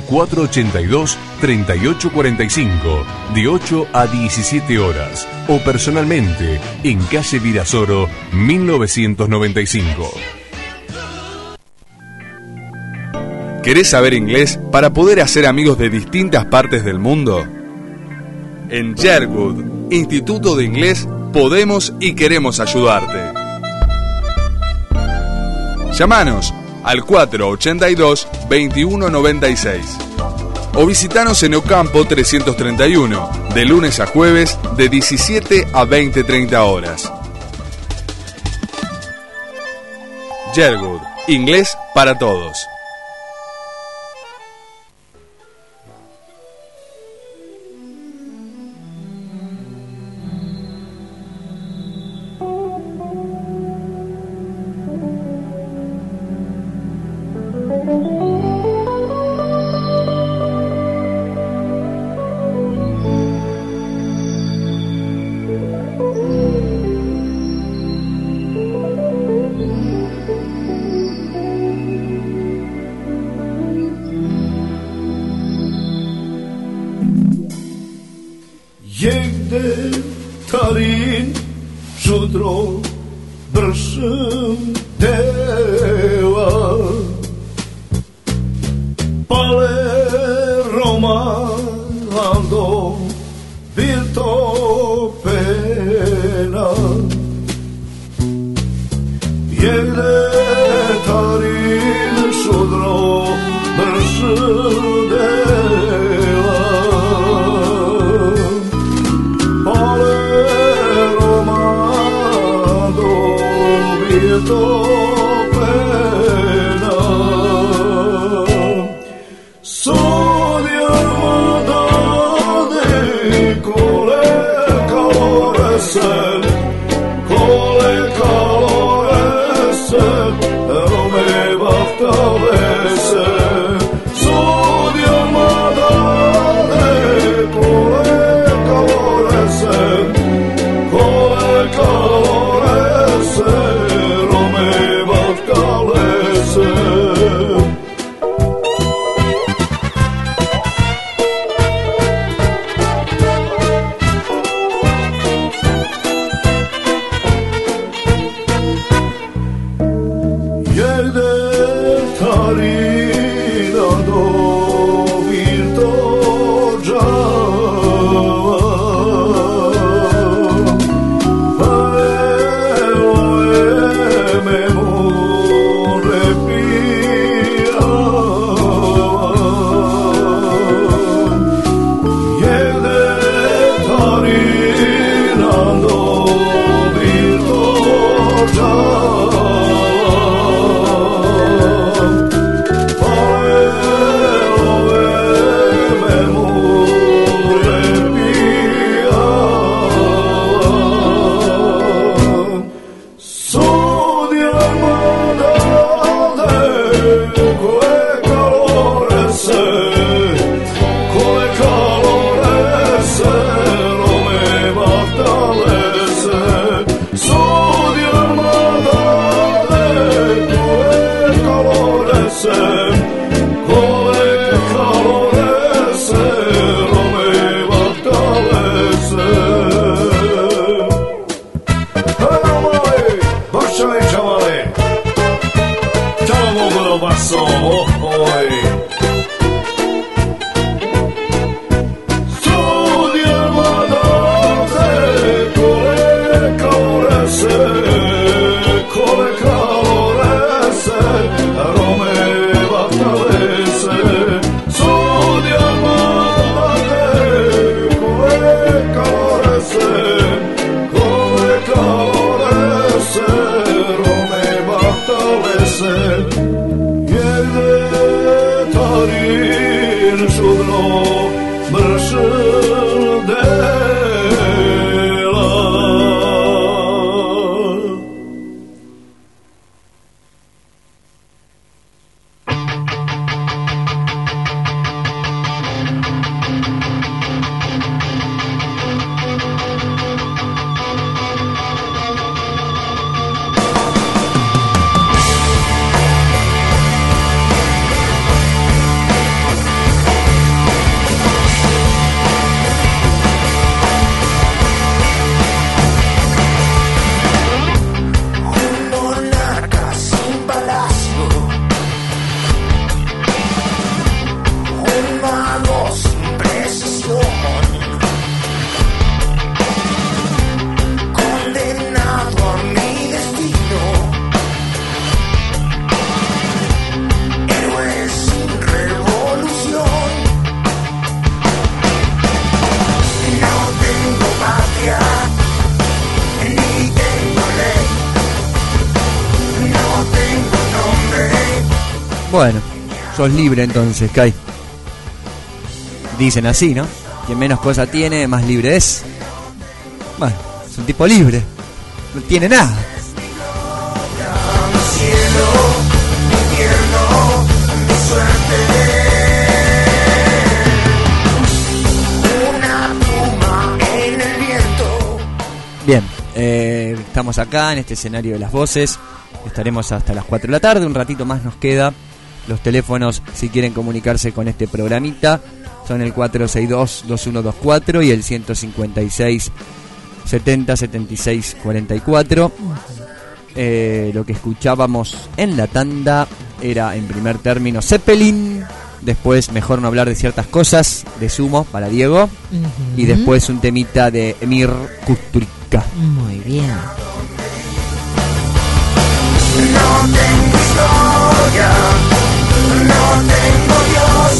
482-3845 de 8 a 17 horas o personalmente en calle Virasoro 1995. ¿Querés saber inglés para poder hacer amigos de distintas partes del mundo? En Sherwood, Instituto de Inglés, podemos y queremos ayudarte. Llámanos al 482-2196 o visitanos en Ocampo 331, de lunes a jueves de 17 a 20:30 horas. Sherwood, inglés para todos. Oh Bueno, sos libre entonces, Kai. Dicen así, ¿no? Quien menos cosa tiene, más libre es. Bueno, es un tipo libre. No tiene nada. Bien, estamos acá en este escenario de las voces. Estaremos hasta las 4 de la tarde. Un ratito más nos queda. Los teléfonos, si quieren comunicarse con este programita, son el 462-2124 y el 156-70-76-44. Lo que escuchábamos en la tanda era, en primer término, Zeppelin. Después, Mejor no hablar de ciertas cosas, de Sumo, para Diego. Y después un temita de Emir Kusturica. Muy bien. No tengo historia, no tengo Dios.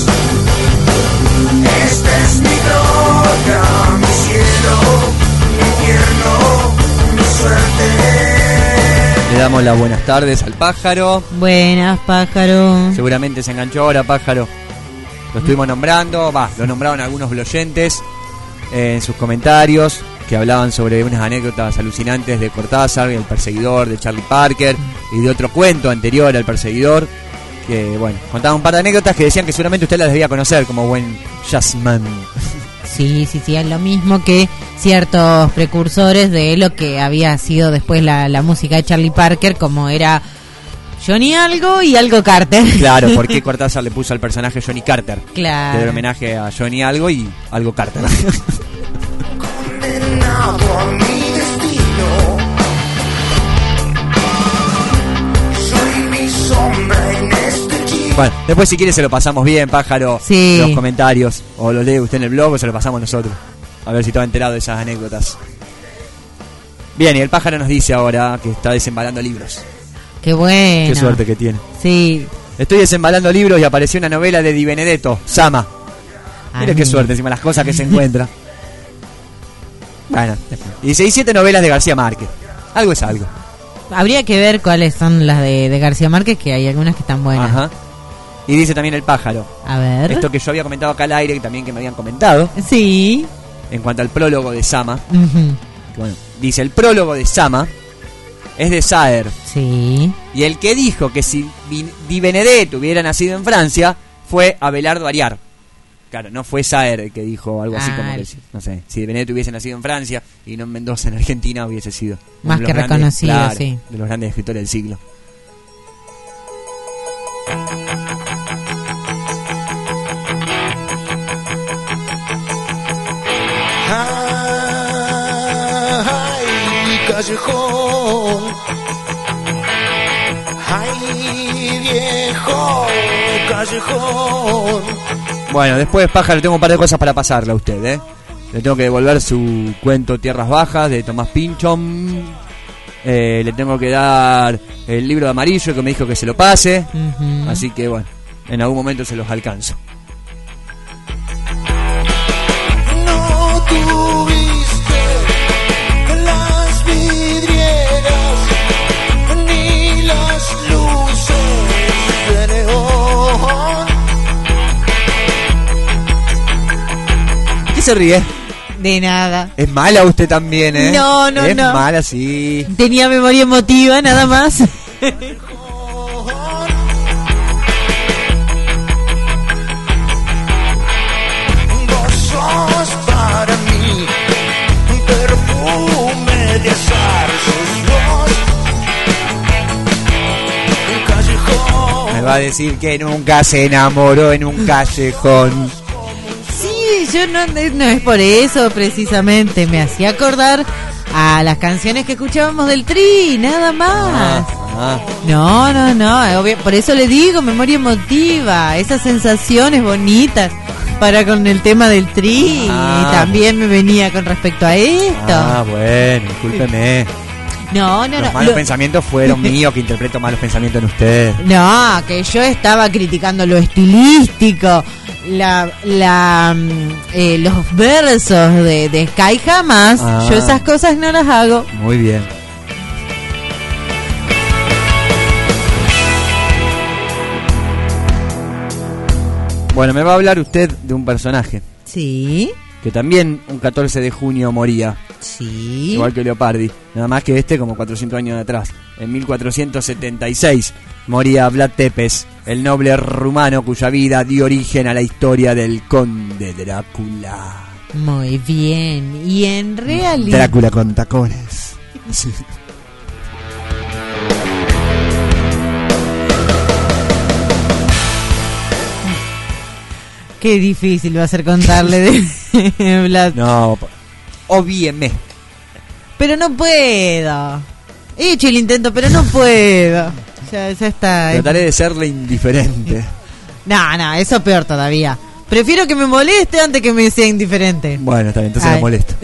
Esta es mi gloria, mi cielo, mi infierno, mi suerte. Le damos las buenas tardes al pájaro. Buenas, pájaro. Seguramente se enganchó ahora, pájaro. Lo estuvimos nombrando, lo nombraron algunos oyentes en sus comentarios, que hablaban sobre unas anécdotas alucinantes de Cortázar, El Perseguidor, de Charlie Parker, y de otro cuento anterior al Perseguidor, que bueno, contaban un par de anécdotas que decían que seguramente usted las debía conocer como buen jazzman. Sí, es lo mismo que ciertos precursores de lo que había sido después la música de Charlie Parker, como era Johnny Algo y Algo Carter. Claro, porque Cortázar le puso al personaje Johnny Carter. Claro. Que era homenaje a Johnny Algo y Algo Carter. Condenado a mi destino, soy mi sombra en este chico. Bueno, después si quiere se lo pasamos bien, pájaro, sí, en los comentarios, o lo lee usted en el blog o se lo pasamos nosotros, a ver si estaba enterado de esas anécdotas. Bien, y el pájaro nos dice ahora que está desembalando libros. Qué bueno. Qué suerte que tiene. Sí. Estoy desembalando libros y apareció una novela de Di Benedetto, Sama. Mire qué suerte, encima las cosas que se encuentra. Bueno, y 6-7 novelas de García Márquez. Algo es algo. Habría que ver cuáles son las de García Márquez, que hay algunas que están buenas. Ajá. Y dice también el pájaro. A ver. Esto que yo había comentado acá al aire, y también que me habían comentado. Sí. En cuanto al prólogo de Sama. Uh-huh. Bueno, dice, el prólogo de Sama es de Saer. Sí. Y el que dijo que si Di Benedetto hubiera nacido en Francia fue Abelardo Ariar. Claro, no fue Saer el que dijo algo así como que, no sé, si Di Benedetto hubiese nacido en Francia y no en Mendoza, en Argentina, hubiese sido más que reconocido, claro, sí, de los grandes escritores del siglo. Ay, callejón, ay, viejo callejón. Bueno, después, pájaro, tengo un par de cosas para pasarle a usted, ¿eh? Le tengo que devolver su cuento Tierras Bajas de Tomás Pynchon. Le tengo que dar el libro de Amarillo que me dijo que se lo pase. Uh-huh. Así que bueno, en algún momento se los alcanzo. No tuviste las vidrieras ni las luces de neón. ¿Qué se ríe? De nada. Es mala usted también, ¿eh? No, es mala, sí. Tenía memoria emotiva, nada más. Vos sos para mí un perfume de azar, sos vos un callejón. Me va a decir que nunca se enamoró en un callejón. Sí, yo no es por eso precisamente. Me hacía acordar a las canciones que escuchábamos del Tri, nada más. No, obvio, por eso le digo, memoria emotiva, esas sensaciones bonitas para con el tema del Tri. Y también me venía con respecto a esto. Bueno, discúlpeme. No. Los malos pensamientos fueron míos, que interpreto malos pensamientos en usted. No, que yo estaba criticando lo estilístico, los versos de Sky jamás. Yo esas cosas no las hago. Muy bien. Bueno, me va a hablar usted de un personaje. Sí. Que también un 14 de junio moría. Sí. Igual que Leopardi. Nada más que como 400 años atrás. En 1476 moría Vlad Tepes, el noble rumano cuya vida dio origen a la historia del conde Drácula. Muy bien. Y en realidad... Drácula con tacones. Sí. Qué difícil va a ser contarle de Vlad. No, obvieme. Pero no puedo. He hecho el intento, pero no puedo. Ya está. Trataré de serle indiferente. No, eso peor todavía. Prefiero que me moleste antes que me sea indiferente. Bueno, está bien, entonces la molesto.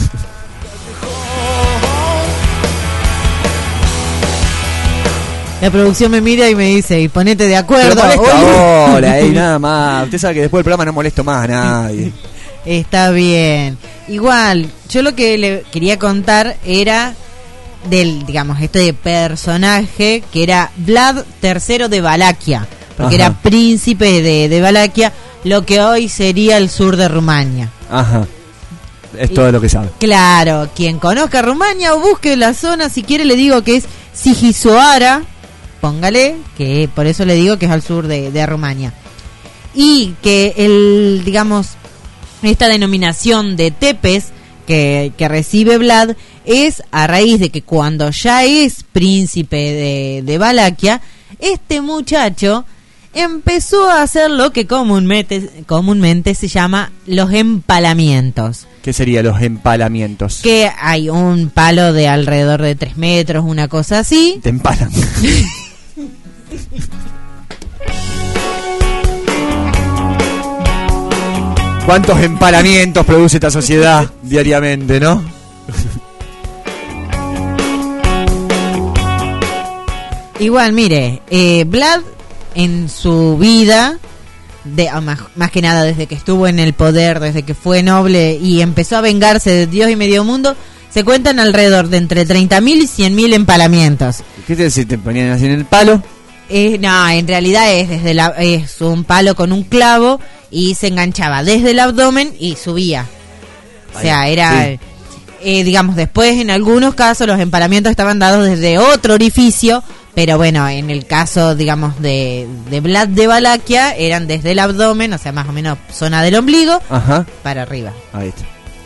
La producción me mira y me dice, y ponete de acuerdo. Pero molesta ahora, nada más. Usted sabe que después del programa no molesto más a nadie. Está bien. Igual, yo lo que le quería contar era del, digamos, este personaje que era Vlad III de Valaquia, porque Ajá. era príncipe de Valaquia, lo que hoy sería el sur de Rumania. Ajá. Es todo lo que sabe. Claro, quien conozca Rumania o busque la zona, si quiere le digo que es Sigisoara, póngale, que por eso le digo que es al sur de Rumania. Y que el, digamos, esta denominación de Tepes que recibe Vlad es a raíz de que cuando ya es príncipe de Valaquia, este muchacho empezó a hacer lo que comúnmente se llama los empalamientos. ¿Qué serían los empalamientos? Que hay un palo de alrededor de 3 metros, una cosa así. Te empalan. ¿Cuántos empalamientos produce esta sociedad diariamente, no? Igual, mire, Vlad en su vida, más que nada desde que estuvo en el poder, desde que fue noble y empezó a vengarse de Dios y medio mundo, se cuentan alrededor de entre 30.000 y 100.000 empalamientos. ¿Qué te decís? ¿Te ponían así en el palo? No, en realidad es un palo con un clavo y se enganchaba desde el abdomen y subía. O sea, era... Sí. Digamos, después en algunos casos los empalamientos estaban dados desde otro orificio, pero bueno, en el caso, digamos, de Vlad de Valaquia, eran desde el abdomen, o sea, más o menos zona del ombligo, ajá, para arriba. Ahí está.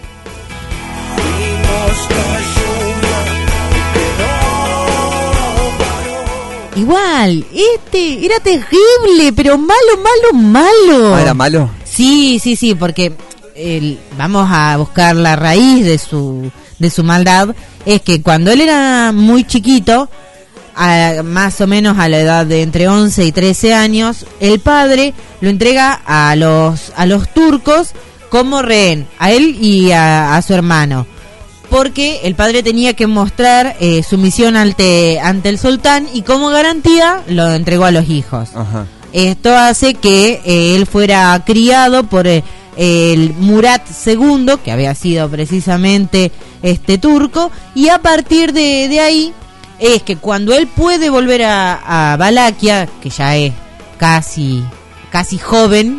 Igual, era terrible, pero malo. ¿Ah, era malo? Sí, porque vamos a buscar la raíz de su maldad. Es que cuando él era muy chiquito, más o menos a la edad de entre 11 y 13 años, el padre lo entrega a los turcos como rehén, a él y a su hermano, porque el padre tenía que mostrar sumisión ante el sultán y como garantía lo entregó a los hijos. Ajá. Esto hace que él fuera criado por el Murat II, que había sido precisamente turco, y a partir de ahí es que cuando él puede volver a Valaquia, que ya es casi joven,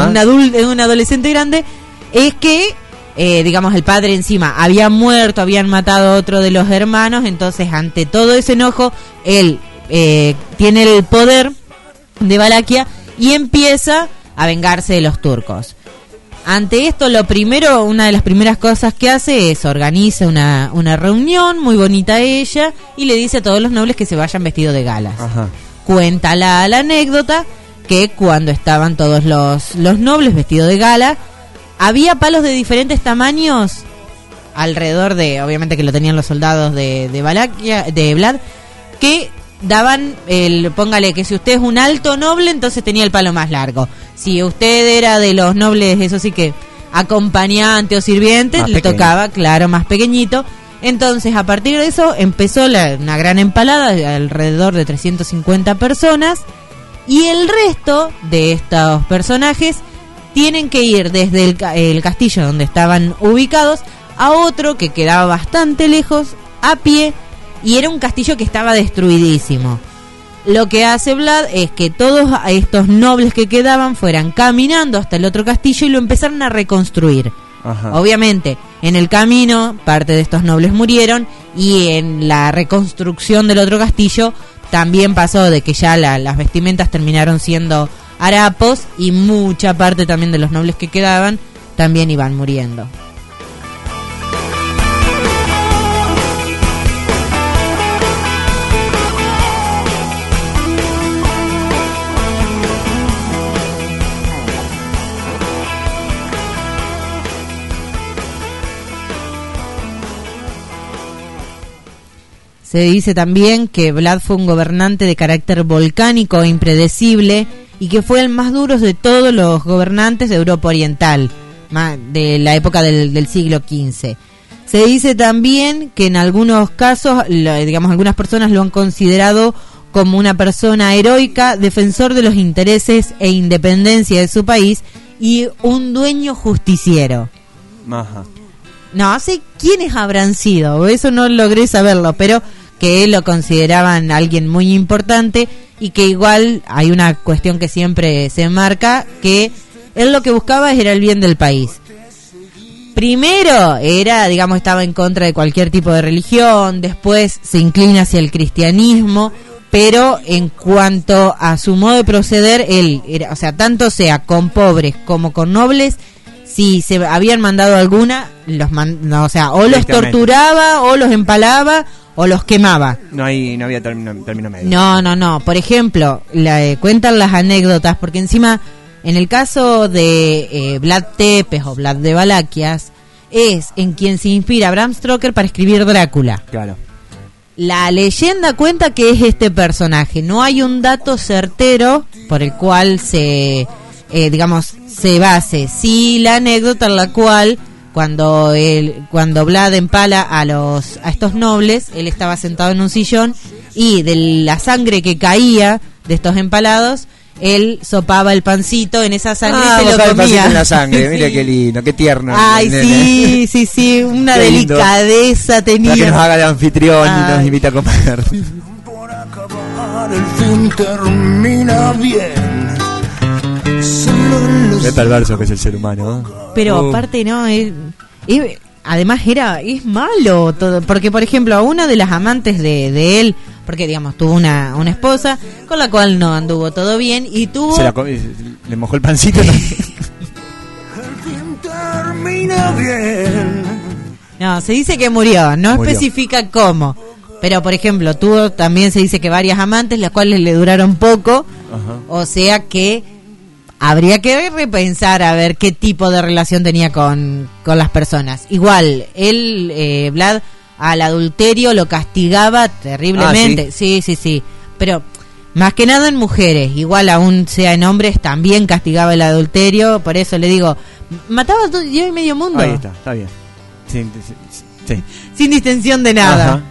un adolescente grande, es que digamos, el padre encima había muerto, habían matado a otro de los hermanos, entonces ante todo ese enojo él tiene el poder de Valaquia y empieza a vengarse de los turcos. Ante esto, una de las primeras cosas que hace es organiza una reunión muy bonita a ella y le dice a todos los nobles que se vayan vestidos de galas. Ajá. Cuenta la anécdota que cuando estaban todos los nobles vestidos de gala, había palos de diferentes tamaños alrededor obviamente que lo tenían los soldados de Valaquia, de Vlad, que daban póngale que si usted es un alto noble, entonces tenía el palo más largo. Si usted era de los nobles, eso sí que acompañante o sirviente, le tocaba, claro, más pequeñito. Entonces, a partir de eso, empezó una gran empalada de alrededor de 350 personas. Y el resto de estos personajes tienen que ir desde el castillo donde estaban ubicados a otro que quedaba bastante lejos, a pie, y era un castillo que estaba destruidísimo. Lo que hace Vlad es que todos estos nobles que quedaban fueran caminando hasta el otro castillo y lo empezaron a reconstruir. Ajá. Obviamente, en el camino, parte de estos nobles murieron y en la reconstrucción del otro castillo también pasó de que ya las vestimentas terminaron siendo harapos y mucha parte también de los nobles que quedaban también iban muriendo. Se dice también que Vlad fue un gobernante de carácter volcánico e impredecible y que fue el más duro de todos los gobernantes de Europa Oriental, de la época del siglo XV. Se dice también que en algunos casos, digamos, algunas personas lo han considerado como una persona heroica, defensor de los intereses e independencia de su país y un dueño justiciero. Ajá. no sé quiénes habrán sido, eso no logré saberlo, pero que lo consideraban alguien muy importante y que igual hay una cuestión que siempre se marca, que él lo que buscaba era el bien del país. Primero era, digamos, estaba en contra de cualquier tipo de religión, después se inclina hacia el cristianismo, pero en cuanto a su modo de proceder, él era, o sea, tanto sea con pobres como con nobles, si se habían mandado alguna, o sea, o los torturaba, o los empalaba, o los quemaba. No había término medio. No. Por ejemplo, cuentan las anécdotas, porque encima, en el caso de Vlad Tepes o Vlad de Valaquias, es en quien se inspira Bram Stoker para escribir Drácula. Claro. La leyenda cuenta que es este personaje. No hay un dato certero por el cual se base. Sí, la anécdota en la cual cuando Vlad empala a estos nobles, él estaba sentado en un sillón y de la sangre que caía de estos empalados, él sopaba el pancito en esa sangre y se lo comía. El pancito en la sangre, mira qué lindo, qué tierno. Ay, sí, una delicadeza tenía. Para que nos haga de anfitrión y nos invita a comer. El fin termina bien. Qué perverso que es el ser humano, ¿eh? Pero aparte no, además es malo todo, porque por ejemplo a una de las amantes de él, porque digamos tuvo una esposa con la cual no anduvo todo bien y tuvo... le mojó el pancito. El fin termina bien. No, se dice que murió, no especifica cómo. Pero por ejemplo también se dice que varias amantes, las cuales le duraron poco. Ajá. O sea que habría que repensar a ver qué tipo de relación tenía con las personas. Igual, él, Vlad, al adulterio lo castigaba terriblemente. Sí. Pero más que nada en mujeres, igual aún sea en hombres, también castigaba el adulterio. Por eso le digo, mataba a todo y medio mundo. Ahí está bien. Sí. Sin distensión de nada. Ajá.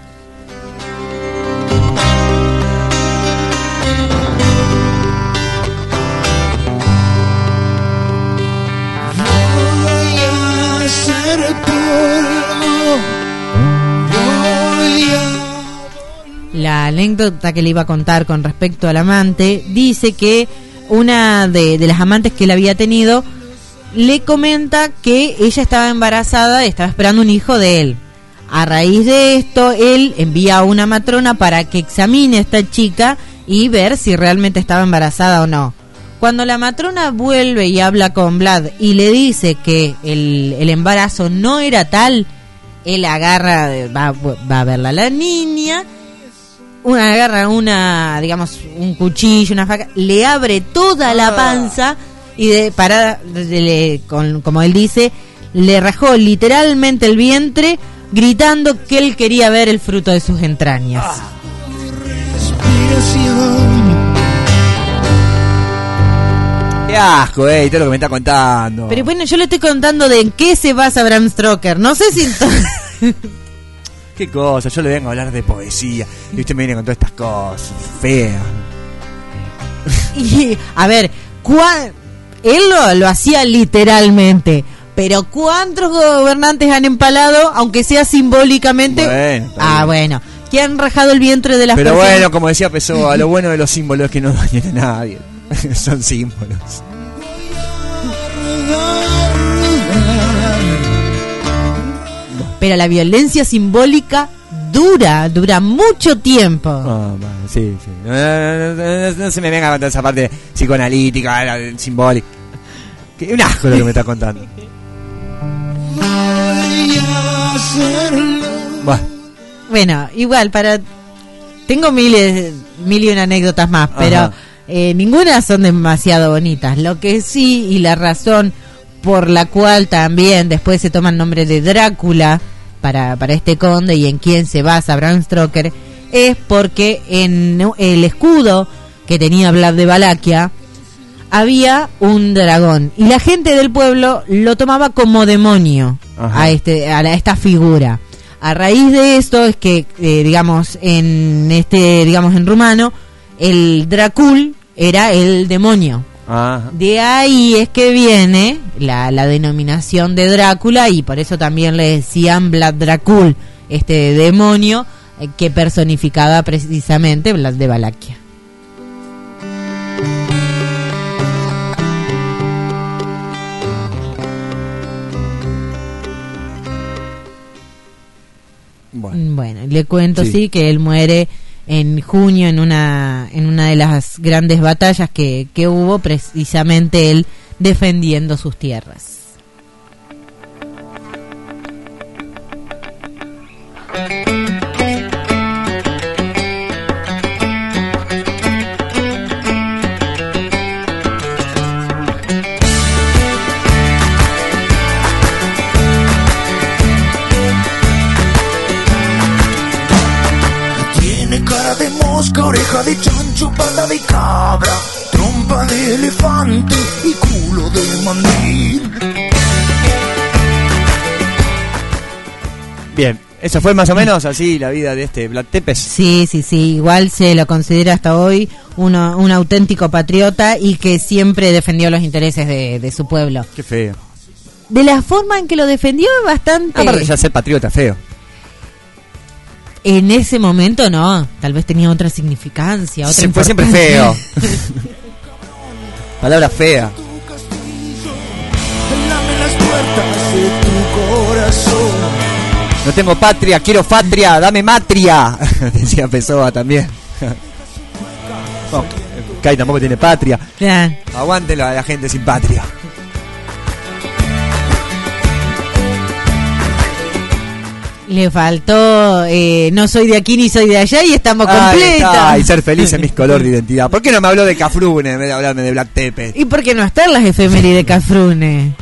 La anécdota que le iba a contar con respecto al amante dice que una de las amantes que él había tenido le comenta que ella estaba embarazada, estaba esperando un hijo de él. A raíz de esto, él envía a una matrona para que examine a esta chica y ver si realmente estaba embarazada o no. Cuando la matrona vuelve y habla con Vlad y le dice que el embarazo no era tal, él agarra, va a verla a la niña, agarra un cuchillo, una faca, le abre toda la panza y como él dice, le rajó literalmente el vientre, gritando que él quería ver el fruto de sus entrañas. Qué asco, todo lo que me está contando. Pero bueno, yo le estoy contando de en qué se basa Bram Stoker. No sé si... Qué cosa, yo le vengo a hablar de poesía y usted me viene con todas estas cosas feas. Y, a ver, él lo hacía literalmente, pero ¿cuántos gobernantes han empalado, aunque sea simbólicamente? Bueno, que han rajado el vientre de las personas. Pero bueno, como decía Pessoa, lo bueno de los símbolos es que no dañan a nadie. Son símbolos. Pero la violencia simbólica dura mucho tiempo. Sí. No se me venga a contar esa parte psicoanalítica, simbólica. Que un asco lo que me está contando. Bueno, igual tengo mil y una anécdotas más, pero ninguna son demasiado bonitas. Lo que sí, y la razón por la cual también después se toma el nombre de Drácula para este conde y en quien se basa Bram Stoker, es porque en el escudo que tenía Vlad de Valaquia había un dragón y la gente del pueblo lo tomaba como demonio a esta figura. A raíz de esto es que en rumano el Dracul era el demonio. De ahí es que viene la denominación de Drácula, y por eso también le decían Vlad Dracul, este demonio que personificaba precisamente Vlad de Valaquia. Bueno, le cuento sí que él muere en junio en una de las grandes batallas que hubo, precisamente él defendiendo sus tierras. Oreja de chancho, pata de cabra, trompa de elefante y culo de mandil. Bien, eso fue más o menos así la vida de este Vlad Tepes. Sí, igual se lo considera hasta hoy un auténtico patriota y que siempre defendió los intereses de su pueblo. Qué feo. De la forma en que lo defendió es bastante... Aparte ya ser patriota, feo. En ese momento no, tal vez tenía otra significancia, otra fue siempre feo. Palabra fea. Dame las puertas de tu corazón. No tengo patria, quiero patria, dame matria. Decía Pessoa también. No, Kai tampoco tiene patria. Claro. Aguántelo a la gente sin patria. Le faltó no soy de aquí ni soy de allá y estamos completos. Y ser feliz en mis color de identidad. ¿Por qué no me habló de Cafrune en vez de hablarme de Vlad Tepes? ¿Y por qué no están las efemérides de Cafrune?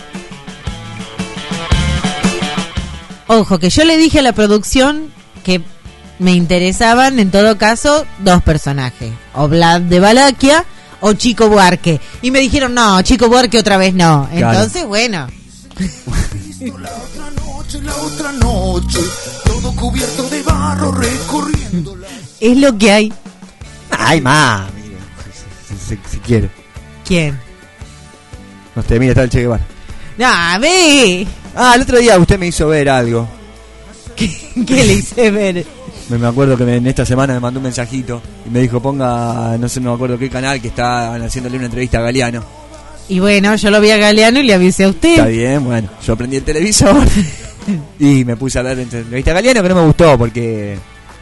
Ojo, que yo le dije a la producción que me interesaban en todo caso dos personajes, o Vlad de Valaquia o Chico Buarque, y me dijeron no, Chico Buarque otra vez no. Entonces bueno. La otra noche, todo cubierto de barro recorriendo. Es lo que hay. Hay más, si quiere. ¿Quién? No sé, mira, está el Che Guevara. No, ve. El otro día usted me hizo ver algo. ¿Qué le hice ver? Me acuerdo que en esta semana me mandó un mensajito y me dijo ponga, no me acuerdo qué canal, que está haciéndole una entrevista a Galeano. Y bueno, yo lo vi a Galeano y le avisé a usted. Está bien, bueno, yo prendí el televisor y me puse a ver la entrevista a Galeano, que no me gustó porque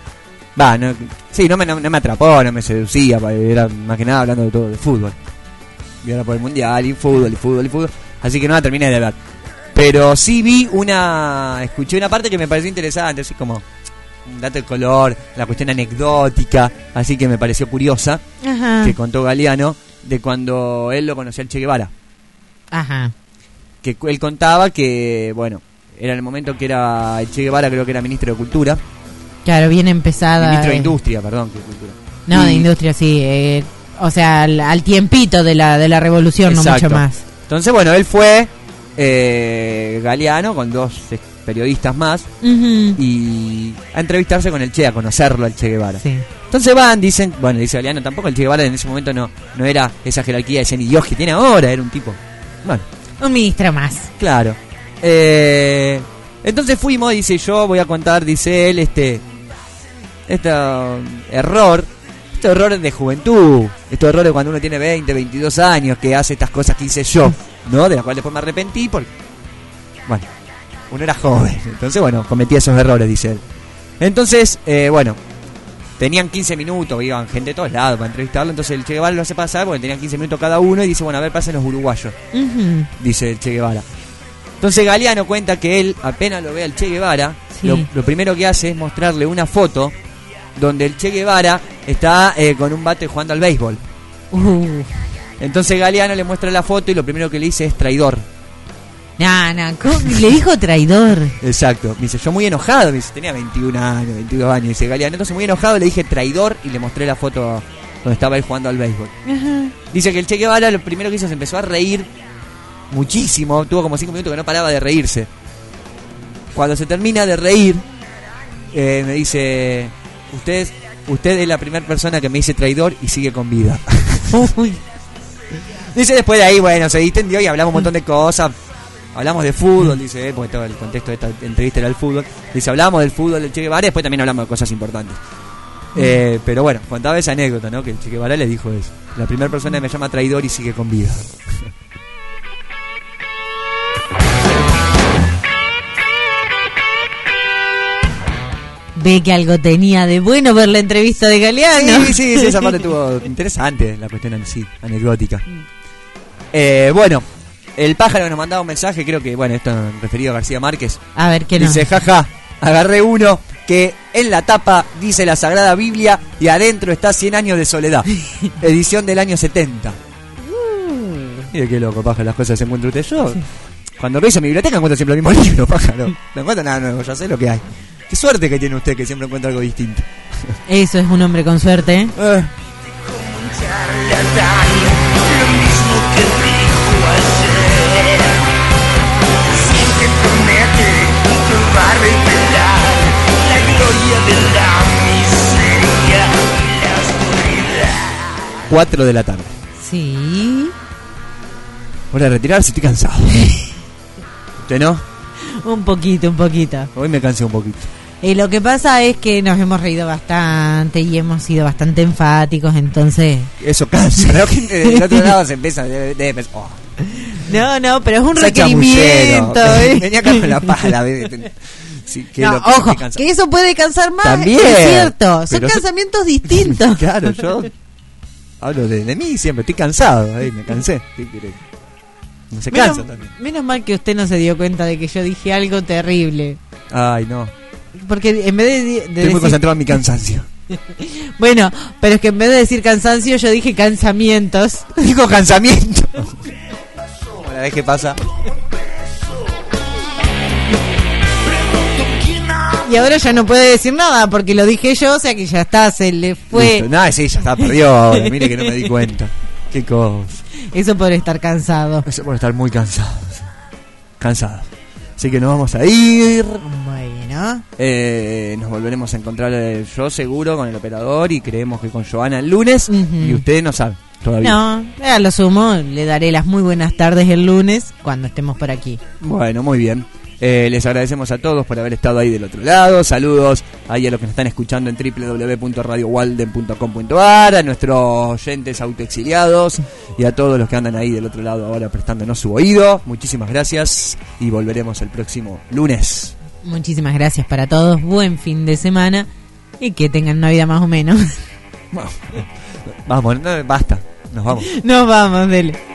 no me atrapó, no me seducía, era más que nada hablando de todo, de fútbol. Y ahora por el mundial y fútbol, así que no la terminé de ver. Pero sí escuché una parte que me pareció interesante, así como un dato de color, la cuestión anecdótica, así que me pareció curiosa. Ajá. Que contó Galeano de cuando él lo conocía al Che Guevara. Ajá. Que él contaba que, bueno, era en el momento que era el Che Guevara, creo que era ministro de Cultura. Claro, bien empezada. Ministro de Industria, perdón, que Cultura. No, de Industria, sí. O sea, al tiempito de la revolución, exacto. No mucho más. Entonces, bueno, él fue Galeano con dos periodistas más y a entrevistarse con el Che, a conocerlo al Che Guevara. Sí. Entonces dice Galeano, tampoco el Che Guevara en ese momento no era esa jerarquía de semidios que tiene ahora, era un tipo, bueno, un ministro más. Claro. Entonces fuimos, dice, yo voy a contar, dice él, estos errores de juventud, estos errores cuando uno tiene 20, 22 años, que hace estas cosas que hice yo, ¿no? De las cuales después me arrepentí porque, bueno, uno era joven, entonces, bueno, cometía esos errores, dice él. Entonces, tenían 15 minutos, iban gente de todos lados para entrevistarlo, entonces el Che Guevara lo hace pasar porque tenían 15 minutos cada uno y dice, bueno, a ver, pasen los uruguayos, dice el Che Guevara. Entonces Galeano cuenta que él, apenas lo ve al Che Guevara, sí, lo primero que hace es mostrarle una foto donde el Che Guevara está con un bate jugando al béisbol. Entonces Galeano le muestra la foto y lo primero que le dice es traidor. ¿Cómo? Le dijo traidor. Exacto. Me dice, yo muy enojado, me dice, tenía 21 años, 22 años, dice Galeano, entonces muy enojado le dije traidor y le mostré la foto donde estaba él jugando al béisbol. Ajá. Dice que el Che Guevara lo primero que hizo se empezó a reír muchísimo, tuvo como 5 minutos que no paraba de reírse. Cuando se termina de reír, me dice, usted es la primera persona que me dice traidor y sigue con vida. Dice, después de ahí, bueno, se distendió y hablamos un montón de cosas. Hablamos de fútbol, dice, porque todo el contexto de esta entrevista era el fútbol. Dice, hablamos del fútbol del Che Guevara y después también hablamos de cosas importantes. Pero bueno, contaba esa anécdota, ¿no? Que el Che Guevara le dijo eso. La primera persona que me llama traidor y sigue con vida. Ve que algo tenía de bueno ver la entrevista de Galeano. Sí, esa parte estuvo interesante, la cuestión en sí, anecdótica. Bueno, el pájaro nos mandaba un mensaje, creo que, bueno, esto referido a García Márquez. A ver, ¿qué dice, jaja, agarré uno que en la tapa dice la Sagrada Biblia y adentro está 100 años de soledad. Edición del año 70. Mire qué loco, pájaro, las cosas se encuentra usted. Yo, cuando reviso mi biblioteca, encuentro siempre el mismo libro, pájaro. No encuentro nada nuevo, ya sé lo que hay. Qué suerte que tiene usted, que siempre encuentra algo distinto. Eso es un hombre con suerte, ¿eh? Lo mismo que dijo ayer. Siempre promete que va a revelar la gloria de la miseria y la oscuridad. 4 de la tarde. Sí. Hora de retirarse, estoy cansado. ¿Usted no? Un poquito. Hoy me cansé un poquito. Lo que pasa es que nos hemos reído bastante y hemos sido bastante enfáticos, entonces... Eso cansa, ¿no? Del otro lado se empieza... Oh. No, pero es un requerimiento. Venía acá con la pala. Sí, no, ojo, que eso puede cansar más. También. Es cierto, son cansamientos distintos. Claro, yo hablo de mí siempre, estoy cansado. Me cansé. No se cansa también. Menos mal que usted no se dio cuenta de que yo dije algo terrible. Ay, no. Porque en vez de estoy decir... muy concentrado en mi cansancio. Bueno, pero es que en vez de decir cansancio yo dije cansamientos. Dijo cansamiento. Como la vez que pasa. Y ahora ya no puede decir nada porque lo dije yo, o sea que ya está, se le fue. Listo. No, sí, ya está, perdió ahora. Mire que no me di cuenta. Qué cosa. Eso por estar cansado. Eso por estar muy cansado. Cansado. Así que nos vamos a ir. Bueno. Nos volveremos a encontrar yo seguro con el operador y creemos que con Joana el lunes. Y ustedes no saben todavía. No, a lo sumo le daré las muy buenas tardes el lunes cuando estemos por aquí. Bueno, muy bien. Les agradecemos a todos por haber estado ahí del otro lado. Saludos ahí a los que nos están escuchando en www.radiowalden.com.ar, a nuestros oyentes autoexiliados y a todos los que andan ahí del otro lado ahora prestándonos su oído. Muchísimas gracias y volveremos el próximo lunes. Muchísimas gracias para todos. Buen fin de semana y que tengan una vida más o menos. Vamos, basta. Nos vamos. Nos vamos, dele.